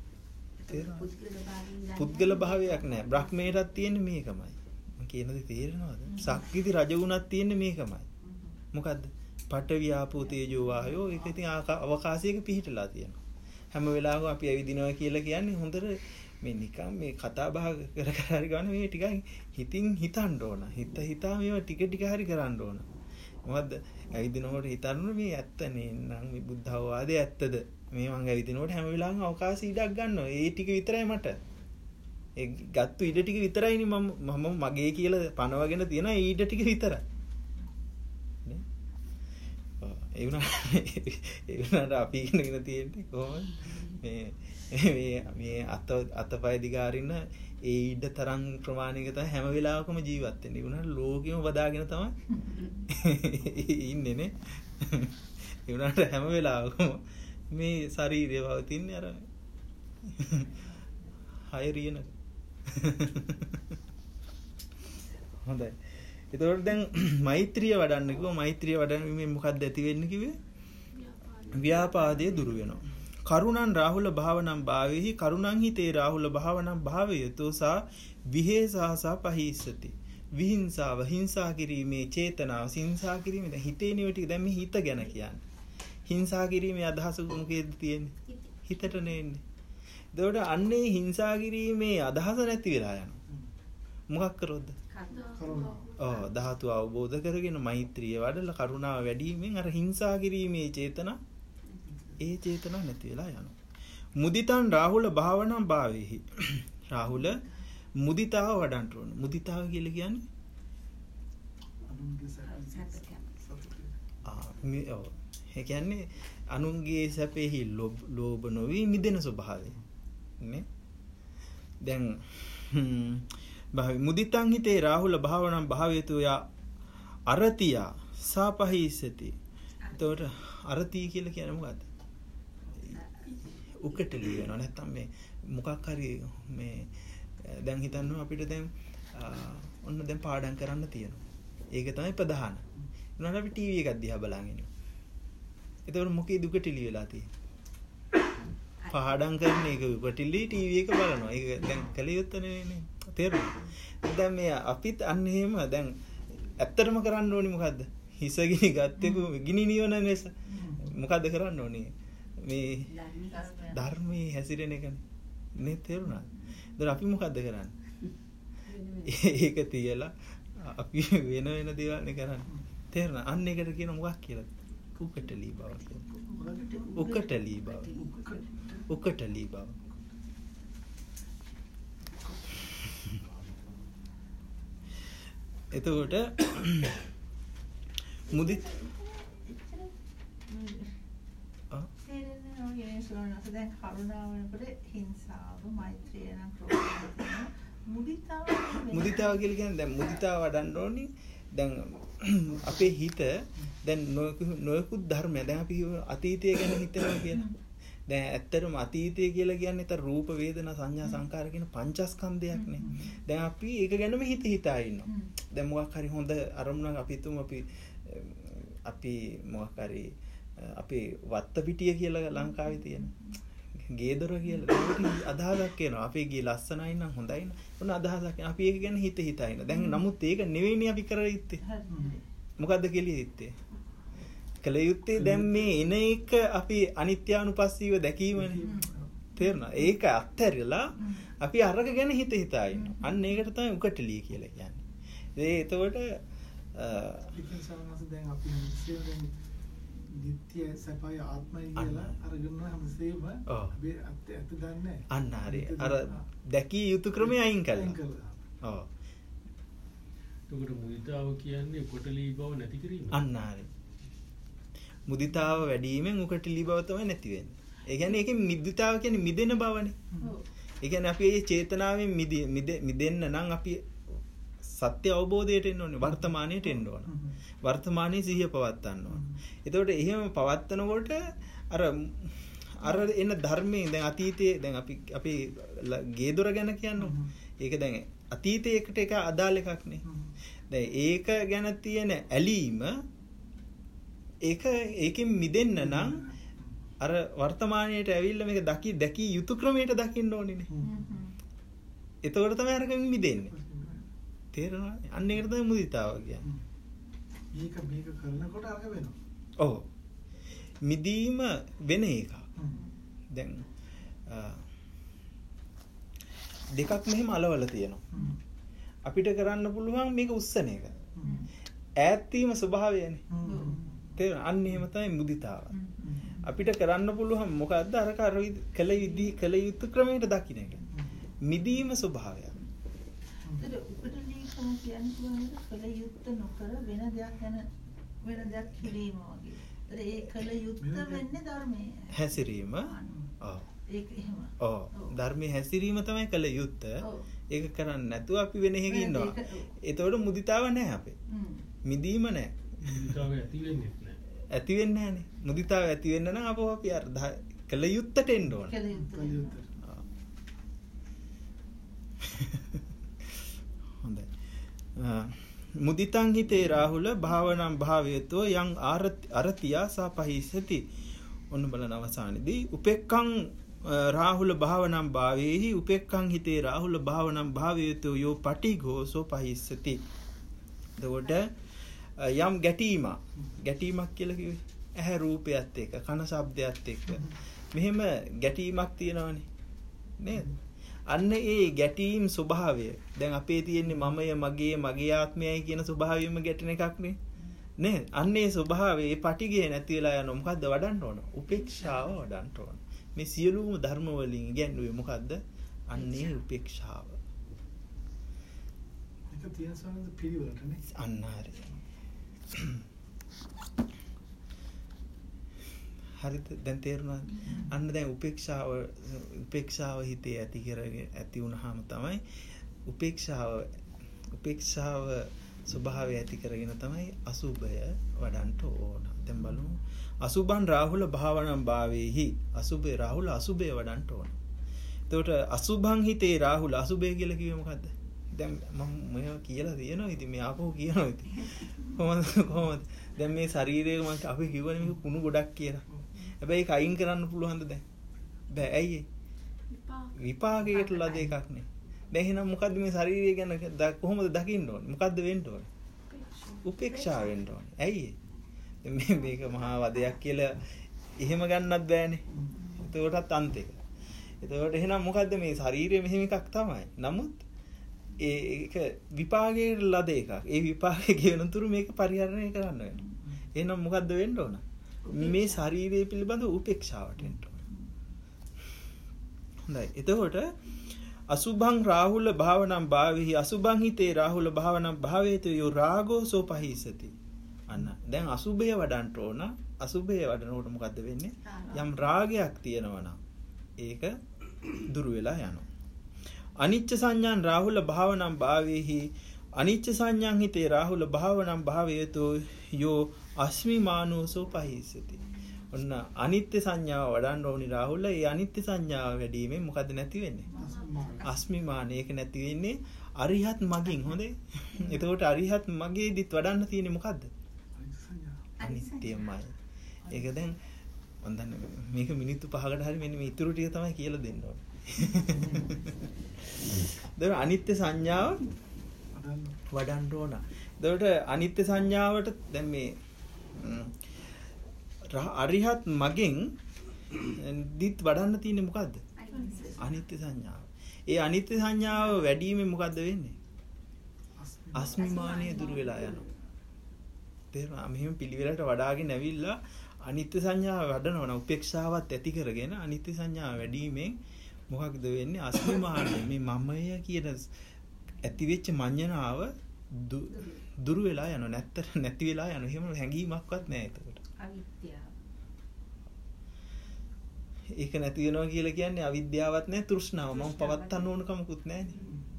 තේරුණා? පුද්ගල භාවයක් නැහැ. බ්‍රහ්මයටත් තියෙන්නේ මේකමයි. මම කියන දේ තේරෙනවද? සක්විති රජ වුණත් තියෙන්නේ මේකමයි. මොකද්ද? පඨවි ආපෝ තේජෝ වායෝ ඒක ඉතින් අවකාශයක පිහිටලා තියෙනවා. හැම වෙලාවෙම අපි ඇවිදිනවා කියලා කියන්නේ හොඳට මේ නිකන් මේ කතා බහ කර කර හරි ගන්න මේ ටිකක් හිතින් හිතන්න ඕන. හිත හිතා මේවා ටික ටික හරි කරන්න ඕන. මොකද්ද? ඇවිදිනකොට හිතන්න මේ ඇත්ත නේනම් මේ බුද්ධවවාදේ ඇත්තද? මේ මං ඇවිදිනකොට හැම වෙලාවෙම අවකාශ ඉඩක් ගන්නවා. ඒ ටික විතරයි මට. ඒ ගත්තු ඉඩ ටික විතරයිනේ මම මම මගේ කියලා පනවගෙන තියෙන ඒ ඉඩ ටික විතරයි. නේ? ඒ වුණාට ඒ වුණාට අපි ඉගෙන තියෙන්නේ කොහොමද? මේ මේ මේ අත අතපය දිගාරින ඒ ඉඩ තරම් ප්‍රමාණයක තමයි හැම වෙලාවකම ජීවත් වෙන්නේ. ඒ වුණාට ලෝකෙම බදාගෙන තමයි ඉන්නේ නේ. ඒ වුණාට හැම වෙලාවකම මේ ශරීරය පවතින්නේ අර හය රියන. හොඳයි. එතකොට දැන් මෛත්‍රිය වඩන්න කිව්වා. මෛත්‍රිය වඩන්නේ මොකක්ද ඇති වෙන්නේ කිව්වේ? ව්‍යාපාදයේ දුරු වෙනවා. කරුණං රාහුල භාවනම් භාවෙහි කරුණං හිතේ රාහුල භාවනම් භාවයතෝ සා විහෙසාසා පහිස්සති. විහිංසාව හිංසා කිරීමේ චේතනාව හිංසා කිරීමේ දැන් හිතේ නෙවෙයි දැන් මේ හිත ගැන කියන්නේ. හිංසා කිරීමේ අදහස මොකේද තියෙන්නේ? හිතට නෙන්නේ. එතකොට අන්නේ හිංසා කිරීමේ අදහස නැති වෙලා යනවා. මොකක් කරොත්ද? ඔව් ධාතු අවබෝධ කරගෙන මෛත්‍රිය වඩලා කරුණාව වැඩිවීමෙන් අර හිංසා කිරීමේ චේතනා ඒ චේතනා නැති වෙලා යනවා. මුදිතං රාහුල භාවනම් භාවෙහි රාහුල මුදිතාව වඩන්න ඕන. මුදිතාව කියලා කියන්නේ ආ මේ ඔව් ඒ කියන්නේ අනුන්ගේ සැපෙහි ලෝභ නොවි මිදෙන ස්වභාවය නේ. දැන් භාවි මුදිතං හිතේ රාහුල භාවනම් භාවයතු යා අරතිය සාපහිස්සති. එතකොට අරතිය කියලා කියන්නේ මොකද්ද? උකටලි වෙනවා. නැත්තම් මේ මොකක් හරි මේ දැන් හිතන්න අපිට දැන් ඔන්න දැන් පාඩම් කරන්න තියෙනවා. ඒක තමයි ප්‍රධාන. උනාට අපි ටීවී එකක් දිහා බලන් ඉන්නවා. එතකොට මොකේද උකටලි වෙලා තියෙන්නේ? පාඩම් කරන එක උකටලි ටීවී එක බලනවා. ඒක දැන් කලිය යුත්තේ නෙවෙයි. තේරුණා? දැන් මේ අපිත් අන්න එහෙම දැන් ඇත්තටම කරන්න ඕනේ මොකද්ද? හිස ගිනි ගත්තේකු ගිනි නිවන නිසා මොකද්ද කරන්න ඕනේ? මේ ධර්මයේ හැසිරෙන එකනේ. නේ තේරුණාද? දැන් අපි මොකද්ද කරන්නේ? ඒක තියලා අපි වෙන වෙන දේවල් නේ කරන්නේ. තේරුණා? අන්න ඒකට කියන මොකක් කියලාද? උකටලි බව කියන්නේ. උකටලි බව. උකටලි බව. එතකොට මුදිත දැන් කරුණාව වෙනකොට හිංසාව මෛත්‍රිය නම් ක්‍රෝධය මුදිතාව මුදිතාව කියලා කියන්නේ දැන් මුදිතාව වඩන්න ඕනේ. දැන් අපේ හිත දැන් නොයෙකුත් ධර්ම දැන් අපි අතීතය ගැන හිතනවා කියලා. දැන් ඇත්තටම අතීතය කියලා කියන්නේ තර රූප වේදනා සංඥා සංකාර කියන පංචස්කන්ධයක් නේ. දැන් අපි ඒක ගැනම හිත හිතා ඉන්නවා. දැන් මොකක් හරි හොඳ අරමුණක් අපි තුම අපි අපි මොකක් හරි අපේ වත්ත පිටිය කියලා ලංකාවේ තියෙන ගේ දොර කියලා අදහසක් එනවා. අපේ ගේ ලස්සනයි නම් හොඳයි නම් ඔන්න අදහසක් එනවා. අපි ඒක ගැන හිත හිතා ඉන්න. දැන් නමුත් ඒක නෙවෙයිනේ අපි කර යුත්තේ. මොකද්ද කියලා හිතේ? කල යුත්තේ දැන් මේ එන එක අපි අනිත්‍යානුපස්සීව දැකීමනේ. තේරුණා? ඒක අත්හැරලා අපි අරක ගැන හිත හිතා ඉන්නවා. අන්න ඒකට තමයි උකටලිය කියලා කියන්නේ. ඒ එතකොට ඉතින් සමහරවිට දැන් අපි හිතන්නේ නිත්‍ය සපය ආත්මය කියලා අරගෙන හැමසෙම අපි ඇත්ත ඇත්ත දන්නේ අන්න හරි. අර දැකිය යුතු ක්‍රමය අයින් කළා. ඔව්. එතකොට මුදිතාව කියන්නේ උකටලී බව නැති කිරීම. අන්න හරි. මුදිතාව වැඩි වීමෙන් උකටලී බව තමයි නැති වෙන්නේ. ඒ කියන්නේ ඒකේ මුදිතාව කියන්නේ මිදෙන බවනේ. ඒ කියන්නේ අපි මේ චේතනාවෙන් මිදෙන්න නම් අපි සත්‍ය අවබෝධයට එන්න ඕනේ. වර්තමානයට එන්න ඕන. වර්තමානයේ සිහිය පවත්වන්න ඕන. එතකොට එහෙම පවත්නකොට අර අර එන ධර්මයේ දැන් අතීතයේ දැන් අපි අපි ගේ දොර ගැන කියනවා. ඒක දැන් අතීතයකට එක අදාළ එකක් නේ. දැන් ඒක ගැන තියෙන ඇලීම ඒක ඒකෙන් මිදෙන්න නම් අර වර්තමානයට ඇවිල්ලා මේක දකි දැකි යුතු ක්‍රමයට දකින්න ඕනේ. එතකොට තමයි අරකින් මිදෙන්නේ. තේරෙනවද? අන්න ඒකට තමයි මුදිතාව කියන්නේ. මේක මේක කරනකොට අරක වෙනවා. ඔව්. මිදීම වෙන එකක්. දැන් දෙකක් මෙහෙම අලවල තියෙනවා. අපිට කරන්න පුළුවන් මේක උස්සන එක. ඈත් වීම ස්වභාවයනේ. තේරෙනවද? අන්න එහෙම තමයි මුදිතාව. අපිට කරන්න පුළුවන් මොකද්ද අර කර කල විදි කල යුතු ක්‍රමයට දකින්න එක. මිදීම ස්වභාවය. ඒතර උපටලී කොහොම කියන්නේ කල යුත්ත නොකර වෙන දෙයක් ගැන වෙන දෙයක් කිරීම වගේ. ඒතර ඒ කල යුත්ත වෙන්නේ ධර්මයේ. හැසිරීම. ඔව්. ඒක එහෙම. ඔව්. ධර්මයේ හැසිරීම තමයි කල යුත්ත. ඒක කරන්නේ නැතුව අපි වෙන එකක ඉන්නවා. ඒතකොට මුදිතාව නැහැ අපේ. මිදීම නැහැ. මුදිතාව ඇති වෙන්නේ නැහැ. ඇති වෙන්නේ නැහනේ. මුදිතාව ඇති වෙන්න නම් අපෝ අපි අර කල යුත්තට එන්න ඕන. කල යුත්ත. හොඳයි. මුදිතං හිතේ රාහුල භාවනම් භාවයතෝ යං අරතියා සපහිසති. ඔන්න බලන අවසානයේදී උපෙක්ඛං රාහුල භාවනම් භාවේහි උපෙක්ඛං හිතේ රාහුල භාවනම් භාවයතෝ යෝ පටිඝෝ සෝ පහිස්සති. එතකොට යම් ගැටීමක් ගැටීමක් කියලා කිව්වේ ඇහැ රූපයත් එක්ක කන ශබ්දයත් එක්ක මෙහෙම ගැටීමක් තියෙනවනේ නේද? අන්න ඒ ගැටීම් ස්වභාවය දැන් අපේ තියෙන්නේ මමය මගේ මගේ ආත්මයයි කියන ස්වභාවයෙන්ම ගැටෙන එකක් නේ නේද? අන්න ඒ ස්වභාවය ඒ පටිඝය නැති වෙලා යනවා. මොකද්ද වඩන්න ඕන? උපේක්ෂාව වඩන්න ඕන. මේ සියලුම ධර්ම වලින් ඉගැන්වුවේ මොකද්ද? අන්නේ උපේක්ෂාව. ඒක තියෙන සමහර පිළිවෙලටනේ. අන්න හරි. හරිද? දැන් තේරුණාද? අන්න දැන් උපේක්ෂාව උපේක්ෂාව හිතේ ඇති කරගෙන ඇති වුණාම තමයි උපේක්ෂාව උපේක්ෂාව ස්වභාවය ඇති කරගෙන තමයි අසුභය වඩන්න ඕන. දැන් බලමු. අසුභං රාහුල භාවනම් භාවේහි අසුභේ රාහුල අසුභය වඩන්න ඕන. එතකොට අසුභං හිතේ රාහුල අසුභය කියලා කිව්වේ මොකද්ද? දැන් මම මේවා කියලා තියෙනවා. ඉතින් මේ ආපහු කියනවා ඉතින්. කොහොමද කොහොමද? දැන් මේ ශරීරයේ මම අපි කිව්වනේ මේක කුණු ගොඩක් කියලා. හැබැයි ඒක අයින් කරන්න පුළුවන්ද දැන්? බෑ. ඇයි ඒ? විපාකයකට ලද එකක් නේ. දැන් එහෙනම් මොකද්ද මේ ශරීරය ගැන කොහොමද දකින්න ඕනේ? මොකද්ද වෙන්න ඕනේ? උපේක්ෂාව වෙන්න ඕනේ. ඇයි ඒ? මේ මේක මහා වදයක් කියලා එහෙම ගන්නත් බෑනේ. එතකොටත් අන්තයක. එතකොට එහෙනම් මොකද්ද මේ ශරීරය මෙහෙම එකක් තමයි. නමුත් ඒක විපාකයේ ලද එකක්. ඒ විපාකයේ ගෙවන තුරු මේක පරිහරණය කරන්න වෙනවා. එහෙනම් මොකද්ද වෙන්න ඕන? මේ ශරීරය පිළිබඳ උපේක්ෂාවට එන්න ඕන. හොඳයි. එතකොට අසුභං රාහුල භාවනම් භාවෙහි අසුභං හිතේ රාහුල භාවනම් භාවේත යෝ රාගෝ සෝ පහිසති. අන්න දැන් අසුභය වඩන්න ඕන. අසුභය වඩනකොට මොකද්ද වෙන්නේ? යම් රාගයක් තියෙනවා නම් ඒක දුර වෙලා යනවා. අනිච්ච සංඥාන් රාහුල භාවනම් භාවේහි අනිච්ච සංඥාන් හිතේ රාහුල භාවනම් භාවයතෝ යෝ අස්මිමානෝසෝ පහිසති. ඔන්න අනිත්‍ය සංඥාව වඩන්න ඕනි රාහුල. ඒ අනිත්‍ය සංඥාව වැඩිවීමෙන් මොකද නැති වෙන්නේ? අස්මිමාන. ඒක නැති වෙන්නේ අරිහත් මගින්. හොඳේ. එතකොට අරිහත් මගේදිත් වඩන්න තියෙන්නේ මොකද්ද? අනිත්‍යමයි. ඒක දැන් මම දන්නේ මේක මිනිත්තු පහකට හරි මෙන්න මේ ඉතුරු ටික තමයි කියලා දෙන්න ඕනේ. දැන් අනිත්‍ය සංඥාව වඩන්න ඕන. එතකොට අනිත්‍ය සංඥාවට දැන් මේ අරිහත් මගෙන් දිත් වඩන්න තියෙන්නේ මොකද්ද? අනිත්‍ය සංඥාව. ඒ අනිත්‍ය සංඥාව වැඩිීමෙන් මොකද්ද වෙන්නේ? අස්මිමානිය දුර වෙලා යනවා. තේරුණා? මෙහෙම පිළිවෙලට වඩාගෙන ඇවිල්ලා අනිත්‍ය සංඥාව වඩනවන උපේක්ෂාවත් ඇති කරගෙන අනිත්‍ය සංඥාව වැඩිීමෙන් මොකක්ද වෙන්නේ? අස්මිමානිය මේ මමය කියන ඇති වෙච්ච මඤ්ඤණාව දුර වෙලා යනවා. නැත්තර නැති වෙලා යනවා. එහෙම හැඟීමක්වත් නැහැ එතකොට. අවිද්‍යාව. ඒක නැති වෙනවා කියලා කියන්නේ අවිද්‍යාවක් නැහැ, තෘෂ්ණාව. මම පවත්තන්න ඕන කමකුත් නැහැනේ.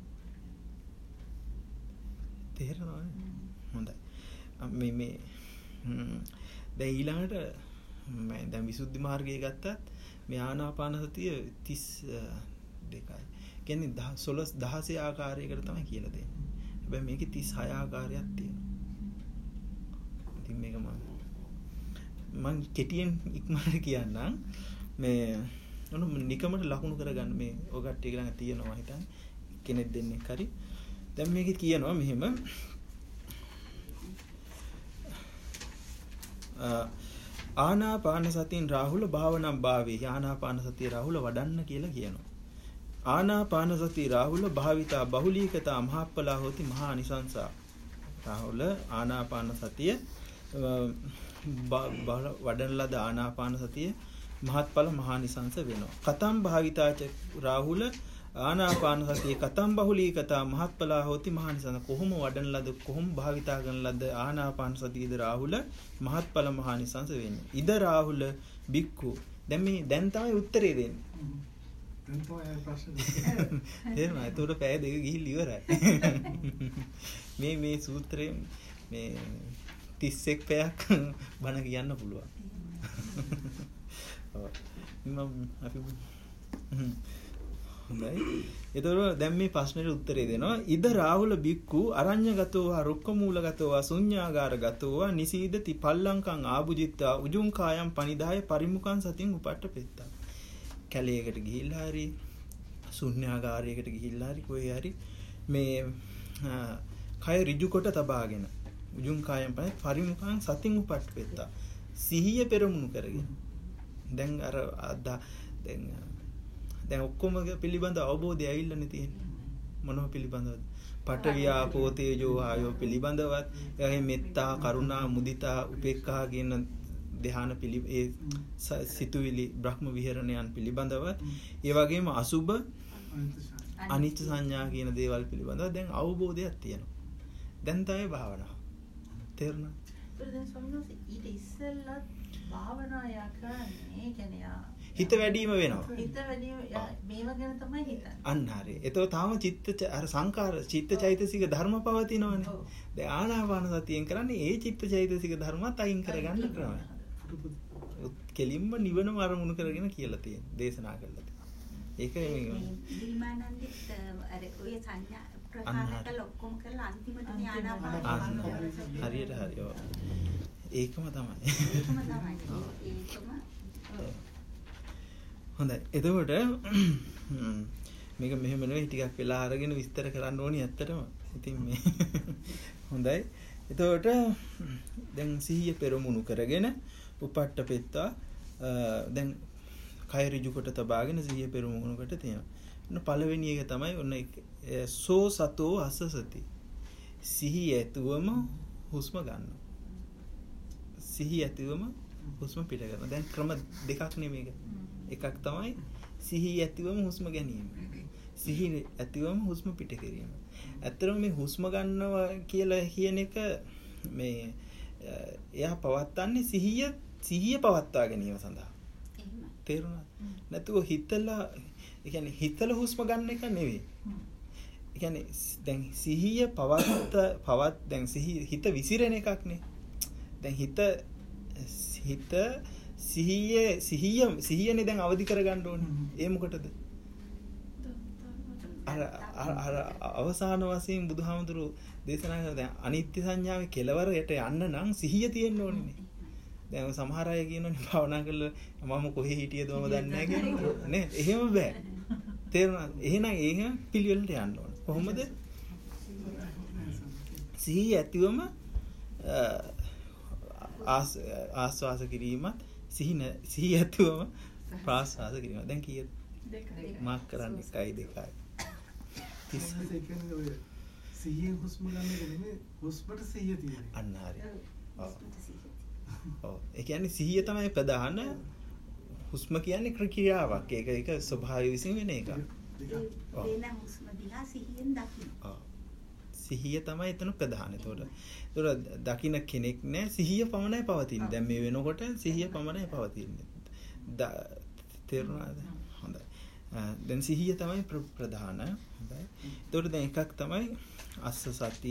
තේරෙනවද? හොඳයි. මේ මේ දැන් ඊළඟට මම දැන් විසුද්ධි මාර්ගය ගත්තත් මේ ආනාපාන සතිය තිස් දෙකයි. කියන්නේ සොළොස් දහසේ ආකාරයකට තමයි කියලා දෙන්නේ. හැබැයි මේකේ තිස් හය ආකාරයක් තියෙනවා. ඉතින් මේක මම මම කෙටියෙන් ඉක්මනට කියන්නම්. මේ ඔන්න නිකමට ලකුණු කරගන්න මේ ඔය කට්ටිය ළඟ තියෙනවා හිතන්නේ. කෙනෙක් දෙන්නෙක් හරි. දැන් මේකේ කියනවා මෙහෙම ආනාපාන සතින් රාහුල භාවනම් භාවේ ආනාපාන සතිය රාහුල වඩන්න කියලා කියනවා. ආනාපාන සති රාහුල භාවිතා බහුලීකතා මහප්පලා හොති මහා අනිසංසා. රාහුල ආනාපාන සතිය වඩන ලද ආනාපාන සතිය මහත්ඵල මහා නිසංස වෙනවා. කතම් භාවිතාච රාහුල ආනාපාන සතිය කතම් බහුලීකතා මහත්ඵලා හොති මහා නිසංස. කොහොම වඩන ලද කොහොම භාවිතා කරන ලද ආනාපාන සතියද රාහුල මහත්ඵල මහා නිසංස වෙන්නේ. ඉද රාහුල බික්ඛු. දැන් මේ දැන් තමයි උත්තරේ දෙන්නේ. දැන් තමයි ප්‍රශ්නේ. එහෙනම් ඒතකොට පැය දෙක ගිහින් ඉවරයි. මේ මේ සූත්‍රයෙන් මේ තිස් එක් පැයක් බණ කියන්න පුළුවන්. මම අපි හොඳයි. ඒතකොට දැන් මේ ප්‍රශ්නෙට උත්තරේ දෙනවා. ඉද රාහුල බික්ඛු අරඤ්‍යගතෝ වා රුක්කමූලගතෝ වා ශුඤ්ඤාගාරගතෝ වා නිසීදති පල්ලංකං ආභුජිත්වා උජුං කායම් පනිදාය පරිමුඛං සතින් උපට්ඨපෙත්තා. කැලේකට ගිහිල්ලා හරි ශුන්‍යාගාරයකට ගිහිල්ලා හරි කොහේ හරි මේ කය ඍජු කොට තබාගෙන උජුං කායම් පරිමුඛං සතින් උපට්ඨපෙත්තා. සිහිය පෙරමුණු කරගෙන දැන් අර දැන් දැන් ඔක්කොම පිළිබඳ අවබෝධය ඇවිල්ලානේ තියෙන්නේ. මොනව පිළිබඳවද? පඨවියා පෝතේජෝ ආයෝ පිළිබඳවත් එහේ මෙත්තා කරුණා මුදිතා උපේක්ඛා කියන ධ්‍යාන පිළි ඒ සිතුවිලි බ්‍රහ්ම විහරණයන් පිළිබඳවත් ඒ වගේම අසුබ අනිත්‍ය සංඥා කියන දේවල් පිළිබඳව දැන් අවබෝධයක් තියෙනවා. දැන් තමයි භාවනාව. තේරුණා? දැන් සම්මත ඊට ඉස්සෙල්ලා භාවනාව යකන්නේ කියන්නේ හිත වැඩිම වෙනවා. හිත වැඩිම මේව ගැන තමයි හිතන්නේ. අන්න හරි. ඒතෝ තාම චිත්ත අර සංකාර චිත්ත චෛතසික ධර්ම පවතිනවනේ. දැන් ආනාපාන සතියෙන් කරන්නේ ඒ චිත්ත චෛතසික ධර්මات අයින් කරගන්න ක්‍රමය. කෙලින්ම නිවන අරමුණු කරගෙන කියලා තියෙන දේශනා කරලා තියෙනවා. ඒක මේ විමානන්දිත් අර ඔය සංඥා ප්‍රහාණයට ලොක්කොම කරලා අන්තිමට මේ ආනාපාන හරියට හරි. ඔව්. ඒකම තමයි. ඒකම තමයි. ඒකම හොඳයි. එතකොට මේක මෙහෙම නෙවෙයි ටිකක් වෙලා අරගෙන විස්තර කරන්න ඕනි ඇත්තටම. ඉතින් මේ හොඳයි. එතකොට දැන් සිහිය පෙරමුණු කරගෙන උපට්ඨපෙත්තා දැන් කය ඍජු කොට තබාගෙන සිහිය පෙරමුණු කොට තියෙනවා. ඔන්න පළවෙනි එක තමයි ඔන්න සෝ සතෝ අසසති. සිහිය ඇතුවම හුස්ම ගන්නවා. සිහිය ඇතුවම හුස්ම පිට කරනවා. දැන් ක්‍රම දෙකක් නෙමෙයි. එකක් තමයි සිහිය ඇතිවම හුස්ම ගැනීම. සිහිය ඇතිවම හුස්ම පිට කිරීම. ඇත්තටම මේ හුස්ම ගන්නවා කියලා කියන එක මේ එයා පවත්න්නේ සිහිය සිහිය පවත්වා ගැනීම සඳහා. එහෙමයි. තේරුණාද? නැතුව හිතලා ඒ කියන්නේ හිතලා හුස්ම ගන්න එක නෙවෙයි. ඒ කියන්නේ දැන් සිහිය පවත් පවත් දැන් සිහිය හිත විසිරෙන එකක් නේ. දැන් හිත හිත සිහිය සිහිය සිහියනේ දැන් අවදි කරගන්න ඕනේ. ඒ මොකටද? අර අර අවසාන වශයෙන් බුදුහාමුදුරු දේශනා කරන දැන් අනිත්‍ය සංඥාවේ කෙලවරට යන්න නම් සිහිය තියෙන්න ඕනේ. දැන් සමහර අය කියනෝනේ භාවනා කළා මම කොහේ හිටියද මම දන්නේ නැහැ කියනවා නේ. එහෙම බෑ. තේරුණාද? එහෙනම් එහෙම පිළිවෙලට යන්න ඕන. කොහොමද? සිහිය ඇතිවම ආස්වාස කිරීමත් සිහින සිහිය ඇතිවම ප්‍රාස්වාස කිරීම. දැන් කීයද? දෙකයි. මාක් කරන්නේ එකයි දෙකයි. සිහියෙන් හුස්ම ගන්න එක නෙමෙයි හුස්මට සිහිය තියෙන්නේ. අන්න හරි. ඔව්. ඔව්. ඒ කියන්නේ සිහිය තමයි ප්‍රධාන. හුස්ම කියන්නේ ක්‍රියාවක්. ඒක ඒක ස්වභාවය විසින් වෙන එකක්. වෙන හුස්ම දිහා සිහියෙන් දකින්න. ඔව්. සිහිය තමයි එතන ප්‍රධාන. ඒතකොට ඒතකොට දකින්න කෙනෙක් නෑ සිහිය පමණයි පවතින්නේ. දැන් මේ වෙනකොට සිහිය පමණයි පවතින්නේ. තේරුණාද? හොඳයි. දැන් සිහිය තමයි ප්‍රධාන. හොඳයි. ඒතකොට දැන් එකක් තමයි අස්ස සති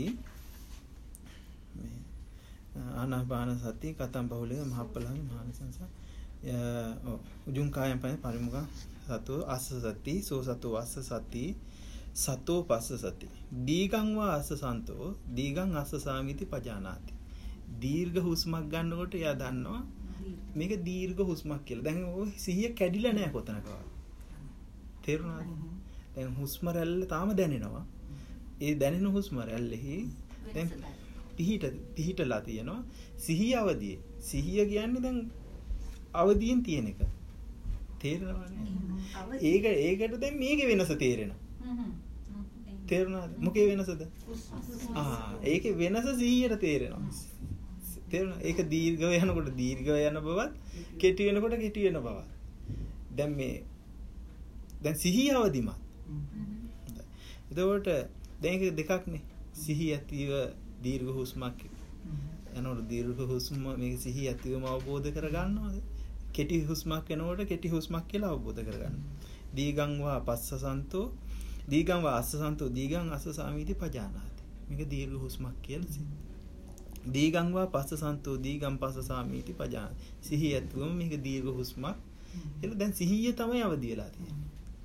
මේ ආනාපාන සති කතම් බහුලය මහප්පලං මහානසංස ඔව් උජුං කායම් පය පරිමුඛ සතෝ අස්ස සති සෝ සතෝ අස්ස සති සතෝ පස්ස සති දීගං වා අස්ස සන්තෝ දීගං අස්ස සාමිති පජානාති. දීර්ඝ හුස්මක් ගන්නකොට එයා දන්නවා මේක දීර්ඝ හුස්මක් කියලා. දැන් ඔය සිහිය කැඩිලා නැහැ කොතනකවත්. තේරුණාද? දැන් හුස්ම රැල්ල තාම දැනෙනවා. ඒ දැනෙන හුස්ම රැල්ලෙහි දැන් පිහිට පිහිටලා තියෙනවා. සිහිය අවදියේ. සිහිය කියන්නේ දැන් අවදියෙන් තියෙන එක. තේරෙනවද? ඒක ඒකට දැන් මේකේ වෙනස තේරෙනවා. තේරුණාද? මොකේ වෙනසද? ආ ඒකේ වෙනස සිහියට තේරෙනවා. තේරුණා? ඒක දීර්ඝව යනකොට දීර්ඝව යන බවත් කෙටි වෙනකොට කෙටි වෙන බවත්. දැන් මේ දැන් සිහිය අවදිමත්. එතකොට දැන් ඒක දෙකක් නේ. සිහිය ඇතිව දීර්ඝ හුස්මක් යනකොට දීර්ඝ හුස්ම මේක සිහිය ඇතිවම අවබෝධ කරගන්නවද? කෙටි හුස්මක් යනකොට කෙටි හුස්මක් කියලා අවබෝධ කරගන්නවා. දීගං වා පස්සසන්තෝ දීගං වා අස්සසන්තෝ දීගං අස්ස සාමීති පජානාති. මේක දීර්ඝ හුස්මක් කියලා. දීගං වා පස්සසන්තෝ දීගං පස්ස සාමීති පජානාති. සිහිය ඇතිවම මේක දීර්ඝ හුස්මක්. එළ දැන් සිහිය තමයි අවදි වෙලා තියෙන්නේ.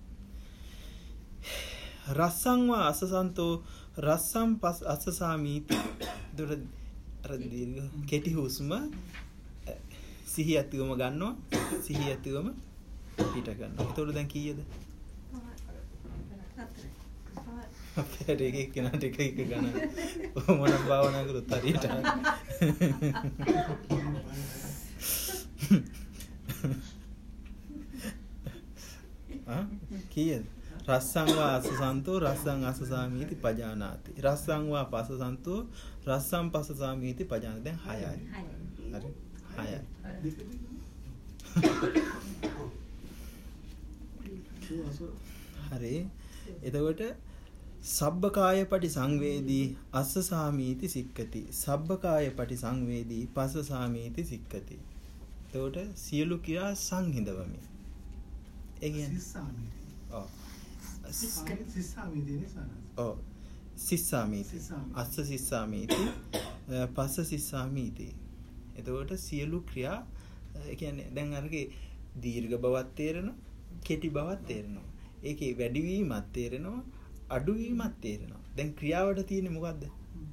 රස්සං වා අස්සසන්තෝ රස්සම් පස් අස්සසාමීති. දුර අර දීර්ඝ කෙටි හුස්ම සිහිය ඇතිවම ගන්නවා. සිහිය ඇතිවම පිට ගන්නවා. එතකොට දැන් කීයද? අපේ එක එක කෙනාට එක එක ගණන්. මොන භාවනා කරුත් හරියට. ආ කීයද? රස්සං වා අස්සසන්තෝ රස්සං අස්සසාමීති පජානාති. රස්සං වා පස්සසන්තෝ රස්සං පස්සසාමීති පජානාති. දැන් හයයි. හරි. හයයි. හරි. එතකොට සබ්බකාය පටි සංවේදී අස්ස සාමීති සික්කති. සබ්බකාය පටි සංවේදී පස්ස සාමීති සික්කති. එතකොට සියලු ක්‍රියා සංහිඳවමි. ඒ කියන්නේ සිස්සාමීති. ඔව්. සිස්සාමීති නේ සාරා. ඔව්. සිස්සාමීති. අස්ස සිස්සාමීති පස්ස සිස්සාමීති. එතකොට සියලු ක්‍රියා ඒ කියන්නේ දැන් අරගේ දීර්ඝ බවක් තේරෙනවා, කෙටි බවක් තේරෙනවා. ඒකේ වැඩිවීමක් තේරෙනවා, අඩුවීමක් තේරෙනවා. දැන් ක්‍රියාවට තියෙන්නේ මොකද්ද?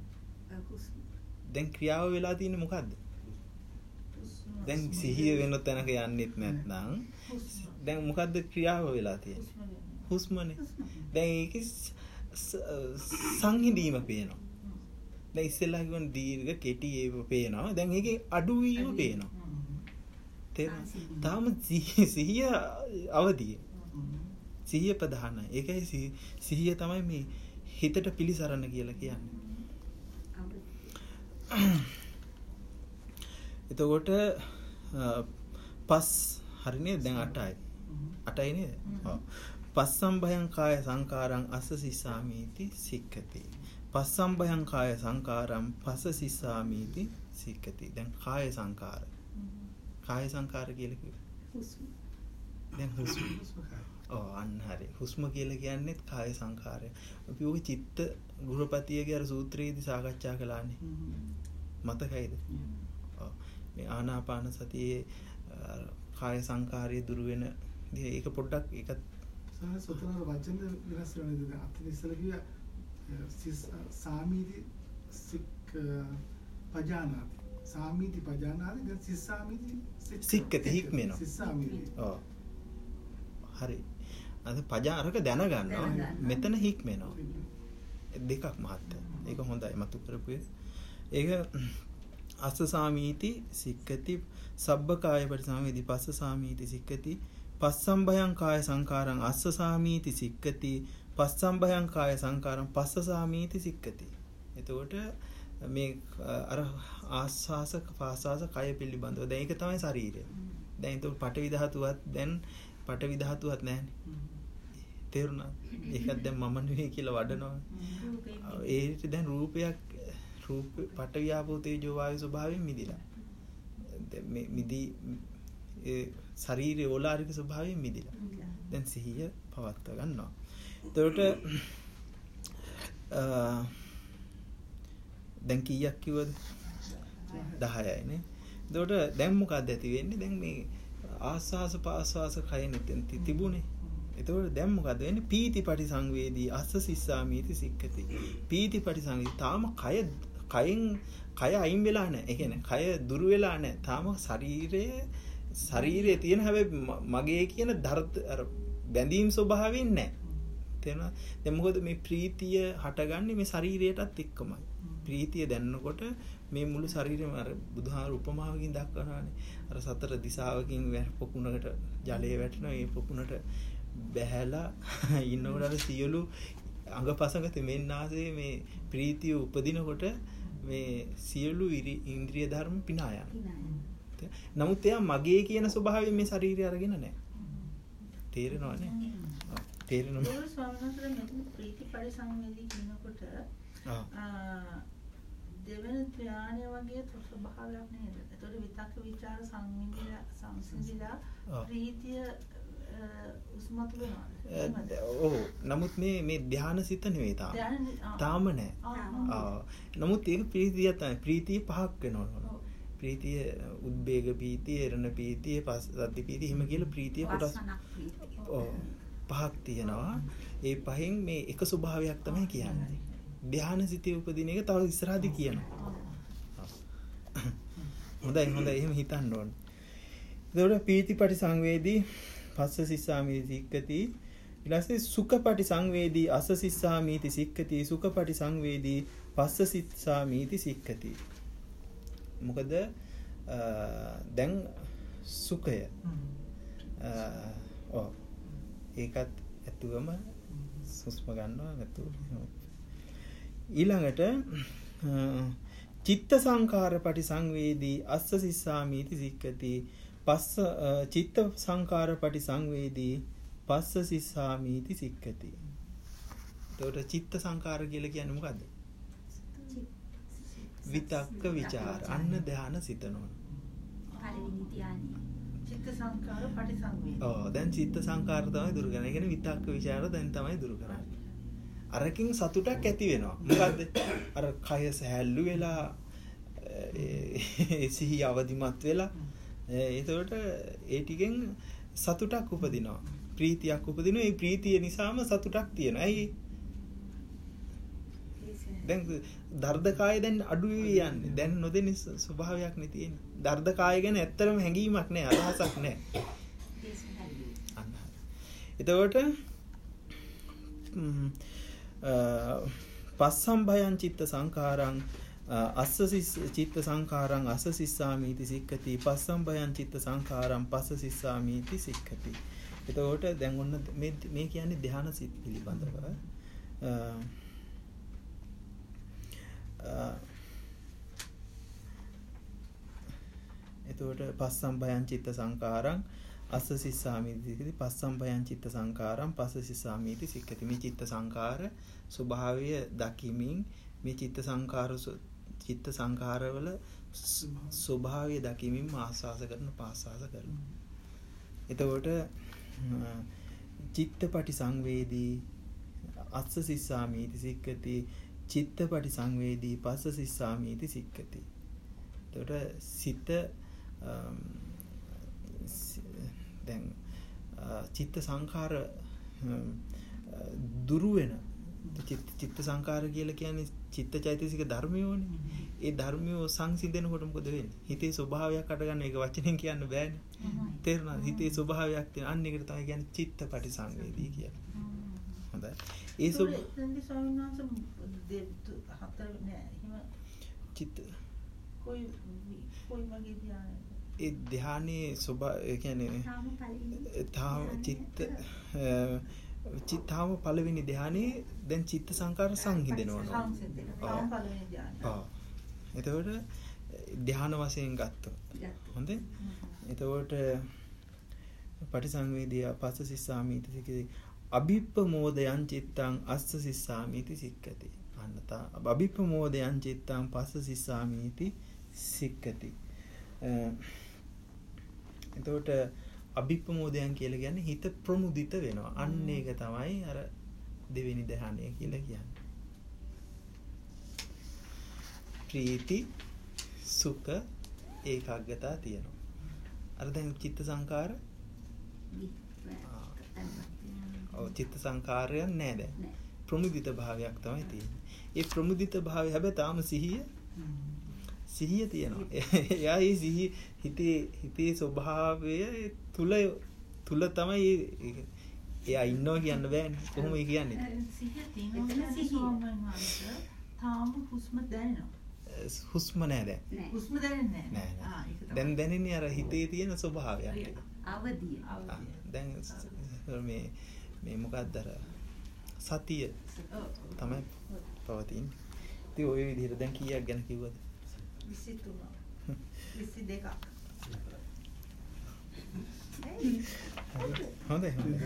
දැන් ක්‍රියාව වෙලා තියෙන්නේ මොකද්ද? දැන් සිහිය වෙන තැනක යන්නෙත් නැත්නම් දැන් මොකද්ද ක්‍රියාව වෙලා තියෙන්නේ? හුස්මනේ. දැන් ඒකේ සංහිඳීම පේනවා. දැන් ඉස්සෙල්ලා කියන දීර්ඝ කෙටි ඒව පේනවා. දැන් ඒකේ අඩුවීම පේනවා. තේරෙනවද? තාම සිහිය අවදියේ. සිහිය ප්‍රධානයි. ඒකයි සිහිය තමයි මේ හිතට පිළිසරණ කියලා කියන්නේ. එතකොට පස් හරිනේ දැන් අටයි. අටයි නේද? ඔව්. පස්සම් භයං කාය සංකාරං අස්ස සිස්සාමීති සික්ඛති. පස්සම් භයං කාය සංකාරං පස්ස සිස්සාමීති සික්ඛති. දැන් කාය සංකාර. කාය සංකාර කියලා කිව්වේ. හුස්ම. දැන් හුස්ම. ඔව් අන්න හරි. හුස්ම කියලා කියන්නේ කාය සංකාරය. අපි ඔය චිත්ත ගෘහපතියගේ අර සූත්‍රයේදී සාකච්ඡා කළානේ. මතකයිද? ඔව්. මේ ආනාපාන සතියේ කාය සංකාරය දුරු වෙන ඒක පොඩ්ඩක් ඒක සතර වචන වෙනස් වෙනවා. අපි ඉස්සෙල්ලා කිව්වා සාමීති සික් පජානාති. සාමීති පජානාති දැන් සිස්සාමීති සික්කති හික්මෙනවා. සිස්සාමීති. ඔව්. හරි. අද පජාරක දැනගන්නවා. මෙතන හික්මෙනවා. දෙකක් මහත්තයා. ඒක හොඳයි මතු කරපු එක. ඒක අස්ස සාමීති සික්කති සබ්බ කාය පරිසංවේදී පස්ස සාමීති සික්කති පස්සම්භයං කාය සංකාරං අස්ස සාමීති සික්කති පස්සම්භයං කාය සංකාරං පස්ස සාමීති සික්කති. එතකොට මේ අර ආස්වාස පාස්වාස කය පිළිබඳව දැන් ඒක තමයි ශරීරය. දැන් ඒක පඨවි ධාතුවත් දැන් පඨවි ධාතුවත් නැහැනේ. තේරුණා? ඒකත් දැන් මම නෙවෙයි කියලා වඩනවා. ඒකට දැන් රූපයක් රූප පඨවි ආපෝ තේජෝ වායු ස්වභාවයෙන් මිදිලා. මේ මිදි ඒ ශරීරයේ ඕලාරික ස්වභාවයෙන් මිදිලා. දැන් සිහිය පවත්වා ගන්නවා. එතකොට දැන් කීයක් කිව්වද? දහයයි නේ. එතකොට දැන් මොකක්ද ඇති වෙන්නේ? දැන් මේ ආස්වාස පාස්වාස කය නිතෙන් තිබුණේ. එතකොට දැන් මොකද වෙන්නේ? පීති පරිසංවේදී අස්ස සිස්සාමීති සික්කති. පීති පරිසංවේදී තාම කය කයෙන් කය අයින් වෙලා නැහැ. ඒ කියන්නේ කය දුර වෙලා නැහැ. තාම ශරීරයේ ශරීරයේ තියෙන හැබැයි මගේ කියන ධර්ත අර බැඳීම් ස්වභාවයෙන් නැහැ. තේරෙනවද? දැන් මොකද මේ ප්‍රීතිය හටගන්නේ මේ ශරීරයටත් එක්කමයි. ප්‍රීතිය දැනනකොට මේ මුළු ශරීරෙම අර බුදුහාර උපමාවකින් දක්වනවානේ. අර සතර දිශාවකින් පොකුණකට ජලය වැටෙනවා. ඒ පොකුණට බැහැලා ඉන්නකොට අර සියලු අංගපසංග තෙමෙන්නාසේ මේ ප්‍රීතිය උපදිනකොට මේ සියලු ඉන්ද්‍රිය ධර්ම පිනා යනවා. නමුත් එයා මගේ කියන ස්වභාවයෙන් මේ ශරීරය අරගෙන නැහැ. තේරෙනවනේ? තේරෙනවද? ඒ ස්වාමීන් වහන්සේ මෙතන ප්‍රීති පරිසංවේදී කියනකොට දෙවෙනි ධ්‍යානය වගේ ස්වභාවයක් නේද? ඒතකොට විතක්ක ਵਿਚාර සංවිඳිලා සංසිඳිලා ප්‍රීතිය උස්මතු වෙනවද? ඔව්. නමුත් මේ මේ ධ්‍යාන සිත නෙවෙයි තාම. තාම නෑ. ආ. නමුත් ඒක ප්‍රීතිය තමයි. ප්‍රීතිය පහක් වෙනවා. ප්‍රීතිය උද්වේග ප්‍රීතිය, එරණ ප්‍රීතිය, පස්සද්ධි ප්‍රීතිය හිම කියලා ප්‍රීතිය කොටස් ඔව් පහක් තියෙනවා. ඒ පහෙන් මේ එක ස්වභාවයක් තමයි කියන්නේ. ධ්‍යාන සිතේ උපදින එක තව ඉස්සරහදී කියනවා. හොඳයි හොඳයි එහෙම හිතන්න ඕනේ. ඒකට පීතිපටි සංවේදී පස්ස සිස්සාමීති සික්කති ඊළඟට සුඛපටි සංවේදී අස සිස්සාමීති සික්කති සුඛපටි සංවේදී පස්ස සිස්සාමීති සික්කති. මොකද දැන් සුඛය ඔව් ඒකත් ඇතුවම සුස්ම ගන්නවා නැතුව ඊළඟට චිත්ත සංඛාර පටි සංවේදී අස්ස සිස්සාමීති සික්කති පස්ස චිත්ත සංඛාර පටි සංවේදී පස්ස සිස්සාමීති සික්කති. එතකොට චිත්ත සංඛාර කියලා කියන්නේ මොකද්ද? විතක්ක ਵਿਚාර අන්න ධාන සිතනවා. පළවෙනි ධානය. චිත්ත සංඛාර පටි සංවේදී. ඔව් දැන් චිත්ත සංඛාර තමයි දුරු කරන්නේ. ඒ කියන්නේ විතක්ක ਵਿਚාර දැන් තමයි දුරු කරන්නේ. අරකින් සතුටක් ඇති වෙනවා. මොකද්ද? අර කය සැහැල්ලු වෙලා ඒ සිහිය අවදිමත් වෙලා ඒතකොට ඒ ටිකෙන් සතුටක් උපදිනවා. ප්‍රීතියක් උපදිනවා. ඒ ප්‍රීතිය නිසාම සතුටක් තියෙනවා. ඇයි? දැන් දර්ධකාය දැන් අඩු වෙවි යන්නේ. දැන් නොදෙන ස්වභාවයක් නේ තියෙන්නේ. දර්ධකාය ගැන ඇත්තටම හැඟීමක් නැහැ, අදහසක් නැහැ. අන්න හරි. එතකොට පස්සම් භයං චිත්ත සංඛාරං අස්ස චිත්ත සංඛාරං අස්ස සිස්සාමීති සික්කති පස්සම් භයං චිත්ත සංඛාරං පස්ස සිස්සාමීති සික්කති. එතකොට දැන් ඔන්න මේ මේ කියන්නේ ධ්‍යාන සිත් පිළිබඳව. එතකොට පස්සම් භයං චිත්ත සංඛාරං අස්ස සිස්සාමීති සික්කති පස්සම් භයං චිත්ත සංඛාරං පස්ස සිස්සාමීති සික්කති. මේ චිත්ත සංඛාර ස්වභාවය දකිමින් මේ චිත්ත සංඛාර චිත්ත සංඛාරවල ස්වභාවය දකිමින් ආස්වාස කරන පාස්වාස කරන. එතකොට චිත්තපටි සංවේදී අස්ස සිස්සාමීති සික්කති චිත්තපටි සංවේදී පස්ස සිස්සාමීති සික්කති. එතකොට සිත දැන් චිත්ත සංඛාර දුරු වෙන චිත්ත චිත්ත සංකාර කියලා කියන්නේ චිත්ත චෛතසික ධර්මයෝනේ. ඒ ධර්මයෝ සංසිඳනකොට මොකද වෙන්නේ? හිතේ ස්වභාවයක් අඩගන්න ඒක වචනෙන් කියන්න බෑනේ. තේරුණාද? හිතේ ස්වභාවයක් තියෙන අන්න ඒකට තමයි කියන්නේ චිත්ත පටිසංවේදී කියලා. හොඳයි. ඒ සොබ එතෙන්දී ස්වාමීන් වහන්සේ හතර නෑ එහෙම චිත්ත කොයි කොයි වගේ ධ්‍යානද? ඒ ධ්‍යානයේ ස්වභාව ඒ කියන්නේ තාම චිත්ත චිත්තාව පළවෙනි ධ්‍යානයේ දැන් චිත්ත සංකාර සංහිඳෙනවා. සංහිඳෙනවා. පළවෙනි ධ්‍යානය. ආ. එතකොට ධ්‍යාන වශයෙන් ගත්තොත්. හොඳේ. එතකොට පටිසංවේදී පස්ස සිස්සාමීති සික්කති අභිප්පමෝදයන් චිත්තං අස්ස සිස්සාමීති සික්කති. අන්නතා අභිප්පමෝදයන් චිත්තං පස්ස සිස්සාමීති සික්කති. එතකොට අභිප්පමෝදයන් කියලා කියන්නේ හිත ප්‍රමුදිත වෙනවා. අන්න ඒක තමයි අර දෙවෙනි ධ්‍යානය කියලා කියන්නේ. ප්‍රීති සුඛ ඒකාග්‍රතාව තියෙනවා. අර දැන් චිත්ත සංකාර ඔව් චිත්ත සංකාරයක් නෑ දැන්. ප්‍රමුදිත භාවයක් තමයි තියෙන්නේ. ඒ ප්‍රමුදිත භාවය හැබැයි තාම සිහිය සිහිය තියෙනවා. එයා ඒ සිහිය හිතේ හිතේ ස්වභාවය තුල තුල තමයි එයා ඉන්නවා කියන්න බෑනේ. කොහොම ඒ කියන්නේ? සිහිය තියෙනවා සිහිය. තාම හුස්ම දැනෙනවා. හුස්ම නෑ දැන්. හුස්ම දැනෙන්නේ නෑ. ආ ඒක තමයි. දැන් දැනෙන්නේ අර හිතේ තියෙන ස්වභාවයක්. අවදිය. දැන් මේ මේ මොකක්ද අර සතිය තමයි පවතින්නේ. ඉතින් ওই විදිහට දැන් කීයක් ගැන කිව්වද? විසිතුන විසිදෙක හොඳයි හොඳයි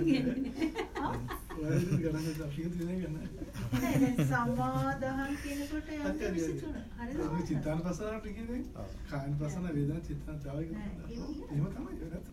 සමාදාහන් කියනකොට යන්නේ විසිතුන හරිද? චිත්තානුපස්සනාවට කියන්නේ කායනුපස්සන වේදනා චිත්තානුපස්සනාව එහෙම තමයි වෙනත්.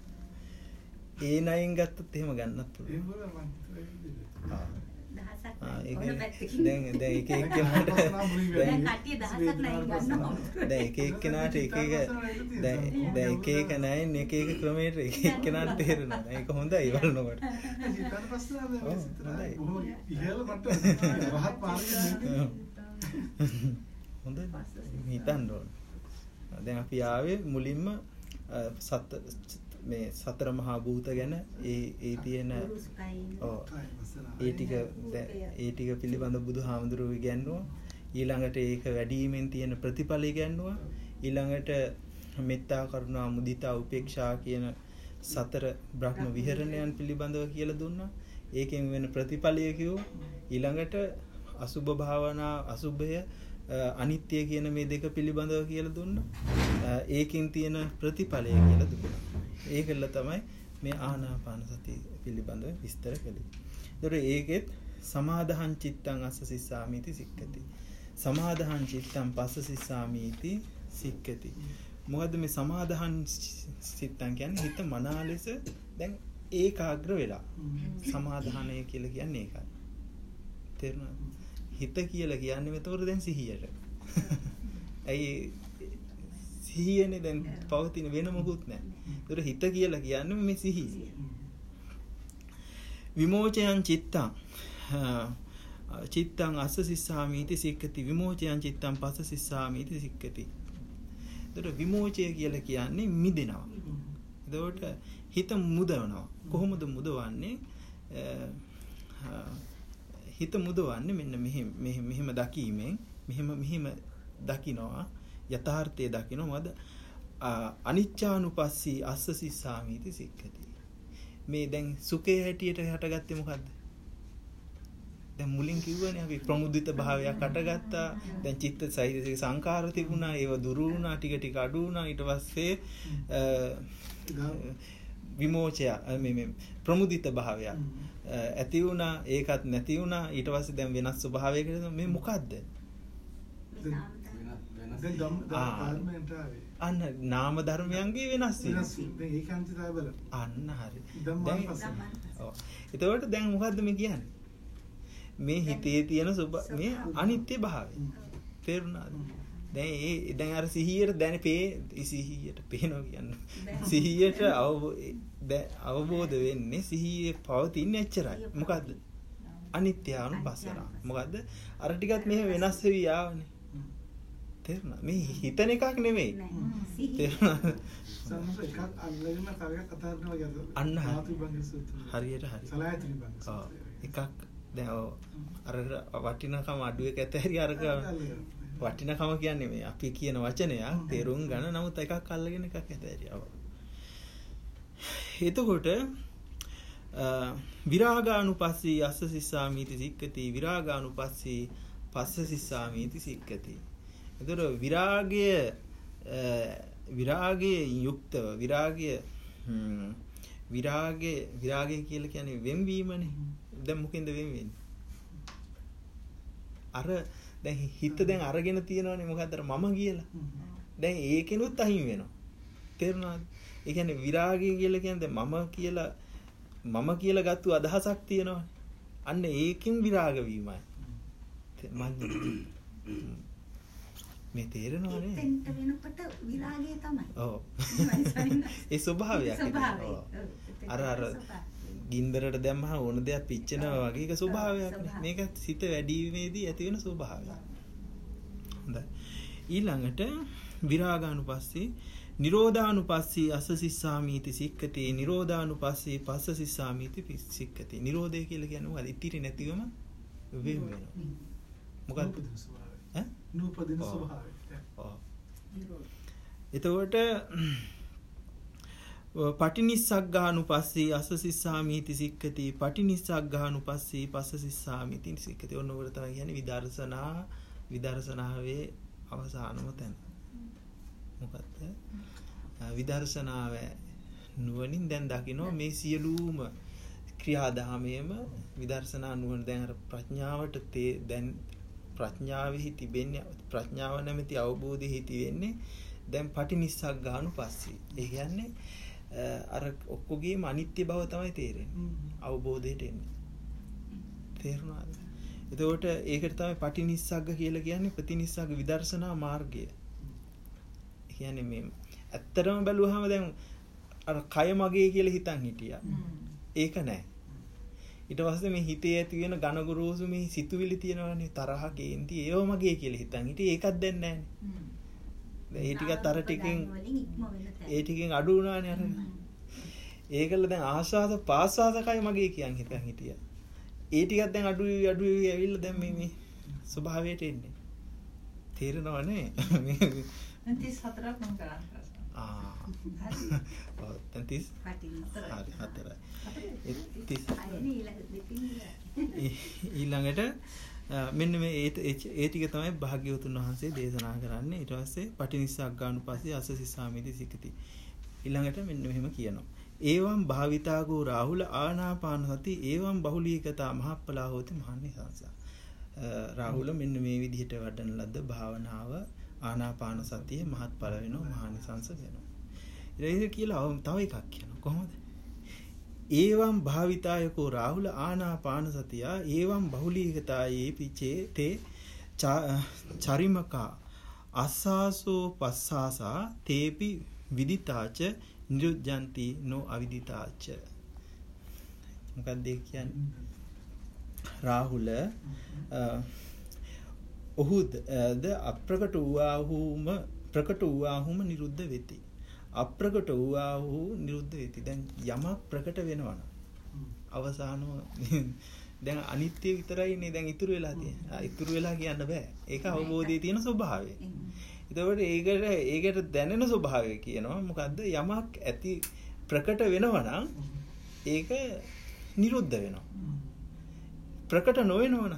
ඒ නයින් ගත්තොත් එහෙම ගන්නත් පුළුවන්. එහෙම බලන්න මම ආ දහසක් ආ ඒක ඕන පැත්තකින්. දැන් දැන් එක එක්කෙනාට දැන් කට්ටිය දහසක් නයින් ගන්නවා. දැන් එක එක්කෙනාට එක එක දැන් දැන් එක එක නයින් එක එක ක්‍රමයකට එක එක්කෙනාට තේරෙනවා. ඒක හොඳයි බලනකොට. චිත්තානුපස්සනාව ඔව් හොඳයි. බොහොම ඉහළ මට්ටමක රහත් මාර්ගයේ හොඳයි. හිතන්න ඕන. දැන් අපි ආවේ මුලින්ම සත් මේ සතර මහා භූත ගැන ඒ ඒ තියෙන ඔව් ඒ ටික ඒ ටික පිළිබඳ බුදුහාමුදුරුවෝ ඉගැන්නුවා. ඊළඟට ඒක වැඩිවීමෙන් තියෙන ප්‍රතිඵල ඉගැන්නුවා. ඊළඟට මෙත්තා කරුණා මුදිතා උපේක්ෂා කියන සතර බ්‍රහ්ම විහරණයන් පිළිබඳව කියලා දුන්නා. ඒකෙන් වෙන ප්‍රතිඵලය කිව්වා. ඊළඟට අසුභ භාවනා අසුභය අනිත්‍ය කියන මේ දෙක පිළිබඳව කියලා දුන්නා. ඒකෙන් තියෙන ප්‍රතිඵලය කියලා දුන්නා. ඒකල තමයි මේ ආනාපාන සතිය පිළිබඳව විස්තර කළේ. ඒතර ඒකෙත් සමාදාහං චිත්තං අස්ස සිස්සාමීති සික්කති. සමාදාහං චිත්තං පස්ස සිස්සාමීති සික්කති. මොකද්ද මේ සමාදාහං චිත්තං කියන්නේ? හිත මනා ලෙස දැන් ඒකාග්‍ර වෙලා. සමාදාහණය කියලා කියන්නේ ඒකයි. තේරුණාද? හිත කියලා කියන්නේ මෙතකොට දැන් සිහියට. ඇයි සිහියනේ දැන් පවතින වෙන මොකුත් නැහැ. ඒතර හිත කියලා කියන්නේ මේ සිහිය. විමෝචයන් චිත්තං චිත්තං අස්ස සිස්සාමීති සික්කති. විමෝචයන් චිත්තං පස්ස සිස්සාමීති සික්කති. ඒතර විමෝචය කියලා කියන්නේ මිදෙනවා. එතකොට හිත මුදවනවා. කොහොමද මුදවන්නේ? හිත මුදවන්නේ මෙන්න මෙහෙම මෙහෙම දකීමෙන් මෙහෙම මෙහෙම දකින්නවා. යථාර්ථය දකින්න මොකද අනිච්චානුපස්සී අස්ස සිස්සාමීති සික්කති. මේ දැන් සුඛේ හැටියට හටගත්තේ මොකද්ද? දැන් මුලින් කිව්වනේ අපි ප්‍රමුදිත භාවයක් හටගත්තා. දැන් චිත්ත සෛතසික සංකාර තිබුණා. ඒව දුරු වුණා. ටික ටික අඩු වුණා. ඊට පස්සේ විමෝචය මේ මේ ප්‍රමුදිත භාවයක් ඇති වුණා. ඒකත් නැති වුණා. ඊට පස්සේ දැන් වෙනස් ස්වභාවයකට මේ මොකද්ද? අන්න නාම ධර්මයන්ගේ වෙනස් වීම. දැන් ඒක අන්තිතය බලන්න. අන්න හරි. දැන් ඔව්. එතකොට දැන් මොකද්ද මේ කියන්නේ? මේ හිතේ තියෙන සුබ මේ අනිත්‍ය භාවය. තේරුණාද? දැන් ඒ දැන් අර සිහියට දැන් පේ සිහියට පේනවා කියන්නේ. සිහියට අවබෝධ වෙන්නේ සිහියේ පවතින එච්චරයි. මොකද්ද? අනිත්‍යානුපස්සනා. මොකද්ද? අර ටිකත් මෙහෙම වෙනස් වෙවි ආවනේ. තේරුණා? මේ හිතන එකක් නෙමෙයි. තේරුණා? සම්මත එකක් අල්ලගෙන තව එකක් අතාරිනවා වගේ. අන්න ධාතු විභංග සූත්‍රය. හරියට හරි. සලආයතන විභංග ඔව්. සූත්‍රය. එකක් දැන් අර වටිනකම අඩු එක ඇත හැරි අරක වටිනකම කියන්නේ මේ අපි කියන වචනයක් තේරුම් ගන්න. නමුත් එකක් අල්ලගෙන එකක් ඇත හැරි. ඔව්. එතකොට විරාගානුපස්සී අස්ස සිස්සාමීති සික්කති විරාගානුපස්සී පස්ස සිස්සාමීති සික්කති. එතකොට විරාගය විරාගයේ යුක්තව විරාගය විරාගය විරාගය කියලා කියන්නේ වෙන්වීමනේ. දැන් මොකෙන්ද වෙන් වෙන්නේ? අර දැන් හිත දැන් අරගෙන තියෙනවනේ මොකද්ද අර මම කියලා. දැන් ඒකෙනුත් අහිමි වෙනවා. තේරුණාද? ඒ කියන්නේ විරාගය කියලා කියන්නේ මම කියලා මම කියලා ගත්ත අදහසක් තියෙනවනේ. අන්න ඒකෙන් විරාග වීමයි. මේ තේරෙනවනේ. එතෙන්ට වෙනකොට විරාගය තමයි. ඔව්. ඒ ස්වභාවයක්. අර අර ගින්දරට දැම්මම ඕන දෙයක් පිච්චෙනවා වගේ ඒක ස්වභාවයක් නේ. මේක සිත වැඩිීමේදී ඇති වෙන ස්වභාවයක්. හොඳයි. ඊළඟට විරාගානුපස්සී නිරෝධානුපස්සී අස්ස සිස්සාමීති සික්කති නිරෝධානුපස්සී පස්ස සිස්සාමීති සික්කති. නිරෝධය කියලා කියන්නේ මොකද? ඉතිරි නැතිවම වෙන වෙනවා. මොකක්ද? ඈ? නූපදින ස්වභාවය. ඔව්. එතකොට පටිනිස්සග්ගානුපස්සී අස්ස සිස්සාමීති සික්කති පටිනිස්සග්ගානුපස්සී පස්ස සිස්සාමීති සික්කති. ඔන්න ඔබට තමයි කියන්නේ විදර්ශනා විදර්ශනාවේ අවසානම තැන. මොකක්ද? විදර්ශනාව නුවණින් දැන් දකින්න මේ සියලුම ක්‍රියාදාමයේම විදර්ශනා නුවණ දැන් අර ප්‍රඥාවට දැන් ප්‍රඥාවෙහි තිබෙන්නේ ප්‍රඥාව නැමැති අවබෝධෙහි තියෙන්නේ දැන් පටිනිස්සග්ගානුපස්සී. ඒ කියන්නේ අර ඔක්කොගේම අනිත්‍ය බව තමයි තේරෙන්නේ. අවබෝධයට එන්නේ. තේරුණාද? එතකොට ඒකට තමයි පටිනිස්සග්ග කියලා කියන්නේ ප්‍රතිනිස්සග්ග විදර්ශනා මාර්ගය. කියන්නේ මේ ඇත්තටම බැලුවාම දැන් අර කය මගේ කියලා හිතන් හිටියා. ඒක නෑ. ඊට පස්සේ මේ හිතේ ඇති වෙන ඝන ගොරෝසු මේ සිතුවිලි තියෙනවානේ තරහ කේන්ති ඒව මගේ කියලා හිතන් හිටියේ ඒකත් දැන් නෑනේ. දැන් ඒ ටිකත් අර ටිකෙන් ඒ ටිකෙන් අඩු වුණානේ අර. ඒකල දැන් ආස්වාද පාස්වාදකයි මගේ කියන් හිතන් හිටියා. ඒ ටිකත් දැන් අඩු අඩු ඇවිල්ලා දැන් මේ මේ ස්වභාවයට එන්නේ. තේරෙනව නේ? තිස් හතරක් මම කරන්නේ. ආ. හරි. ඔව් තිස් හරි හතරයි. ඊළඟට මෙන්න මේ ඒ ඒ ටික තමයි භාග්‍යවතුන් වහන්සේ දේශනා කරන්නේ. ඊට පස්සේ පටිනිස්සග්ගානුපස්සී අස්ස සිස්සාමීති සික්කති. ඊළඟට මෙන්න මෙහෙම කියනවා. ඒවම් භාවිතාගෝ රාහුල ආනාපාන සති ඒවම් බහුලීකතා මහප්පලා හෝති මහනිසංස. රාහුල මෙන්න මේ විදිහට වඩන ලද්ද භාවනාව ආනාපාන සතිය මහත්ඵල වෙනවා මහනිසංස වෙනවා. ඊට කියලා තව එකක් කියනවා. කොහොමද? ඒවම් භාවිතායකෝ රාහුල ආනාපාන සතියා ඒවම් බහුලීකතායේ පිචේ තේ චරිමකා අස්සාසෝ පස්සාසා තේපි විදිතාච නිරුද්ධಂತಿ නෝ අවිදිතාච. මොකක්ද කියන්නේ? රාහුල ඔහුද ද අප්‍රකට වූාහුම ප්‍රකට වූාහුම නිරුද්ධ වෙති. අප්‍රකට වූාහු නිරුද්ධ වෙති. දැන් යමක් ප්‍රකට වෙනවනම් අවසානව දැන් අනිත්‍ය විතරයිනේ දැන් ඉතුරු වෙලා තියෙන්නේ. ඉතුරු වෙලා කියන්න බෑ. ඒක අවබෝධයේ තියෙන ස්වභාවය. එතකොට ඒකට ඒකට දැනෙන ස්වභාවය කියනවා මොකද්ද? යමක් ඇති ප්‍රකට වෙනවනම් ඒක නිරුද්ධ වෙනවා. ප්‍රකට නොවෙනවනම්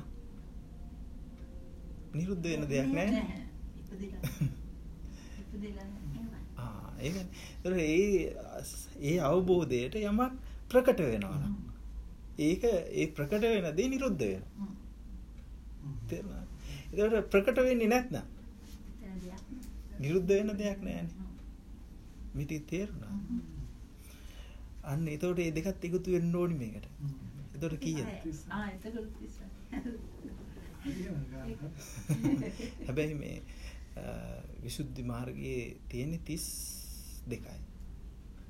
නිරුද්ධ වෙන දෙයක් නැහැ. ආ ඒකනේ. ඒ ඒ අවබෝධයට යමක් ප්‍රකට වෙනවනම් ඒක ඒ ප්‍රකට වෙන දේ නිරුද්ධ වෙනවා. තේරුණාද? ඒකට ප්‍රකට වෙන්නේ නැත්නම් නිරුද්ධ වෙන දෙයක් නැහැනේ. මිටි තේරුණා. අන්න ඒතකොට මේ දෙකත් එකතු වෙන්න ඕනි මේකට. ඒතකොට කීයද? ආ එතකොට තිස්. හැබැයි මේ විසුද්ධි මාර්ගයේ තියෙන තිස් දෙකයි.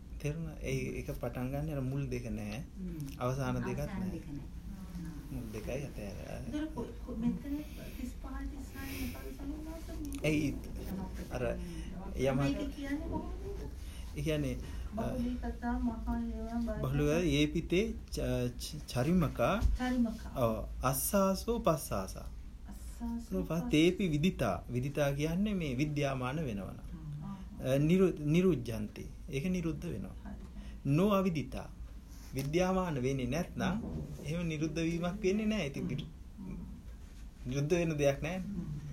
තේරුණා? ඒ එක පටන් ගන්න අර මුල් දෙක නැහැ. අවසාන දෙකත් නැහැ. මුල් දෙකයි ඒකයි අතෑර. මෙතන තිස් පහ තිස් හය මොකද ඒ අර යම මේක කියන්නේ කොහොමද? ඒ කියන්නේ බහුලී කතා මහා ඒවා බහුලී ඒ පිටේ චරිමකා චරිමකා ඔව් අස්සාසෝ පස්සාසා අස්සාසෝ පතේපි විදිතා විදිතා කියන්නේ මේ විද්‍යාමාන වෙනවන නිරුද්ධන්ති ඒක නිරුද්ධ වෙනවා නෝ අවිදිතා විද්‍යාමාන වෙන්නේ නැත්නම් එහෙම නිරුද්ධ වීමක් වෙන්නේ නැහැ ඉතින් නිරුද්ධ වෙන දෙයක් නැහැ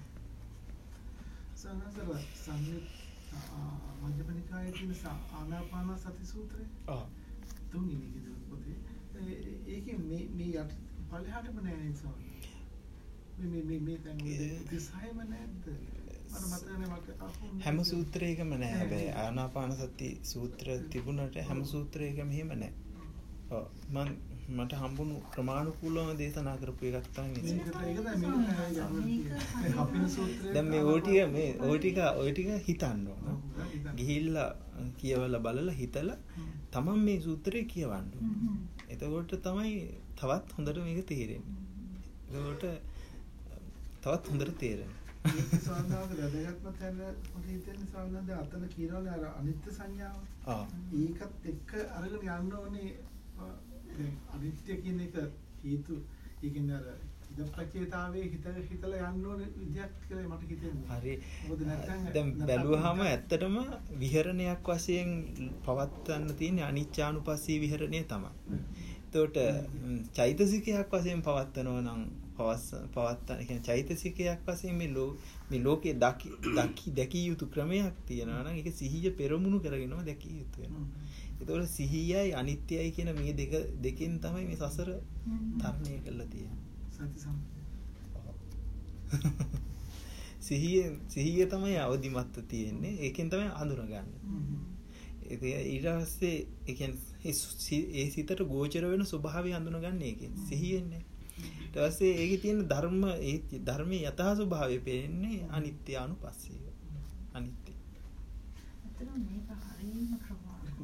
සනසල සංයුත් මධ්‍යමනිකායේ තියෙන ආනාපාන සති සූත්‍රය ඔව් තුන්වෙනි එකේ පොතේ ඒකේ මේ මේ යට පළහටම නෑ නේද මේ මේ මේ දැන් තිස්හයම නැද්ද මට මතක නෑ මට හැම සූත්‍රයකම නෑ හැබැයි ආනාපාන සති සූත්‍ර තිබුණට හැම සූත්‍රයකම එහෙම නෑ ඔව් මම මට හම්බුණු ක්‍රමානුකූලව දේශනා කරපු එකක් තමයි මේක. දැන් මේ ඕ ටික මේ ඕ ටික ඔය ටික හිතන්න ඕන. ගිහිල්ලා කියවලා බලලා හිතලා තමන් මේ සූත්‍රය කියවන්න ඕන. එතකොට තමයි තවත් හොඳට මේක තේරෙන්නේ. එතකොට තවත් හොඳට තේරෙන්නේ. මේ සාමාන්‍යව වැදගත්ම තැන මොකද හිතන්නේ සාමාන්‍යයෙන් අතන කියනවානේ අර අනිත්‍ය සංඥාව. ආ. ඒකත් එක්ක අරගෙන යන්න ඕනේ අනිත්‍ය කියන එක හේතු ඒ කියන්නේ අර ඉදප්පචේතාවේ හිත හිතලා යන්න ඕන විදියක් කියලා මට හිතෙනවා. හරි. මොකද නැත්නම් දැන් බැලුවාම ඇත්තටම විහරණයක් වශයෙන් පවත්වන්න තියෙන අනිච්චානුපස්සී විහරණය තමයි. එතකොට චෛතසිකයක් වශයෙන් පවත්වනවා නම් පවස් පවත්තන කියන්නේ චෛතසිකයක් වශයෙන් මේ ලෝ මේ ලෝකේ දකි දකි දැකිය යුතු ක්‍රමයක් තියෙනවා නම් ඒක සිහිය පෙරමුණු කරගෙනම දැකිය යුතු වෙනවා. ඒතකොට සිහියයි අනිත්‍යයි කියන මේ දෙක දෙකෙන් තමයි මේ සසර තරණය කරලා තියෙන්නේ. සති සම්පතය. සිහිය සිහිය තමයි අවදිමත්ව තියෙන්නේ. ඒකෙන් තමයි අඳුරගන්නේ. ඒක ඊට පස්සේ ඒ කියන්නේ ඒ සිතට ගෝචර වෙන ස්වභාවය අඳුනගන්නේ ඒකෙන්. සිහියෙන්නේ. ඊට පස්සේ ඒකේ තියෙන ධර්ම ඒ ධර්මයේ යථා ස්වභාවය පේන්නේ අනිත්‍ය අනුපස්සීව. අනිත්‍ය. අතන මේක හරියම ක්‍රම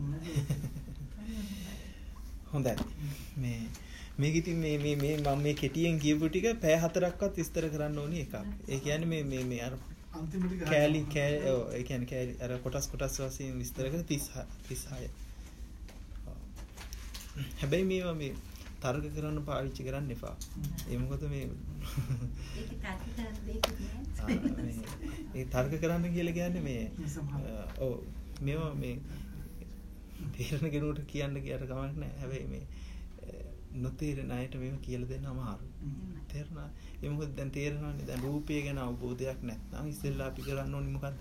හොඳයි මේ මේක ඉතින් මේ මේ මේ මම මේ කෙටියෙන් කියපු ටික පැය හතරක්වත් විස්තර කරන්න ඕනි එකක්. ඒ කියන්නේ මේ මේ මේ අර අන්තිම ටික කෑලි කෑ ඔව් ඒ කියන්නේ කෑලි අර කොටස් කොටස් වශයෙන් විස්තර කර තිස් හය. හැබැයි මේවා මේ තර්ක කරන්න පාවිච්චි කරන්න එපා. ඒ මොකද මේ ඒක තර්ක කරන්න දෙයක් නෑ. ඒ තර්ක කරන්න කියලා කියන්නේ මේ ඔව් මේවා මේ තේරෙන කෙනෙකුට කියන්න කියට කමක් නැහැ. හැබැයි මේ නොතේරෙන අයට මේව කියලා දෙන්න අමාරුයි. තේරුණා? ඒ මොකද දැන් තේරෙනවානේ දැන් රූපය ගැන අවබෝධයක් නැත්නම් ඉස්සෙල්ලා අපි කරන්න ඕනේ මොකද්ද?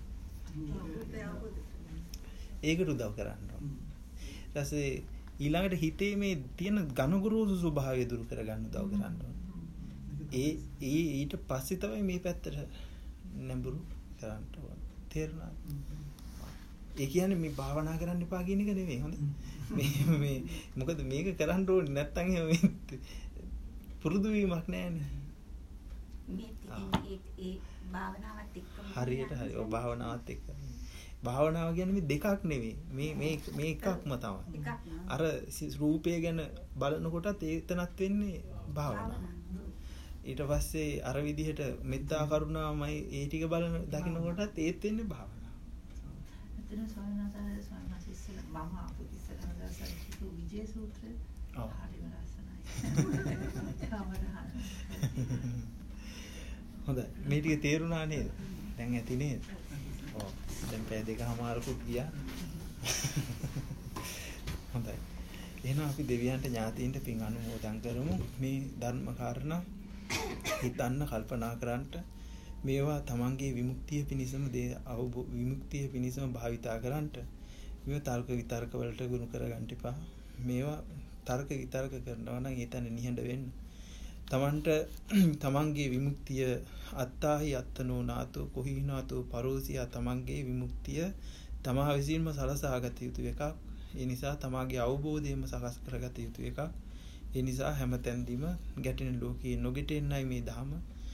ඒකට උදව් කරන්න ඕනේ. ඊට පස්සේ ඊළඟට හිතේ මේ තියෙන ඝනගුරුසු ස්වභාවය දුරු කරගන්න උදව් කරන්න ඕනේ. ඒ ඒ ඊට පස්සේ තමයි මේ පැත්තට නැඹුරු කරන්න ඕනේ. තේරුණා? ඒ කියන්නේ මේ භාවනා කරන්න එපා කියන එක නෙවෙයි හොඳ මේ මේ මොකද මේක කරන්න ඕනේ නැත්නම් එහෙම පුරුදු වීමක් නැහැනේ මේ ඒ ඒ භාවනාවත් එක්කම හරියට හරි ඔය භාවනාවත් එක්ක භාවනාව කියන්නේ මේ දෙකක් නෙවෙයි මේ මේ මේ එකක්ම තමයි අර රූපය ගැන බලනකොටත් ඒතනත් වෙන්නේ භාවනාව ඊට පස්සේ අර විදිහට මෙත්තා කරුණාමයි ඒ ටික බලන දකින්නකොටත් ඒත් වෙන්නේ භාවනාව එතන සෝනසාර සෝනස ඉස්සෙල්ලා මම ආපු ඉස්සෙල්ලා දවසක් කිව්ව විජේ සූත්‍රය හරිම ලස්සනයි. හොඳයි. මේ ටික තේරුණා නේද? දැන් ඇති නේද? ඔව්. දැන් පැය දෙකමාරකුත් ගියා. හොඳයි. එහෙනම් අපි දෙවියන්ට ඥාතීන්ට පින් අනුමෝදන් කරමු. මේ ධර්ම කාරණා හිතන්න කල්පනා කරන්නට මේවා තමන්ගේ විමුක්තිය පිණිසම දේ අවබෝධ විමුක්තිය පිණිසම භාවිතා කරන්නට මේවා තර්ක විතර්ක වලට ගුණ කරගන්න එපා. මේවා තර්ක විතර්ක කරනවා නම් ඒතන නිහඬ වෙන්න. තමන්ට තමන්ගේ විමුක්තිය අත්තාහි අත්තනෝ නාතෝ කොහිනාතෝ පරෝසියා තමන්ගේ විමුක්තිය තමා විසින්ම සලසා ගත යුතු එකක්. ඒ නිසා තමාගේ අවබෝධයම සකස් කරගත යුතු එකක්. ඒ නිසා හැමතැනදීම ගැටෙන ලෝකයේ නොගැටෙන්නයි මේ ධම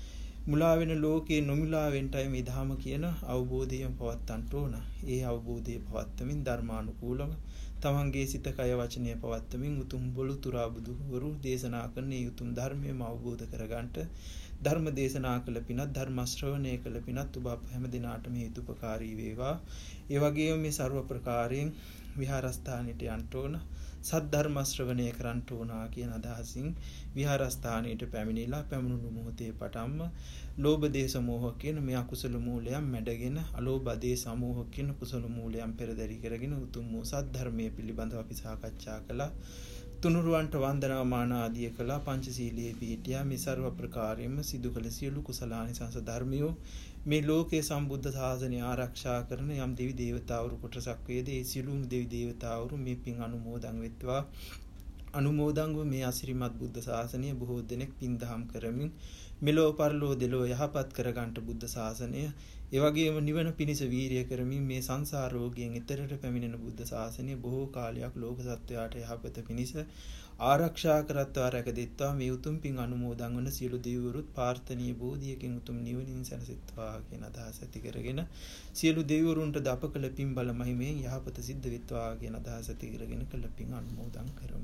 මුලා වෙන ලෝකේ නොමුලා වෙන්නයි මේ ධර්ම කියන අවබෝධයෙන් පවත්තන්ට ඕන. ඒ අවබෝධය පවත්තමින් ධර්මානුකූලව තමන්ගේ සිත කය වචනය පවත්තමින් උතුම් බොළුතුරා බුදුවරු දේශනා කරන මේ උතුම් ධර්මයම අවබෝධ කරගන්නට ධර්ම දේශනා කළ පිනත් ධර්ම ශ්‍රවණය කළ පිනත් ඔබ හැම දිනාටම හේතුපකාරී වේවා. ඒ වගේම මේ ਸਰව ප්‍රකාරයෙන් විහාරස්ථානෙට යන්න ඕන. සද්ධර්ම ශ්‍රවණය කරන්න ඕන කියන අදහසින් විහාරස්ථානයට පැමිණිලා පැමුණුණු මොහොතේ පටන්ම ලෝභ දේශ මොහ කියන මේ අකුසල මූලයන් මැඩගෙන අලෝභ දේශ සමෝහ කියන කුසල මූලයන් පෙරදරි කරගෙන උතුම් වූ සද්ධර්මයේ පිළිබඳව අපි සාකච්ඡා කළා. තුනුරුවන්ට වන්දනා මාන ආදිය කළා. පංචශීලයේ පිහිටියා. මේ ਸਰව ප්‍රකාරයෙන්ම සිදු කළ සියලු කුසලානිසංස ධර්මියෝ මේ ලෝකයේ සම්බුද්ධ ශාසනය ආරක්ෂා කරන යම් දෙවි දේවතාවුරු කොටසක් වේද ඒ සියලුම දෙවි දේවතාවුරු මේ පින් අනුමෝදන් වෙත්වා. අනුමෝදන්ව මේ අසිරිමත් බුද්ධ ශාසනය බොහෝ දෙනෙක් පින් දහම් කරමින් මෙලෝ පරලෝ දෙලෝ යහපත් කරගන්නට බුද්ධ ශාසනය ඒ වගේම නිවන පිණිස වීරිය කරමින් මේ සංසාර රෝගයෙන් ඈතරට පැමිණෙන බුද්ධ ශාසනය බොහෝ කාලයක් ලෝක සත්වයාට යහපත පිණිස ආරක්ෂා කරත්වා රැකදෙත්වා. මේ උතුම් පින් අනුමෝදන් වන සියලු දෙවිවරුත් ප්‍රාර්ථනීය බෝධියකින් උතුම් නිවනින් සැනසෙත්වා කියන අදහස ඇති කරගෙන සියලු දෙවිවරුන්ට දප කළ පින් බල මහිමෙන් යහපත සිද්ධ වෙත්වා කියන අදහස ඇති කරගෙන කළ පින් අනුමෝදන් කරමු.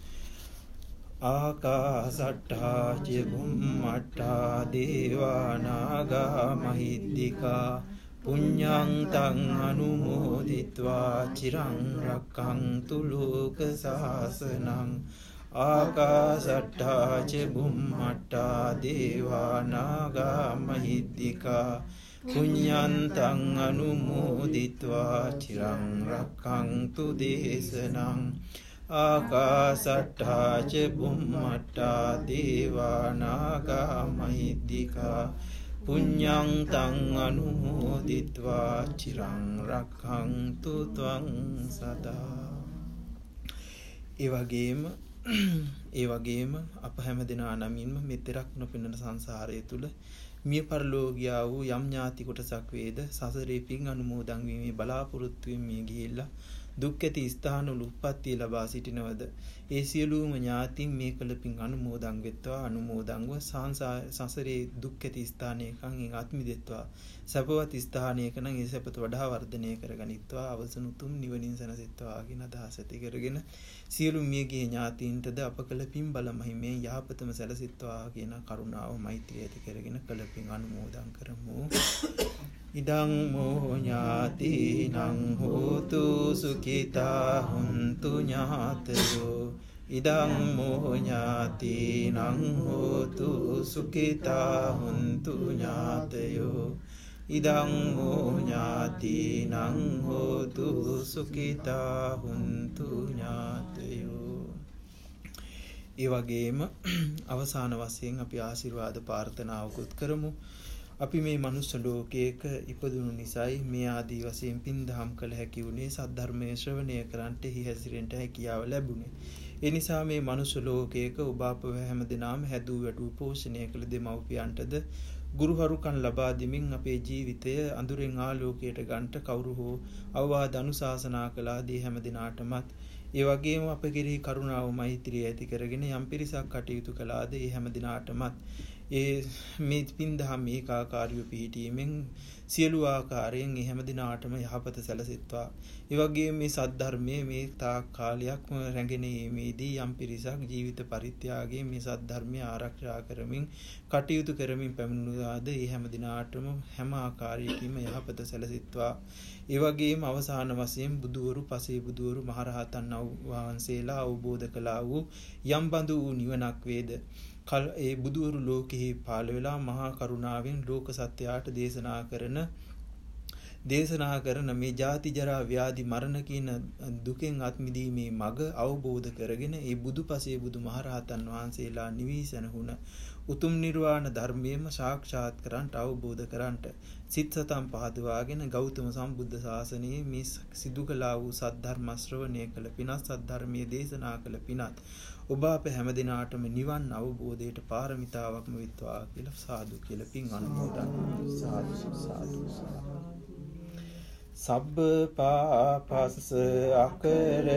ආකාසට්ඨා ච බුම්මට්ඨා දේවා නාග මහිද්దికා පුඤ්ඤං තං අනුමෝදිත්වා චිරං රක්ඛන්තු ලෝක සාසනං. ආකාසට්ඨා ච බුම්මට්ඨා දේවා නාග මහිද්దికා පුඤ්ඤං තං අනුමෝදිත්වා චිරං රක්ඛන්තු දේශනං. ආකාසට්ඨා ච බුම්මට්ඨා දේවා නාග මහිද්దికා පුඤ්ඤං තං අනුමෝදිත්වා චිරං රක්ඛන්තු ත්වං සදා. ඒ වගේම ඒ වගේම අප හැම දෙනා නමින්ම මෙතරක් නොපෙනෙන සංසාරය තුල මිය පරලෝකියා වූ යම් ඥාති කොටසක් වේද සසරේ පින් අනුමෝදන් වීමේ බලාපොරොත්තු වෙමින් මිය ගිහිල්ලා දුක් ඇති ස්ථානවල උප්පත්තිය ලබා සිටිනවද ඒ සියලුම ඥාතීන් මේ කළ පින් අනුමෝදන් වෙත්වා. අනුමෝදන්ව සංසාරේ දුක් ඇති ස්ථානයකින් අත් මිදෙත්වා. සපවත් ස්ථානයක නම් ඒ සපත වඩා වර්ධනය කරගනිත්වා. අවසන් උතුම් නිවනින් සැනසෙත්වා කියන අදහස ඇති කරගෙන සියලු මියගිය ඥාතීන්ටද අප කළ පින් බල මහිමෙන් යහපතම සැලසෙත්වා කියන කරුණාව මෛත්‍රිය ඇති කරගෙන කළ පින් අනුමෝදන් කරමු. ඉදං මෝ ඥාතිනං හෝතු සුඛිතා හුන්තු ඥාතයෝ. ඉදං මෝ ඥාතිනං හෝතු සුඛිතා හුන්තු ඥාතයෝ. ඉදං මෝ ඥාතිනං හෝතු සුඛිතා හුන්තු ඥාතයෝ. ඒ වගේම අවසාන වශයෙන් අපි ආශිර්වාද ප්‍රාර්ථනාවකුත් කරමු. අපි මේ මනුෂ්‍ය ලෝකයක ඉපදුණු නිසායි මේ ආදී වශයෙන් පින් දහම් කළ හැකි වුණේ. සද්ධර්මයේ ශ්‍රවණය කරන්ට හි හැසිරෙන්නට හැකියාව ලැබුණේ. ඒ නිසා මේ මනුෂ්‍ය ලෝකයක ඔබ අප හැම දිනම හැදූ වැඩූ පෝෂණය කළ දෙමව්පියන්ටද ගුරුහරුකම් ලබා දෙමින් අපේ ජීවිතය අඳුරෙන් ආලෝකයට ගන්නට කවුරු හෝ අවවාද අනුශාසනා කළාදී හැම දිනාටමත් ඒ වගේම අප කෙරෙහි කරුණාව මෛත්‍රිය ඇති කරගෙන යම් පිරිසක් කටයුතු කළාද ඒ හැම දිනාටමත් ඒ මේ පින් දහම් ඒකාකාරීව පිහිටීමෙන් සියලු ආකාරයෙන් ඒ හැම දිනාටම යහපත සැලසෙත්වා. ඒ වගේම මේ සද්ධර්මයේ මේ තාක් කාලයක් රැගෙන ීමේදී යම් පිරිසක් ජීවිත පරිත්‍යාගයෙන් මේ සද්ධර්මය ආරක්ෂා කරමින් කටයුතු කරමින් පැමිණුවාද ඒ හැම දිනාටම හැම ආකාරයකින්ම යහපත සැලසෙත්වා. ඒ වගේම අවසාන වශයෙන් බුදුවරු පසේ බුදුවරු මහරහතන් වහන්සේලා අවබෝධ කළා වූ යම් බඳු වූ නිවනක් වේද කල් ඒ බුදුවරු ලෝකෙහි පහළ වෙලා මහා කරුණාවෙන් ලෝක සත්‍යයට දේශනා කරන දේශනා කරන මේ ජාති ජරා ව්‍යාධි මරණ කියන දුකෙන් අත් මිදීමේ මඟ අවබෝධ කරගෙන ඒ බුදුපසේ බුදු මහරහතන් වහන්සේලා නිවිසනහුණ උතුම් නිර්වාණ ධර්මයේම සාක්ෂාත් කරන්ට අවබෝධ කරන්ට සිත සතම් පහදවාගෙන ගෞතම සම්බුද්ධ ශාසනයේ මේ සිදු කළා වූ සද්ධර්ම ශ්‍රවණය කළ පිනත් සද්ධර්මයේ දේශනා කළ පිනත් ඔබ අප හැම දිනාටම නිවන් අවබෝධයට පාරමිතාවක්ම වෙත්වා කියලා සාදු කියලා පින් අනුමෝදන් සාදු සාදු සබ්බ පාපස්ස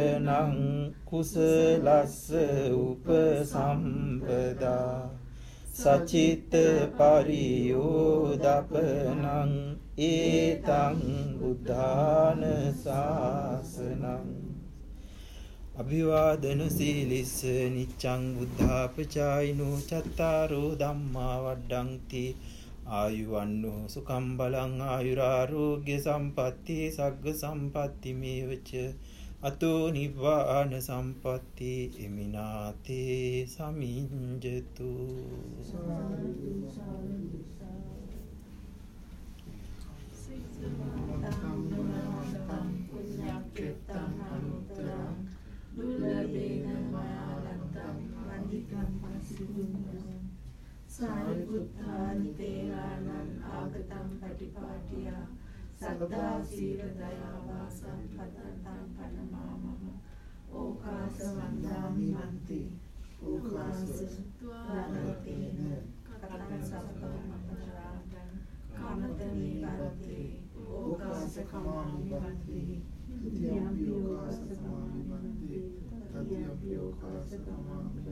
අකරණං කුසලස්ස උපසම්පදා සචිත්ත පරියෝදපනං ඒතං බුද්ධාන ශාසනං අභිවාදන සීලිස්ස නිච්ඡං බුද්ධාපචායිනෝ චත්තාරෝ ධම්මා වඩ්ඩಂತಿ ආයුවන්නෝ සුඛං බලං ආයුරාෝග්‍ය සම්පatti සග්ග සම්පatti මේවච අතෝ නිබ්බාන සම්පatti එමිනාතේ සමිඤ්ජතු සාරිපුත්තානි තේරාණං ආගතං පටිපාටියා සද්දා සීල දයා වාසං පතං පනමාමම ඕකාස වන්දාමි මන්ති ඕකාස ත්වාරතේන කතං සබ්බං අපචාරං කාමතමි වන්ති ඕකාස කමාමි වන්ති තියම්පි ඕකාස කමාමි වන්ති තතියම්පි ඕකාස කමාමි